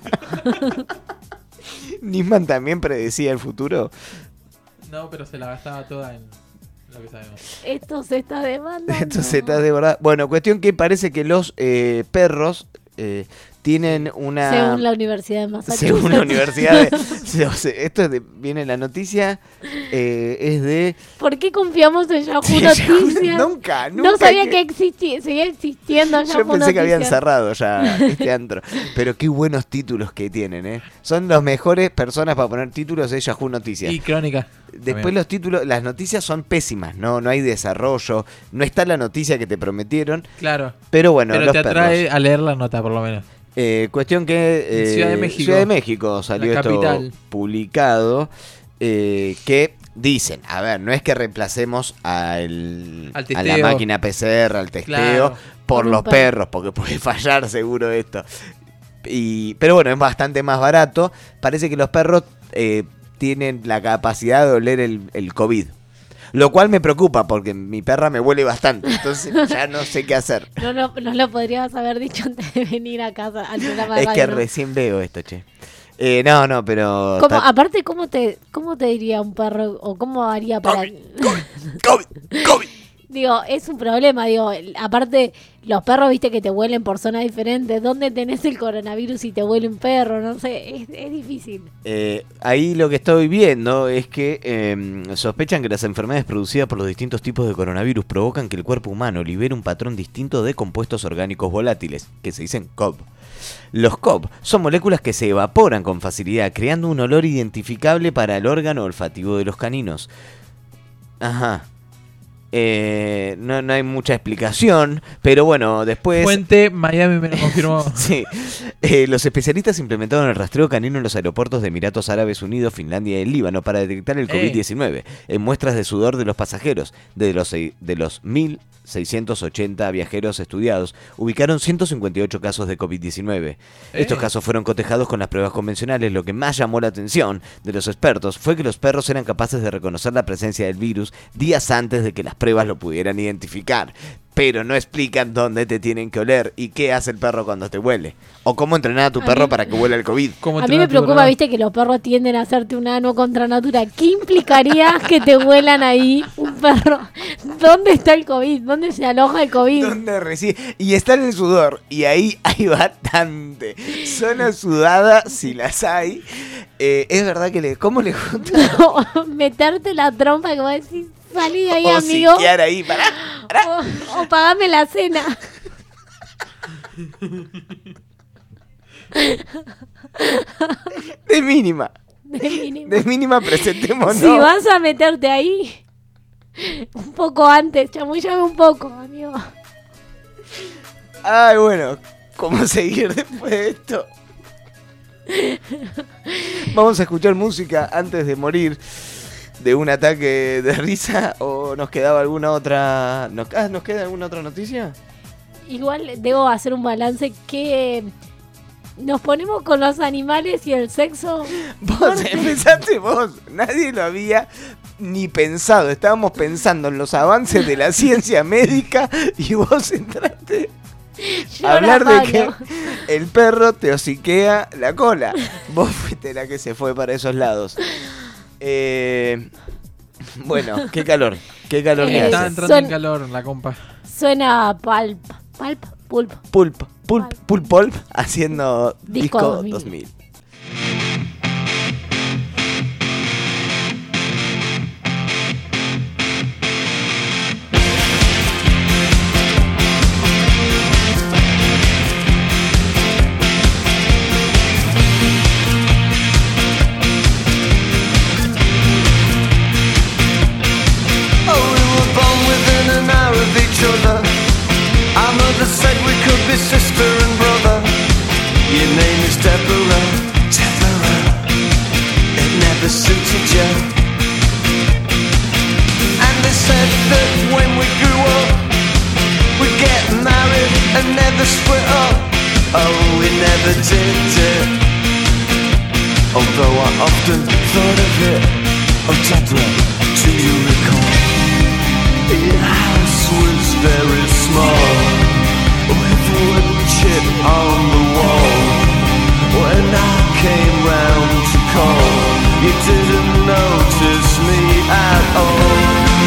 Nisman también predecía el futuro. No, pero se la gastaba toda en lo que sabemos. Esto se está demandando. Esto se está de verdad. Bueno, cuestión que parece que los eh, perros eh, tienen una. Según la Universidad de Massachusetts. Según la universidad de, o sea, esto es de- viene la noticia, eh, es de... ¿Por qué confiamos en Yahoo Sí, Yahoo- Noticias? nunca, No nunca sabía que- que, existía, seguía existiendo Yahoo Yo pensé que habían Noticias. cerrado ya este antro. Pero qué buenos títulos que tienen, ¿eh? Son las mejores personas para poner títulos de Yahoo Noticias. Y crónica. Después también. los títulos, las noticias son pésimas, no, no hay desarrollo, no está la noticia que te prometieron. Claro. Pero bueno, Pero los te atrae perros. a leer la nota, por lo menos. Eh, cuestión que eh, Ciudad de México. Ciudad de México salió La esto capital. publicado eh, que dicen, a ver, no es que reemplacemos a, el- Al a testeo. la máquina P C R, al testeo, Claro. por Por un los perro. perros, porque puede fallar seguro esto. Y, pero bueno, es bastante más barato. Parece que los perros eh, tienen la capacidad de oler el, el COVID. Lo cual me preocupa porque mi perra me huele bastante. Entonces ya no sé qué hacer. No, no, no lo podrías haber dicho antes de venir a casa al programa de Es radio, que ¿no? recién veo esto, che. Eh, no, no, pero... ¿Cómo- ta- aparte, ¿cómo te, ¿cómo te diría un perro o cómo haría para...? Digo, es un problema, digo, el- aparte los perros, viste que te huelen por zonas diferentes. ¿Dónde tenés el coronavirus si te huele un perro? No sé, es, es difícil. Eh, ahí lo que estoy viendo es que eh, sospechan que las enfermedades producidas por los distintos tipos de coronavirus provocan que el cuerpo humano libere un patrón distinto de compuestos orgánicos volátiles, que se dicen C O V. Los C O V son moléculas que se evaporan con facilidad, creando un olor identificable para el órgano olfativo de los caninos. Ajá. Eh, no, no hay mucha explicación, pero bueno, después... Fuente, Miami me lo confirmó. Sí. Eh, los especialistas implementaron el rastreo canino en los aeropuertos de Emiratos Árabes Unidos, Finlandia y el Líbano para detectar el covid diecinueve en muestras de sudor de los pasajeros. De los, de los mil seiscientos ochenta viajeros estudiados, ubicaron ciento cincuenta y ocho casos de covid diecinueve. Eh. Estos casos fueron cotejados con las pruebas convencionales. Lo que más llamó la atención de los expertos fue que los perros eran capaces de reconocer la presencia del virus días antes de que las pruebas lo pudieran identificar, pero no explican dónde te tienen que oler y qué hace el perro cuando te huele, o cómo entrenar a tu A perro mí- para que huela el COVID. A mí me preocupa, viste, que los perros tienden a hacerte un ano contra natura. ¿Qué implicaría que te huelan ahí un perro? ¿Dónde está el COVID? ¿Dónde se aloja el COVID? ¿Dónde recibe? Y está en el sudor, y ahí hay bastante. Zona sudada, si las hay. Eh, es verdad que le... ¿Cómo le gusta? Meterte la trompa, como decís, salí de ahí, O amigo. siquear ahí, pará. O, o pagame la cena. De mínima. De mínima. De mínima presentémonos. Si vas a meterte ahí, un poco antes, chamullame un poco, amigo. Ay, bueno, ¿cómo seguir después de esto? Vamos a escuchar música antes de morir de un ataque de risa, o nos quedaba alguna otra... ¿Nos, ah, ¿nos queda alguna otra noticia? Igual debo hacer un balance que nos ponemos con los animales y el sexo. Vos empezaste vos, nadie lo había ni pensado. Estábamos pensando en los avances de la ciencia médica y vos entraste a hablar de que el perro te hociquea la cola. Vos fuiste la que se fue para esos lados. Eh, bueno, qué calor, qué calor que Eh, hace. Está entrando Son- en calor la compa. Suena a palp, palp, pulp. Pulp, pulp, pulp, pulp, haciendo Disco disco dos mil. dos mil. Oh, we were born within an hour of each other. Our mother said we could be sister and brother. Your name is Deborah, Deborah. It never suited you. And they said that when we grew up, we'd get married and never split up. Oh, we never did it. Although I often thought of it. Oh, Deborah, do you recall? Your house was very small, with wood chip on the wall. When I came round to call, you didn't notice me at all.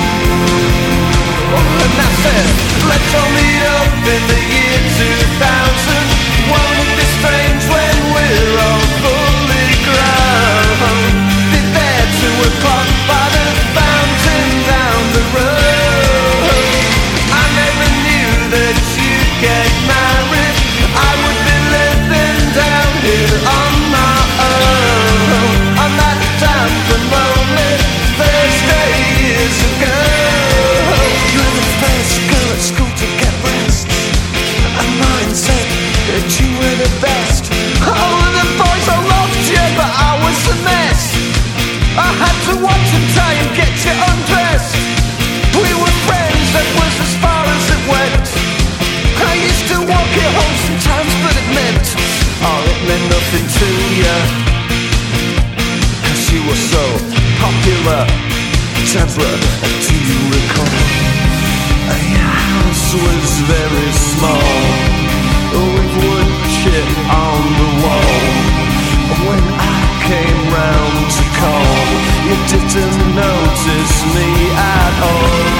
And I said, let's all meet up in the year two thousand. Won't it be strange when we're all fully grown? Be there two o'clock by the fountain down the road. I never knew that you'd get married. I would be living down here on my own, on that damp and lonely Thursday years ago. You were the first girl at school to get breasts, and mine said that you were the best. Oh, the boys all loved you, but I was a mess. I had to watch and try and get you undressed. We were friends, that was as far as it went. I used to walk you home sometimes, but it meant, oh, it meant nothing to you, 'cause you were so popular. Deborah, do you recall? Your house was very small, with wood chip on the wall. When I came round to call, you didn't notice me at all.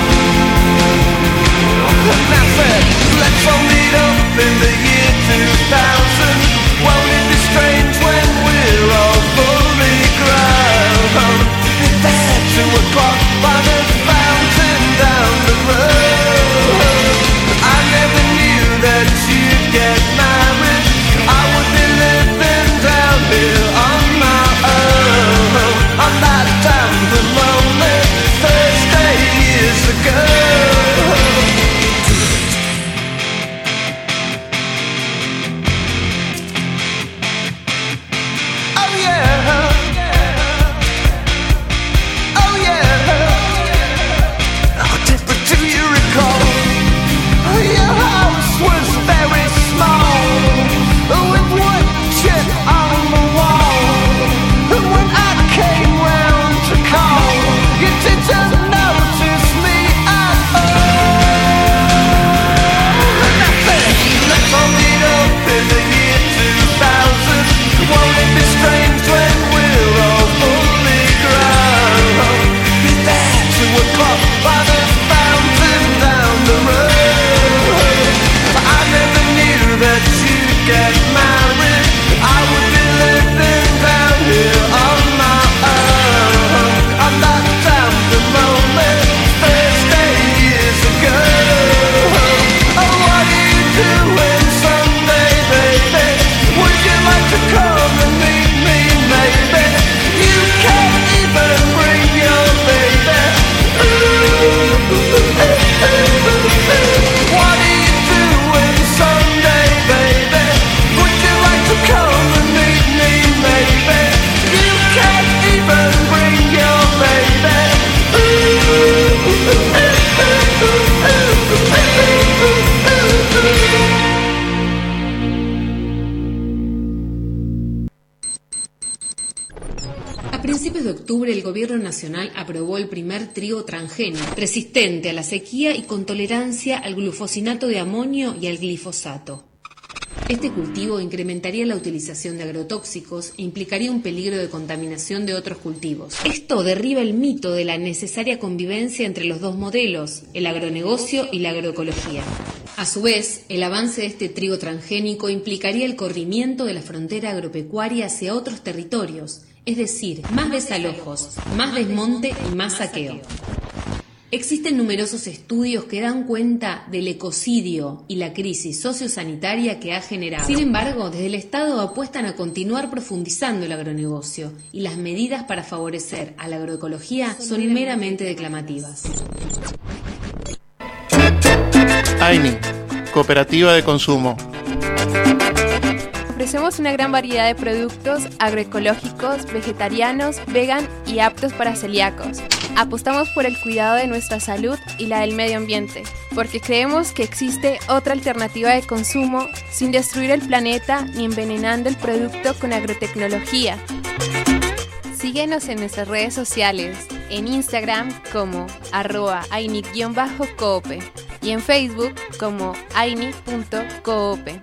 And I said, let's all meet up in the year two thousand. Won't it be strange when we're all fully grown? Be there two o'clock by the fountain down the road. I never knew that you'd get married. I would be living down here on my own, on that damn remote principios de octubre el Gobierno Nacional aprobó el primer trigo transgénico, resistente a la sequía y con tolerancia al glufosinato de amonio y al glifosato. Este cultivo incrementaría la utilización de agrotóxicos e implicaría un peligro de contaminación de otros cultivos. Esto derriba el mito de la necesaria convivencia entre los dos modelos, el agronegocio y la agroecología. A su vez, el avance de este trigo transgénico implicaría el corrimiento de la frontera agropecuaria hacia otros territorios, es decir, más desalojos, más desmonte y más saqueo. Existen numerosos estudios que dan cuenta del ecocidio y la crisis sociosanitaria que ha generado. Sin embargo, desde el Estado apuestan a continuar profundizando el agronegocio y las medidas para favorecer a la agroecología son meramente declamativas. AINI, Cooperativa de Consumo. Ofrecemos una gran variedad de productos agroecológicos, vegetarianos, vegan y aptos para celíacos. Apostamos por el cuidado de nuestra salud y la del medio ambiente, porque creemos que existe otra alternativa de consumo sin destruir el planeta ni envenenando el producto con agrotecnología. Síguenos en nuestras redes sociales, en Instagram como arroba aini-coope y en Facebook como aini punto coope.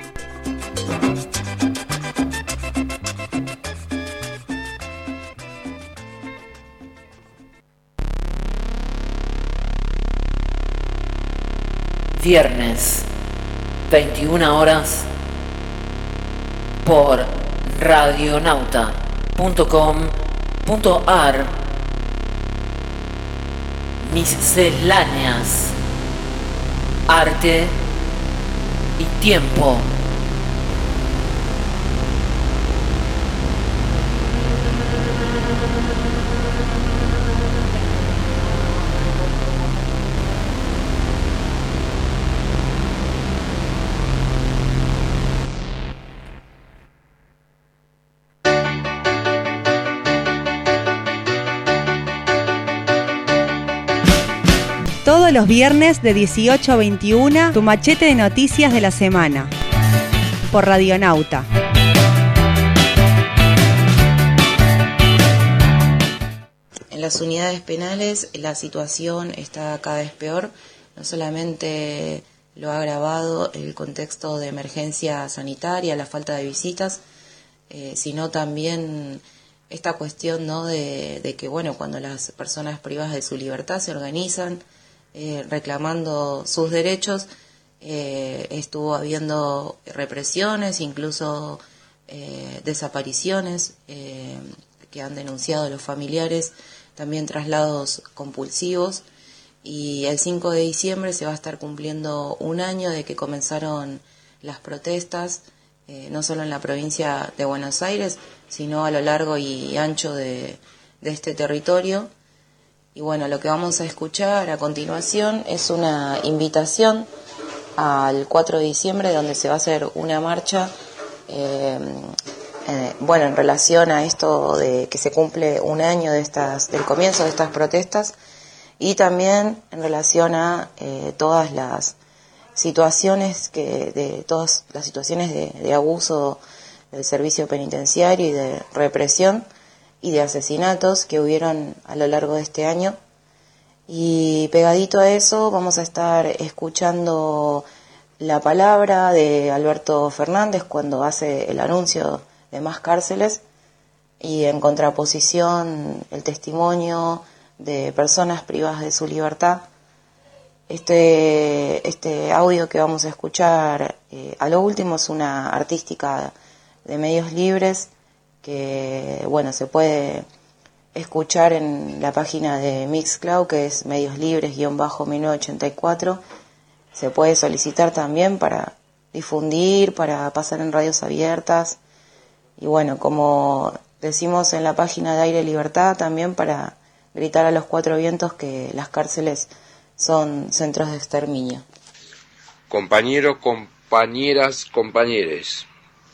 Viernes, veintiuna horas, por radionauta punto com punto ar. Misceláneas, arte y tiempo. Todos los viernes de dieciocho a veintiuna, tu machete de noticias de la semana. Por Radionauta. En las unidades penales la situación está cada vez peor. No solamente lo ha agravado el contexto de emergencia sanitaria, la falta de visitas, eh, sino también esta cuestión, ¿no?, de, de que, bueno, cuando las personas privadas de su libertad se organizan eh, reclamando sus derechos, eh, estuvo habiendo represiones, incluso eh, desapariciones eh, que han denunciado los familiares, también traslados compulsivos. Y el cinco de diciembre se va a estar cumpliendo un año de que comenzaron las protestas, eh, no solo en la provincia de Buenos Aires, sino a lo largo y ancho de, de este territorio. Y bueno, lo que vamos a escuchar a continuación es una invitación al cuatro de diciembre, donde se va a hacer una marcha, eh, eh, bueno, en relación a esto de que se cumple un año de estas, del comienzo de estas protestas, y también en relación a eh, todas las situaciones que de todas las situaciones de, de abuso del servicio penitenciario y de represión y de asesinatos que hubieron a lo largo de este año. Y pegadito a eso vamos a estar escuchando la palabra de Alberto Fernández cuando hace el anuncio de más cárceles, y en contraposición el testimonio de personas privadas de su libertad. Este, este audio que vamos a escuchar eh, a lo último es una artística de Medios Libres que, bueno, se puede escuchar en la página de Mixcloud, que es Medios Libres guión bajo mil novecientos ochenta y cuatro. Se puede solicitar también para difundir, para pasar en radios abiertas, y bueno, como decimos en la página de Aire Libertad, también para gritar a los cuatro vientos que las cárceles son centros de exterminio. Compañeros, compañeras, compañeres.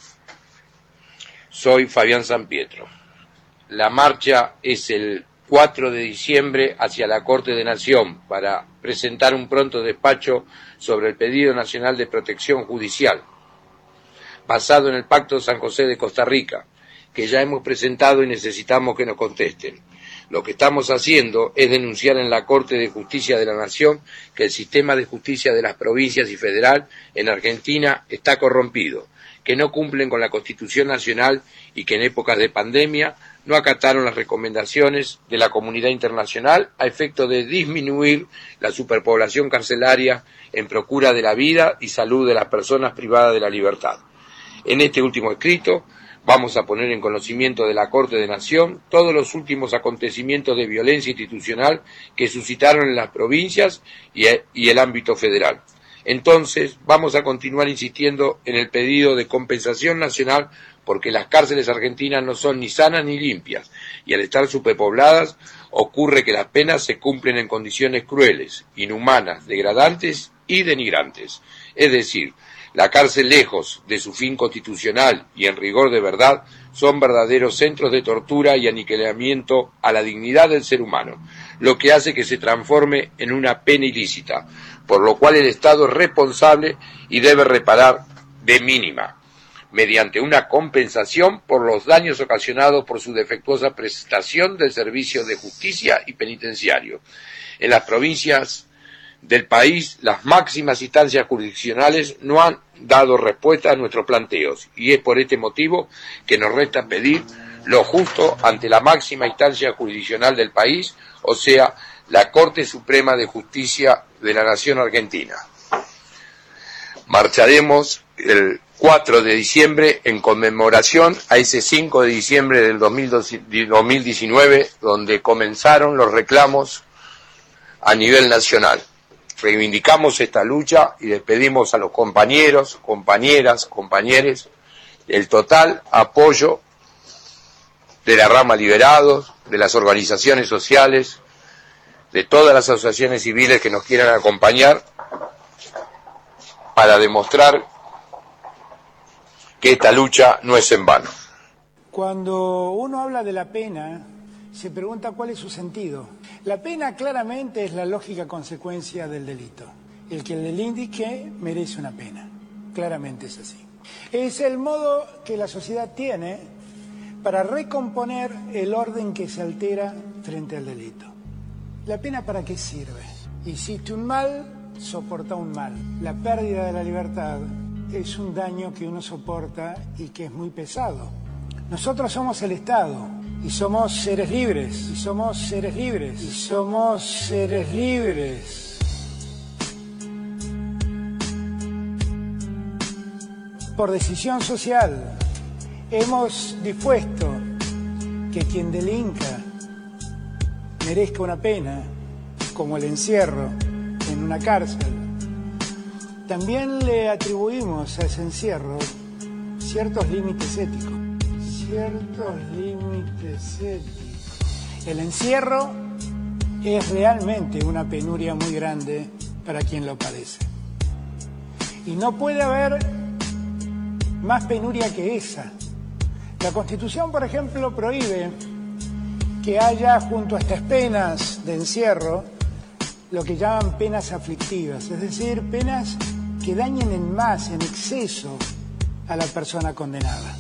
Soy Fabián Sampietro. La marcha es el cuatro de diciembre hacia la Corte de Nación para presentar un pronto despacho sobre el pedido nacional de protección judicial, basado en el Pacto de San José de Costa Rica, que ya hemos presentado y necesitamos que nos contesten. Lo que estamos haciendo es denunciar en la Corte de Justicia de la Nación que el sistema de justicia de las provincias y federal en Argentina está corrompido, que no cumplen con la Constitución Nacional y que en épocas de pandemia no acataron las recomendaciones de la comunidad internacional a efecto de disminuir la superpoblación carcelaria en procura de la vida y salud de las personas privadas de la libertad. En este último escrito vamos a poner en conocimiento de la Corte de Nación todos los últimos acontecimientos de violencia institucional que suscitaron en las provincias y el ámbito federal. Entonces, vamos a continuar insistiendo en el pedido de compensación nacional porque las cárceles argentinas no son ni sanas ni limpias y al estar superpobladas ocurre que las penas se cumplen en condiciones crueles, inhumanas, degradantes y denigrantes. Es decir, la cárcel, lejos de su fin constitucional y en rigor de verdad, son verdaderos centros de tortura y aniquilamiento a la dignidad del ser humano, lo que hace que se transforme en una pena ilícita, por lo cual el Estado es responsable y debe reparar de mínima, mediante una compensación por los daños ocasionados por su defectuosa prestación del servicio de justicia y penitenciario. En las provincias del país, las máximas instancias jurisdiccionales no han dado respuesta a nuestros planteos y es por este motivo que nos resta pedir lo justo ante la máxima instancia jurisdiccional del país, o sea, la Corte Suprema de Justicia de la Nación Argentina. Marcharemos el cuatro de diciembre en conmemoración a ese cinco de diciembre del dos mil diecinueve, donde comenzaron los reclamos a nivel nacional. Reivindicamos esta lucha y les pedimos a los compañeros, compañeras, compañeres el total apoyo de la rama Liberados, de las organizaciones sociales, de todas las asociaciones civiles que nos quieran acompañar para demostrar que esta lucha no es en vano. Cuando uno habla de la pena, se pregunta cuál es su sentido. La pena claramente es la lógica consecuencia del delito. El que el delinque merece una pena. Claramente es así. Es el modo que la sociedad tiene para recomponer el orden que se altera frente al delito. ¿La pena para qué sirve? Hiciste un mal, soporta un mal. La pérdida de la libertad es un daño que uno soporta y que es muy pesado. Nosotros somos el Estado y somos seres libres, y somos seres libres, y somos seres libres. Por decisión social, hemos dispuesto que quien delinca merezca una pena, como el encierro en una cárcel. También le atribuimos a ese encierro ciertos límites éticos. Ciertos límites éticos. El encierro es realmente una penuria muy grande para quien lo padece. Y no puede haber más penuria que esa. La Constitución, por ejemplo, prohíbe que haya junto a estas penas de encierro lo que llaman penas aflictivas, es decir, penas que dañen en más, en exceso, a la persona condenada.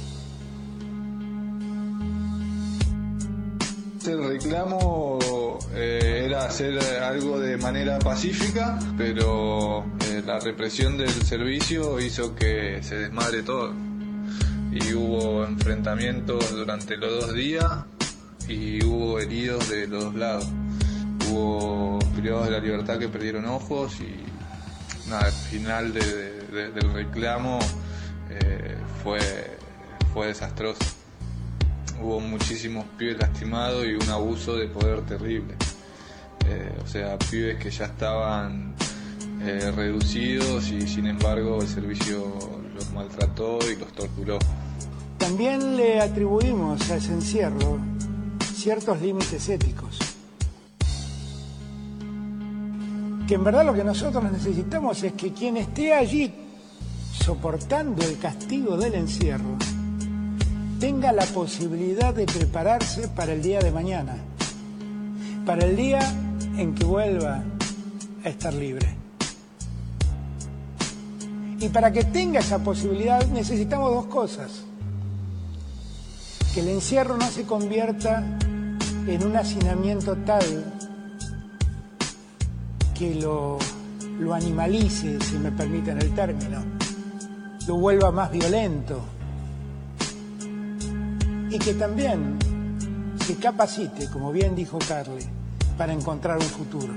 El reclamo eh, era hacer algo de manera pacífica, pero eh, la represión del servicio hizo que se desmadre todo. Y hubo enfrentamientos durante los dos días y hubo heridos de los dos lados. Hubo privados de la libertad que perdieron ojos y nada, el final de, de, del reclamo eh, fue, fue desastroso. Hubo muchísimos pibes lastimados y un abuso de poder terrible. Eh, o sea, pibes que ya estaban eh, reducidos y sin embargo el servicio los maltrató y los torturó. También le atribuimos a ese encierro ciertos límites éticos. Que en verdad lo que nosotros necesitamos es que quien esté allí soportando el castigo del encierro tenga la posibilidad de prepararse para el día de mañana, para el día en que vuelva a estar libre. Y para que tenga esa posibilidad necesitamos dos cosas. que el encierro no se convierta en un hacinamiento tal que lo, lo animalice, si me permiten el término, lo vuelva más violento y que también se capacite, como bien dijo Carly, para encontrar un futuro.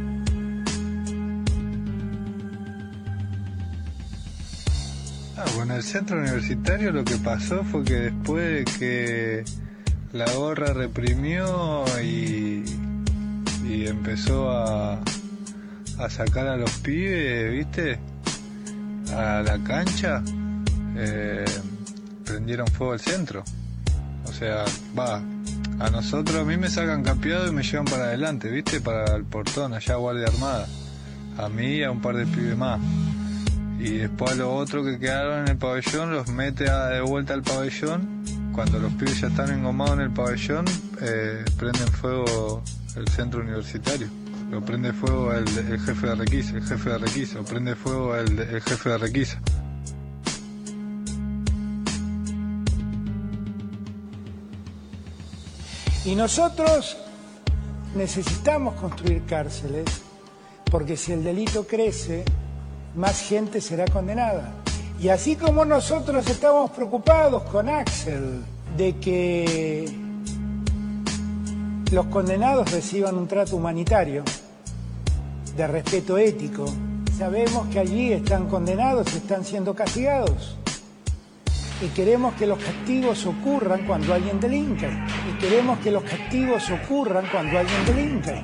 Ah, bueno, el centro universitario lo que pasó fue que después de que la gorra reprimió y, y empezó a, a sacar a los pibes, ¿viste? A la cancha, eh, prendieron fuego al centro. O sea, va, a nosotros, a mí me sacan campeado y me llevan para adelante, ¿viste? Para el portón, allá Guardia Armada. A mí y a un par de pibes más. Y después a los otros que quedaron en el pabellón los mete a, de vuelta al pabellón. Cuando los pibes ya están engomados en el pabellón, eh, prenden fuego el centro universitario. Lo prende fuego el, el jefe de requisa, el jefe de requisa, lo prende fuego el, el jefe de requisa. Y nosotros necesitamos construir cárceles, porque si el delito crece, más gente será condenada. Y así como nosotros estamos preocupados con Axel de que los condenados reciban un trato humanitario, de respeto ético, sabemos que allí están condenados y están siendo castigados. Y queremos que los castigos ocurran cuando alguien delinque. Y queremos que los castigos ocurran cuando alguien delinque.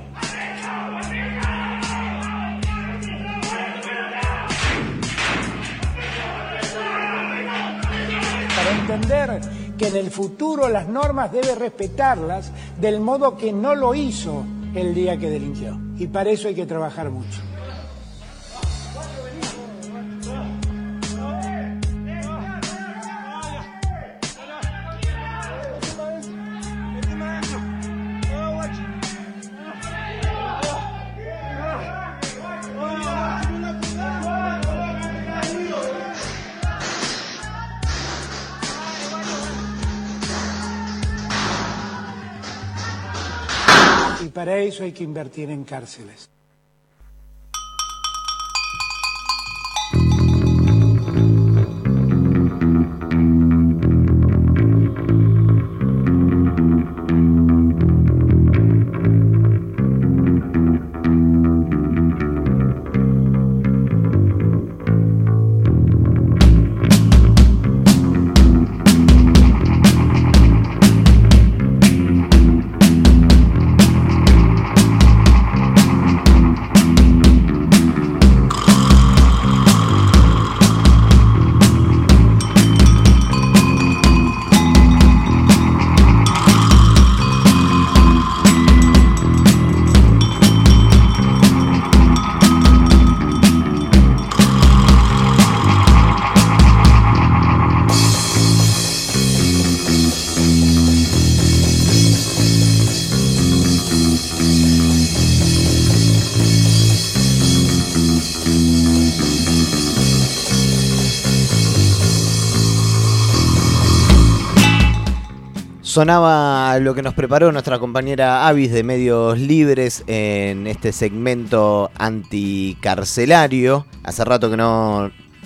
Para entender que en el futuro las normas debe respetarlas del modo que no lo hizo el día que delinquió. Y para eso hay que trabajar mucho. Y para eso hay que invertir en cárceles. Sonaba lo que nos preparó nuestra compañera Avis de Medios Libres en este segmento anticarcelario. Hace rato que no,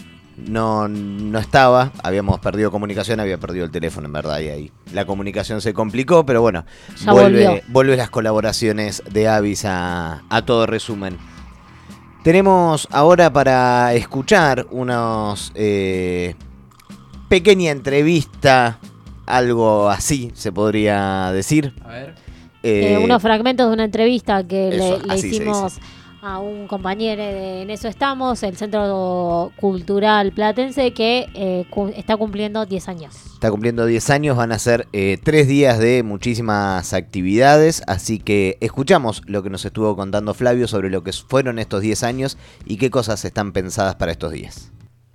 no, no estaba, habíamos perdido comunicación, había perdido el teléfono en verdad y ahí la comunicación se complicó, pero bueno, Ya vuelve, volvió. vuelve las colaboraciones de Avis a, a todo resumen. Tenemos ahora para escuchar unos eh, pequeña entrevista, algo así se podría decir. A ver. Eh, Eh, unos fragmentos de una entrevista que eso, le, le así se hicimos dice. a un compañero de En Eso Estamos, el Centro Cultural Platense, que eh, cu- está cumpliendo diez años. Está cumpliendo diez años, van a ser eh, tres días de muchísimas actividades, así que escuchamos lo que nos estuvo contando Flavio sobre lo que fueron estos diez años y qué cosas están pensadas para estos días.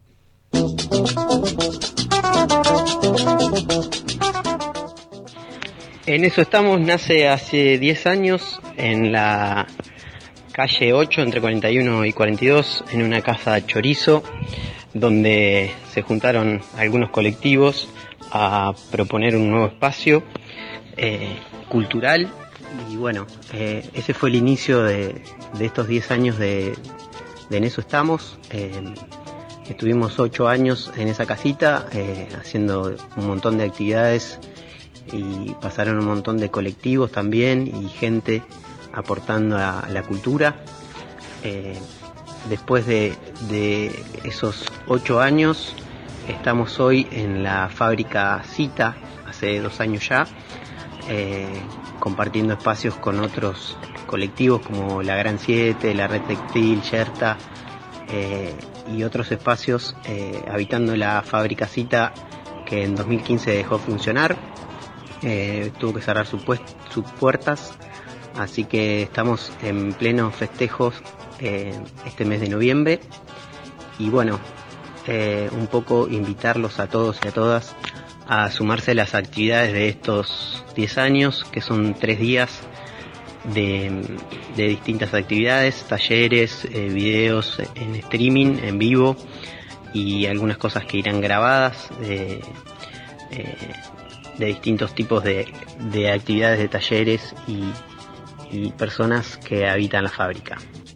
En Eso Estamos nace hace diez años en la calle ocho, entre cuarenta y uno y cuarenta y dos, en una casa chorizo, donde se juntaron algunos colectivos a proponer un nuevo espacio eh, cultural y bueno, eh, ese fue el inicio de, de estos diez años de, de En Eso Estamos. Eh, estuvimos ocho años en esa casita eh, haciendo un montón de actividades y pasaron un montón de colectivos también y gente aportando a la cultura. Eh, después de, de esos ocho años estamos hoy en la fábrica Cita, hace dos años ya, eh, compartiendo espacios con otros colectivos como la Gran Siete, la Red Textil, Yerta eh, y otros espacios, eh, habitando la fábrica Cita que en dos mil quince dejó funcionar, eh, tuvo que cerrar su pues, sus puertas, así que estamos en plenos festejos eh, este mes de noviembre y bueno, eh, un poco invitarlos a todos y a todas a sumarse a las actividades de estos diez años, que son tres días de, de distintas actividades, talleres, eh, videos en streaming, en vivo y algunas cosas que irán grabadas de, eh, de distintos tipos de, de actividades, de talleres y, y personas que habitan la fábrica.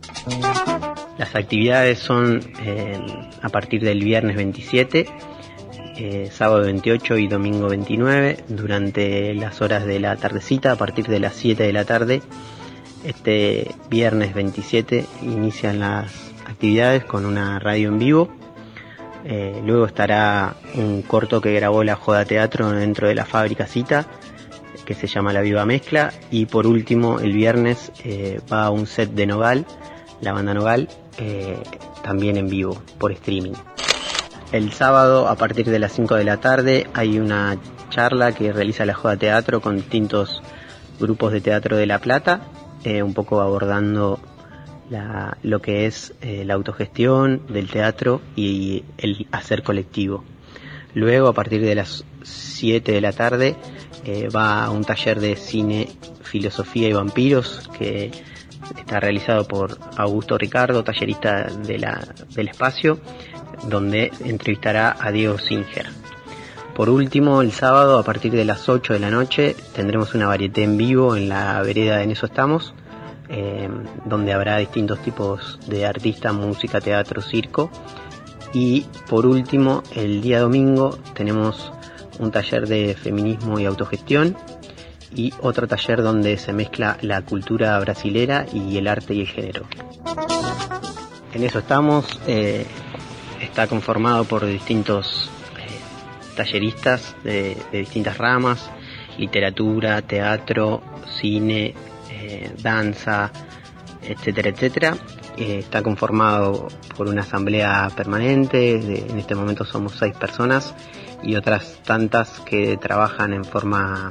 Las actividades son eh, a partir del viernes veintisiete, eh, sábado veintiocho y domingo veintinueve, durante las horas de la tardecita, a partir de las siete de la tarde. Este viernes veintisiete inician las actividades con una radio en vivo. Eh, luego estará un corto que grabó la Joda Teatro dentro de la fábrica Cita, que se llama La Viva Mezcla. Y por último, el viernes eh, va un set de Nogal, la banda Nogal, eh, también en vivo, por streaming. El sábado, a partir de las cinco de la tarde, hay una charla que realiza la Joda Teatro con distintos grupos de teatro de La Plata, eh, un poco abordando la, lo que es eh, la autogestión del teatro y el hacer colectivo. Luego, a partir de las siete de la tarde, eh, va a un taller de cine, filosofía y vampiros que está realizado por Augusto Ricardo, tallerista de la, del espacio, donde entrevistará a Diego Singer. Por último, el sábado, a partir de las ocho de la noche, tendremos una varieté en vivo en la vereda de En Eso Estamos, eh, donde habrá distintos tipos de artistas, música, teatro, circo. Y por último, el día domingo, tenemos un taller de feminismo y autogestión y otro taller donde se mezcla la cultura brasilera y el arte y el género. En Eso Estamos, eh, está conformado por distintos eh, talleristas de, de distintas ramas, literatura, teatro, cine, eh, danza, etcétera, etcétera. Eh, está conformado por una asamblea permanente, de, en este momento somos seis personas y otras tantas que trabajan en forma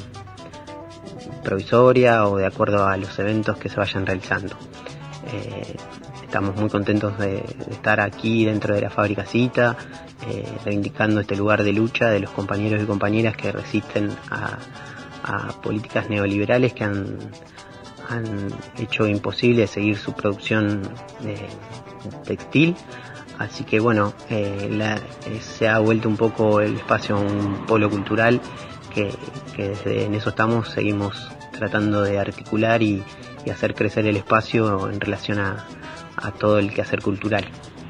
provisoria o de acuerdo a los eventos que se vayan realizando. Eh, estamos muy contentos de, de estar aquí dentro de la fábrica Cita, eh, reivindicando este lugar de lucha de los compañeros y compañeras que resisten a, a políticas neoliberales que han, han hecho imposible seguir su producción eh, textil. Así que bueno, eh, la, eh, se ha vuelto un poco el espacio un polo cultural que, que desde En Eso Estamos seguimos tratando de articular y, y hacer crecer el espacio en relación a, a todo el quehacer cultural.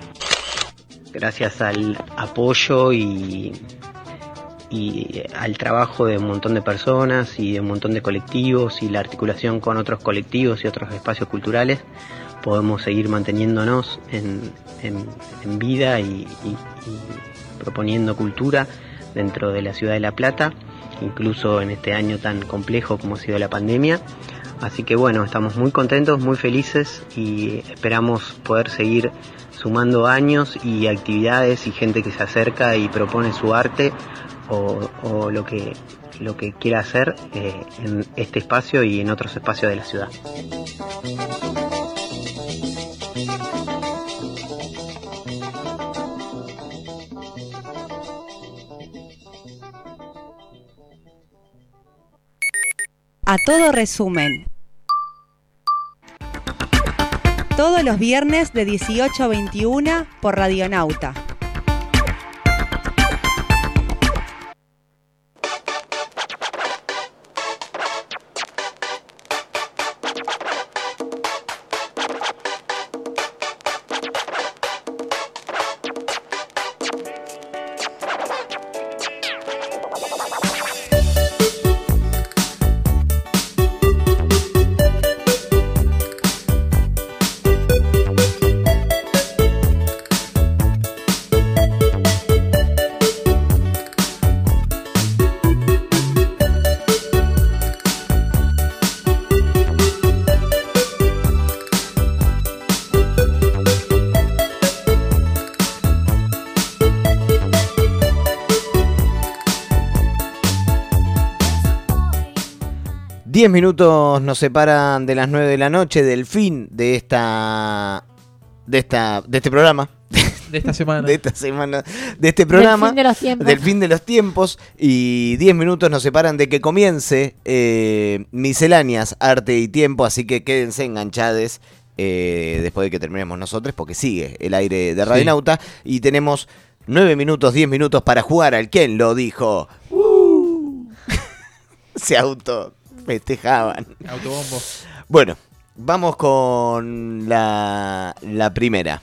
Gracias al apoyo y, y al trabajo de un montón de personas y de un montón de colectivos y la articulación con otros colectivos y otros espacios culturales, podemos seguir manteniéndonos en, en, en vida y, y, y proponiendo cultura dentro de la ciudad de La Plata, incluso en este año tan complejo como ha sido la pandemia. Así que bueno, estamos muy contentos, muy felices y esperamos poder seguir sumando años y actividades y gente que se acerca y propone su arte o, o lo que lo que quiera hacer eh, en este espacio y en otros espacios de la ciudad. A todo resumen. Todos los viernes de dieciocho a veintiuna por Radionauta. Diez minutos nos separan de las nueve de la noche, del fin de esta... De esta... De este programa. De esta semana. De esta semana. De este programa. Del fin de los tiempos. Del fin de los tiempos. Y diez minutos nos separan de que comience eh, Misceláneas, Arte y Tiempo. Así que quédense enganchados eh, después de que terminemos nosotros, porque sigue el aire de Radionauta. Sí. Y tenemos nueve minutos, diez minutos para jugar al ¿Quién lo dijo? Uh. Se auto festejaban. Autobombo. Bueno, vamos con la, la primera.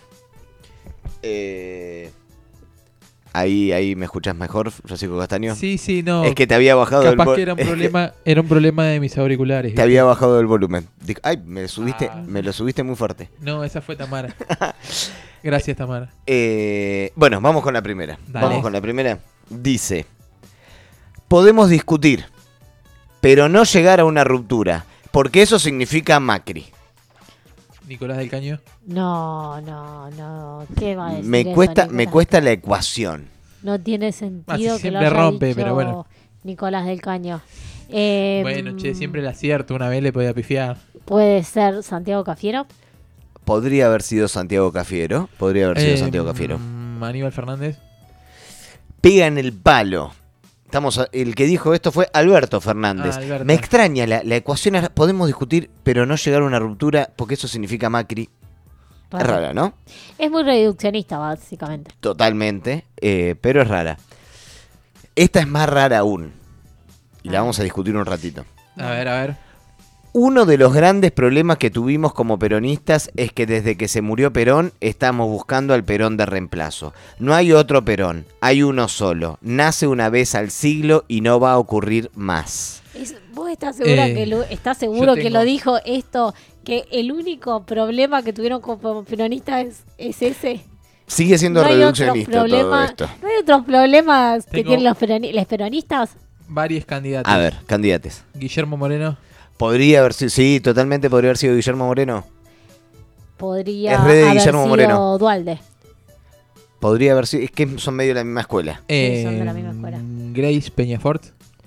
Eh, ahí, ahí me escuchás mejor, Francisco Castaño. Sí, sí, no. Es que te había bajado Capaz el volumen. que era un problema, era un problema de mis auriculares. Te ¿viste? había bajado el volumen. Ay, me subiste, Ah. me lo subiste muy fuerte. No, esa fue Tamara. Gracias, Tamara. Eh, bueno, vamos con la primera. Dale. Vamos con la primera. Dice: podemos discutir, pero no llegar a una ruptura, porque eso significa Macri. Nicolás del Caño. No, no, no. ¿Qué va a decir Me eso, cuesta, Nicolás? me cuesta la ecuación. No tiene sentido Ah, sí, que lo siempre haya rompe, dicho pero bueno. Nicolás del Caño. Eh, Bueno, che, siempre el acierto. Una vez le podía pifiar. Puede ser Santiago Cafiero. Podría haber sido Santiago Cafiero. Podría haber sido Eh, Santiago Cafiero. mm, Aníbal Fernández. Pega en el palo. Estamos, a- el que dijo esto fue Alberto Fernández. Ah, Alberto. Me extraña la, la ecuación. es- Podemos discutir, pero no llegar a una ruptura, porque eso significa Macri. Es Raro. rara, ¿no? Es muy reduccionista, básicamente. Totalmente, eh, pero es rara. Esta es más rara aún. Y la vamos a discutir un ratito. A ver, a ver. Uno de los grandes problemas que tuvimos como peronistas es que desde que se murió Perón estamos buscando al Perón de reemplazo. No hay otro Perón, hay uno solo. Nace una vez al siglo y no va a ocurrir más. Es- ¿Vos estás segura Eh, que lo, estás seguro yo que tengo- lo dijo esto? Que el único problema que tuvieron como peronistas es, es ese. Sigue siendo No hay otro reduccionista todo problema- esto. ¿No hay otros problemas que Tengo- tienen los, peroni- los peronistas? Varios candidatos. A ver, candidatos. Guillermo Moreno. Podría haber sido, sí, totalmente podría haber sido Guillermo Moreno. Podría Es re de haber Guillermo sido Moreno. Dualde. Podría haber sido, es que son medio de la misma escuela. Sí, son de la misma escuela. Grace Peñafort.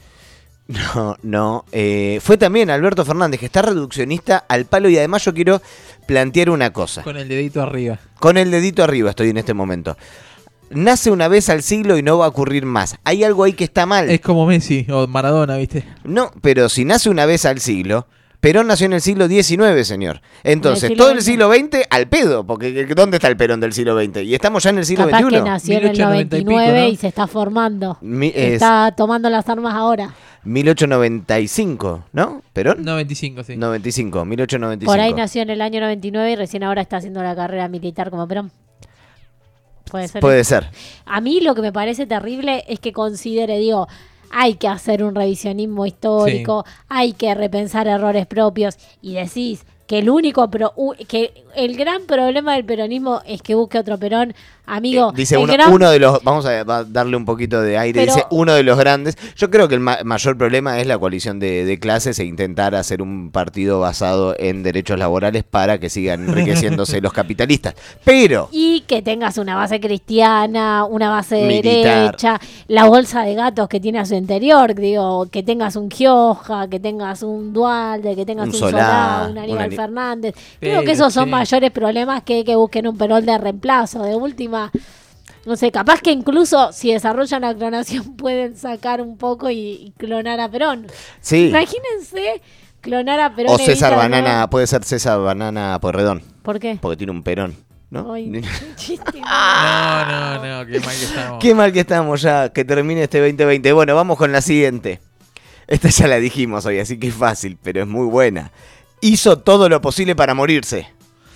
No, no. eh, fue también Alberto Fernández, que está reduccionista al palo, y además yo quiero plantear una cosa. Con el dedito arriba. Con el dedito arriba estoy en este momento. Nace una vez al siglo y no va a ocurrir más. Hay algo ahí que está mal. Es como Messi o Maradona, ¿viste? No, pero si nace una vez al siglo, Perón nació en el siglo diecinueve, señor. Entonces, En el siglo todo el veinte. siglo veinte al pedo, porque ¿dónde está el Perón del siglo veinte? Y estamos ya en el siglo Capaz veintiuno. que nació en el mil ochocientos noventa noventa y y pico, nueve y, ¿no? se está formando. Mi- es Está tomando las armas ahora. mil ochocientos noventa y cinco, ¿no? ¿Perón? noventa y cinco, sí. noventa y cinco, mil ochocientos noventa y cinco. Por ahí nació en el año noventa y nueve y recién ahora está haciendo la carrera militar como Perón. Puede ser. Puede ser. A mí lo que me parece terrible es que considere, digo, hay que hacer un revisionismo histórico, hay que repensar errores propios y decís que el único pro, u- que el gran problema del peronismo es que busque otro Perón, amigo. Eh, dice el uno, gran- uno de los, vamos a va a darle un poquito de aire, Pero- dice uno de los grandes. Yo creo que el ma- mayor problema es la coalición de, de clases e intentar hacer un partido basado en derechos laborales para que sigan enriqueciéndose los capitalistas. Pero, Y que tengas una base cristiana, una base Militar. derecha, la bolsa de gatos que tiene a su interior, digo, que tengas un Gioja, que tengas un Dualde, que tengas Un un, Solá, Solá, un un Aníbal Ani- Fernández. Creo Pero, que esos son che. mayores problemas que que busquen un Perón de reemplazo. De última, no sé, capaz que incluso si desarrollan la clonación pueden sacar un poco y, y clonar a Perón. sí. Imagínense clonar a Perón. O César Evita, ¿no? Banana, puede ser César Banana Porredón, ¿Por qué? porque tiene un perón, ¿no? Ay, qué chiste. No, no, no, qué mal que estamos. Qué mal que estamos ya, que termine este veinte veinte. Bueno, vamos con la siguiente. Esta ya la dijimos hoy, así que es fácil, pero es muy buena. Hizo todo lo posible para morirse.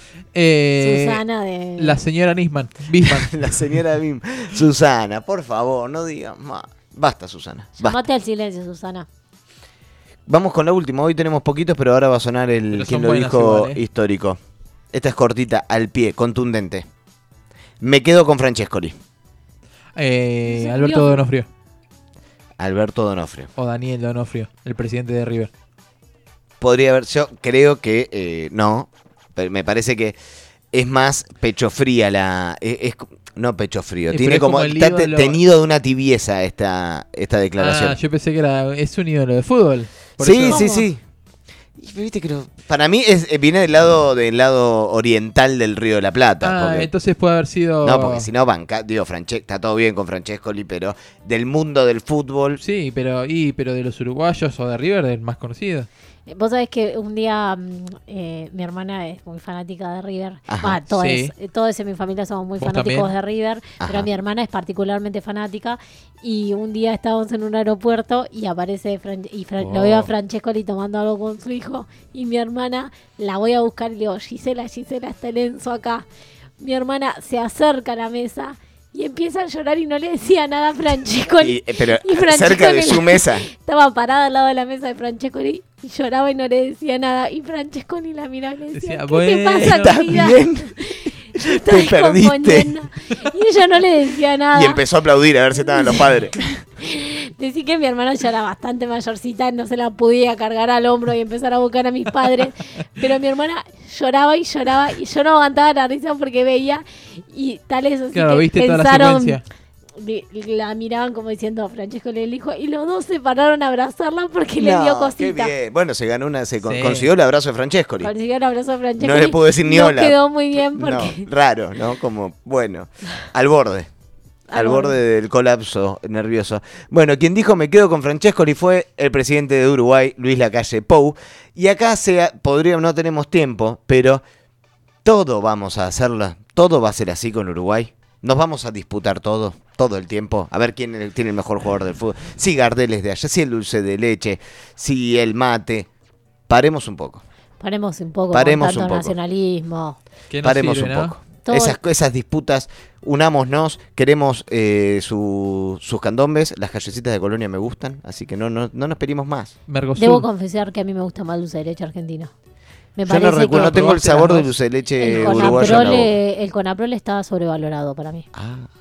Eh, Susana de... La señora Nisman. Bisman. La señora Bim. Susana, por favor, no digas más. Basta, Susana. Basta. Llamate al silencio, Susana. Vamos con la última. Hoy tenemos poquitos, pero ahora va a sonar el Pero quien son lo buenas dijo igual, ¿eh? histórico. Esta es cortita, al pie, contundente. Me quedo con Francescoli. Eh, Se Alberto murió. Donofrio. Alberto Donofrio. O Daniel Donofrio, el presidente de River. Podría haber, yo creo que eh, no, pero me parece que es más pecho fría la, es, es- no pecho frío, Eh, tiene pero es como, como el está te- ídolo- tenido de una tibieza esta, esta declaración. Ah, yo pensé que era es un ídolo de fútbol. Por Sí, eso- sí, sí. Y viste que no- para mí es, eh, viene del lado del lado oriental del Río de la Plata. Ah, porque- entonces puede haber sido... No, porque si no, banca, digo, Franche- está todo bien con Francescoli, pero del mundo del fútbol. Sí, pero y pero de los uruguayos o de River, el más conocido. Eh, Vos sabés que un día mm, eh, mi hermana es muy fanática de River. Ajá, Ah, todos, sí. eh, todos en mi familia somos muy ¿Vos fanáticos también? de River, Ajá. pero mi hermana es particularmente fanática. Y un día estábamos en un aeropuerto y aparece Fran- y Fran- lo veo a Oh. Francescoli tomando algo con su hijo. Y mi hermana la voy a buscar y le digo, Gisela, Gisela, está el Enzo acá. Mi hermana se acerca a la mesa y empieza a llorar y no le decía nada a Francescoli. Y, eh, pero Y cerca de Francescoli su mesa. Estaba parada al lado de la mesa de Francescoli y lloraba y no le decía nada. Y Francescoli la miraba y le decía, Decía, ¿qué bueno, te pasa, ¿estás querida? bien? Yo estoy Te perdiste. componiendo. Y ella no le decía nada. Y empezó a aplaudir a ver si estaban los padres. Decí que mi hermana ya era bastante mayorcita, no se la podía cargar al hombro y empezar a buscar a mis padres. Pero mi hermana lloraba y lloraba y yo no aguantaba la risa porque veía y tal es así Claro, que viste toda la pensaron, secuencia. vi- la miraban como diciendo Francesco le dijo y los dos se pararon a abrazarla porque le No, dio qué cosita. bien. Bueno, se ganó una, se con- Sí. consiguió el abrazo de Francescoli. Consiguió el abrazo de Francesco. No le puedo decir ni no hola. quedó muy bien porque No, raro, ¿no? Como, bueno, al borde. Al, Al borde. borde. del colapso nervioso. Bueno, quien dijo me quedo con Francescoli fue el presidente de Uruguay, Luis Lacalle Pou. Y acá se, podría, no tenemos tiempo, pero todo vamos a hacerlo. Todo va a ser así con Uruguay. Nos vamos a disputar todo, todo el tiempo. A ver quién es el- tiene el mejor jugador del fútbol. Si Gardel es de allá, si el dulce de leche, si el mate. Paremos un poco. paremos un poco Paremos con tanto un poco. nacionalismo. Que no Paremos sirve, un ¿no? poco. Todo- Esas, esas disputas, unámonos, queremos eh, su- sus candombes, las callecitas de Colonia me gustan, así que no, no, no nos pedimos más. Mercosur. Debo confesar que a mí me gusta más el dulce de leche argentino. Me Yo no parece recuerdo, no que tengo el ¿Probaste sabor las de dos? dulce de leche el uruguayo en la boca. Conaprol, el Conaprol está sobrevalorado para mí.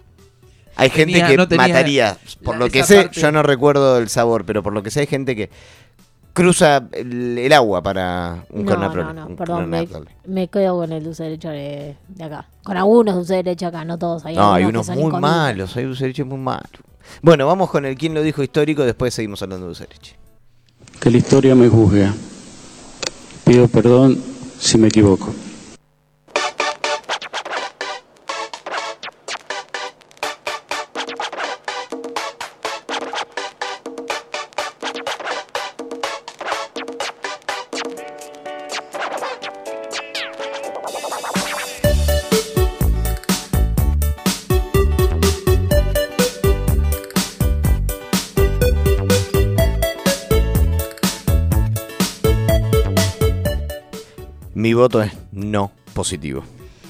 Hay gente Tenía- que no tenía mataría, por la- lo que esa sé, parte. yo no recuerdo el sabor, pero por lo que sé hay gente que cruza el, el agua para un No, Conaprol. no, no, un perdón, me, Conaprol. me quedo con el dulce de leche de, de acá. Con algunos dulces de leche acá, no todos. Hay No, hay algunos unos que son muy incomibles. malos, hay dulce de leche muy malos. Bueno, vamos con el quién lo dijo histórico, después seguimos hablando de dulce de leche. Que la historia me juzgue. Pido perdón si me equivoco. Mi voto es no positivo.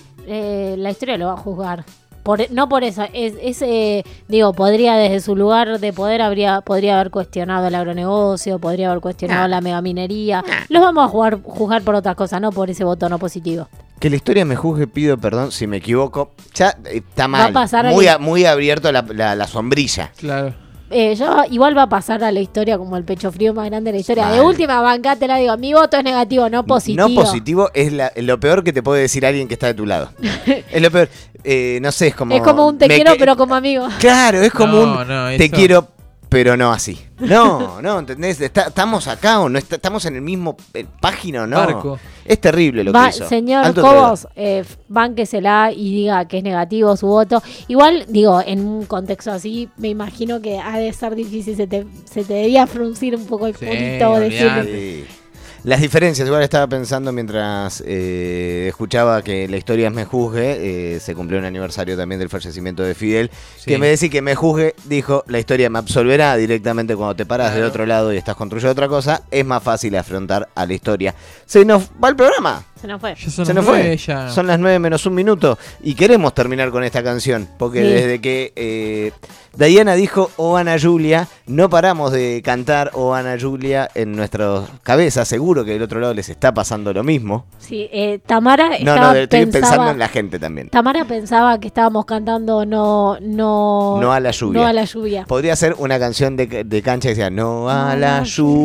Eh, la historia lo va a juzgar. Por, no por eso, es, es, eh, digo, podría desde su lugar de poder habría, podría haber cuestionado el agronegocio, podría haber cuestionado Ah. la megaminería. Los vamos a jugar, juzgar por otras cosas, no por ese voto no positivo. Que la historia me juzgue, pido perdón si me equivoco. Ya eh, está mal. a pasar a muy, la- a- muy abierto la, la- la sombrilla. Claro. Eh, yo igual va a pasar a la historia como el pecho frío más grande de la historia. De Mal. última, bancátela, digo, mi voto es negativo, no positivo. No positivo es la- lo peor que te puede decir alguien que está de tu lado. Es lo peor. Eh, no sé, es como. es como un te me quiero, que- pero como amigo. Claro, es como No, un. no, te eso- quiero, pero no así. No, no, ¿entendés? Está- estamos acá o no está- estamos en el mismo eh, página o no. Barco. Es terrible lo Va, que hizo. señor Alto Cobos, eh, bánquesela y diga que es negativo su voto. Igual, digo, en un contexto así, me imagino que ha de ser difícil, se te, se te debía fruncir un poco el Sí, culito. olvidate. decirle. Sí. Las diferencias, igual estaba pensando mientras eh, escuchaba que la historia es me juzgue, eh, se cumplió un aniversario también del fallecimiento de Fidel, Sí. que en vez de decir que me juzgue, dijo la historia me absolverá directamente cuando te paras del otro lado y estás construyendo otra cosa, es más fácil afrontar a la historia. Se nos va el programa. Se nos fue. Ya son Se las nos nueve, fue. ya. Son las nueve menos un minuto y queremos terminar con esta canción porque Sí. desde que eh, Diana dijo O Ana Julia, no paramos de cantar O Ana Julia en nuestras cabezas. Seguro que del otro lado les está pasando lo mismo. Sí, eh, Tamara No, estaba no, estoy pensaba, pensando en la gente también. Tamara pensaba que estábamos cantando no, no, No a la lluvia. No a la lluvia. Podría ser una canción de, de cancha que decía No a la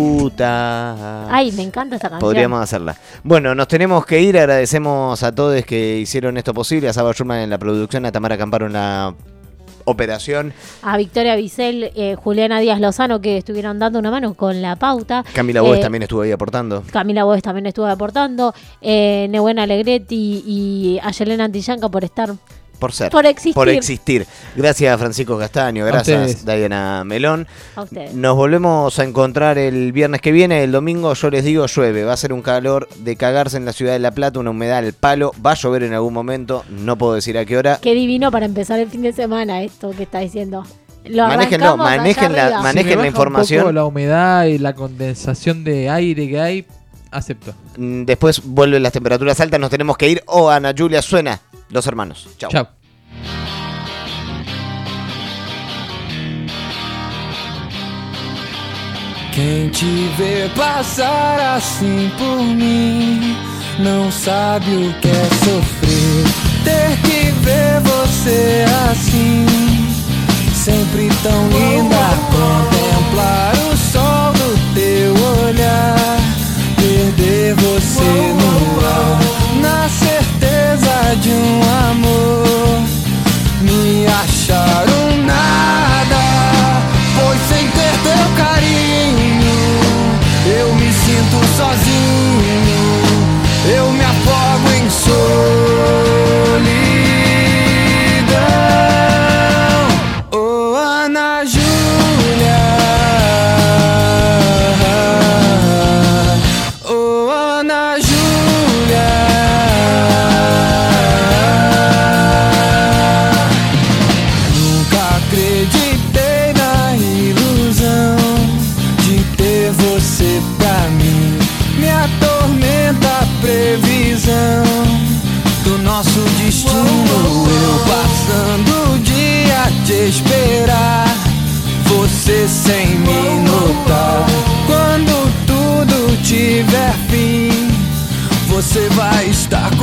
yuta. Ay, me encanta esta canción. Podríamos hacerla. Bueno, nos tenemos que ir. Agradecemos a todos que hicieron esto posible. A Saba Schurman en la producción, a Tamara Camparo en la operación. A Victoria Bisel, eh, Juliana Díaz Lozano, que estuvieron dando una mano con la pauta. Camila Boes eh, también estuvo ahí aportando. Camila Boes también estuvo aportando. Eh, Neuena Alegretti y Ayelena Antillanca por estar... Por ser. Por existir. Por existir. Gracias, Francisco Castaño. Gracias, Diana Melón. A ustedes. Nos volvemos a encontrar el viernes que viene. El domingo, yo les digo, llueve. Va a ser un calor de cagarse en la ciudad de La Plata, una humedad al palo. Va a llover en algún momento. No puedo decir a qué hora. Qué divino para empezar el fin de semana esto que está diciendo. Lo Manéjenlo, manejen la, manejen si me la información. Un poco la humedad y la condensación de aire que hay, acepto. Después vuelven las temperaturas altas. Nos tenemos que ir. Oh, Ana Julia, suena Los Hermanos. Chau. Chau. Quem te vê passar assim por mim não sabe o que é sofrer. Ter que ver você assim, sempre tão linda. Contemplar o sol do teu olhar, perder você no ar, na certeza de um amor. Me acharam nada, pois sem ter teu carinho eu me sinto sozinho, eu me afogo em solidão. Oh, Ana Júlia, oh, Ana Júlia, nunca acreditei na ilusão de ter você pra mim. Me atormenta a previsão do nosso destino. Eu passando o dia a te esperar, você sem me notar. Quando tudo tiver fim, você vai estar comigo.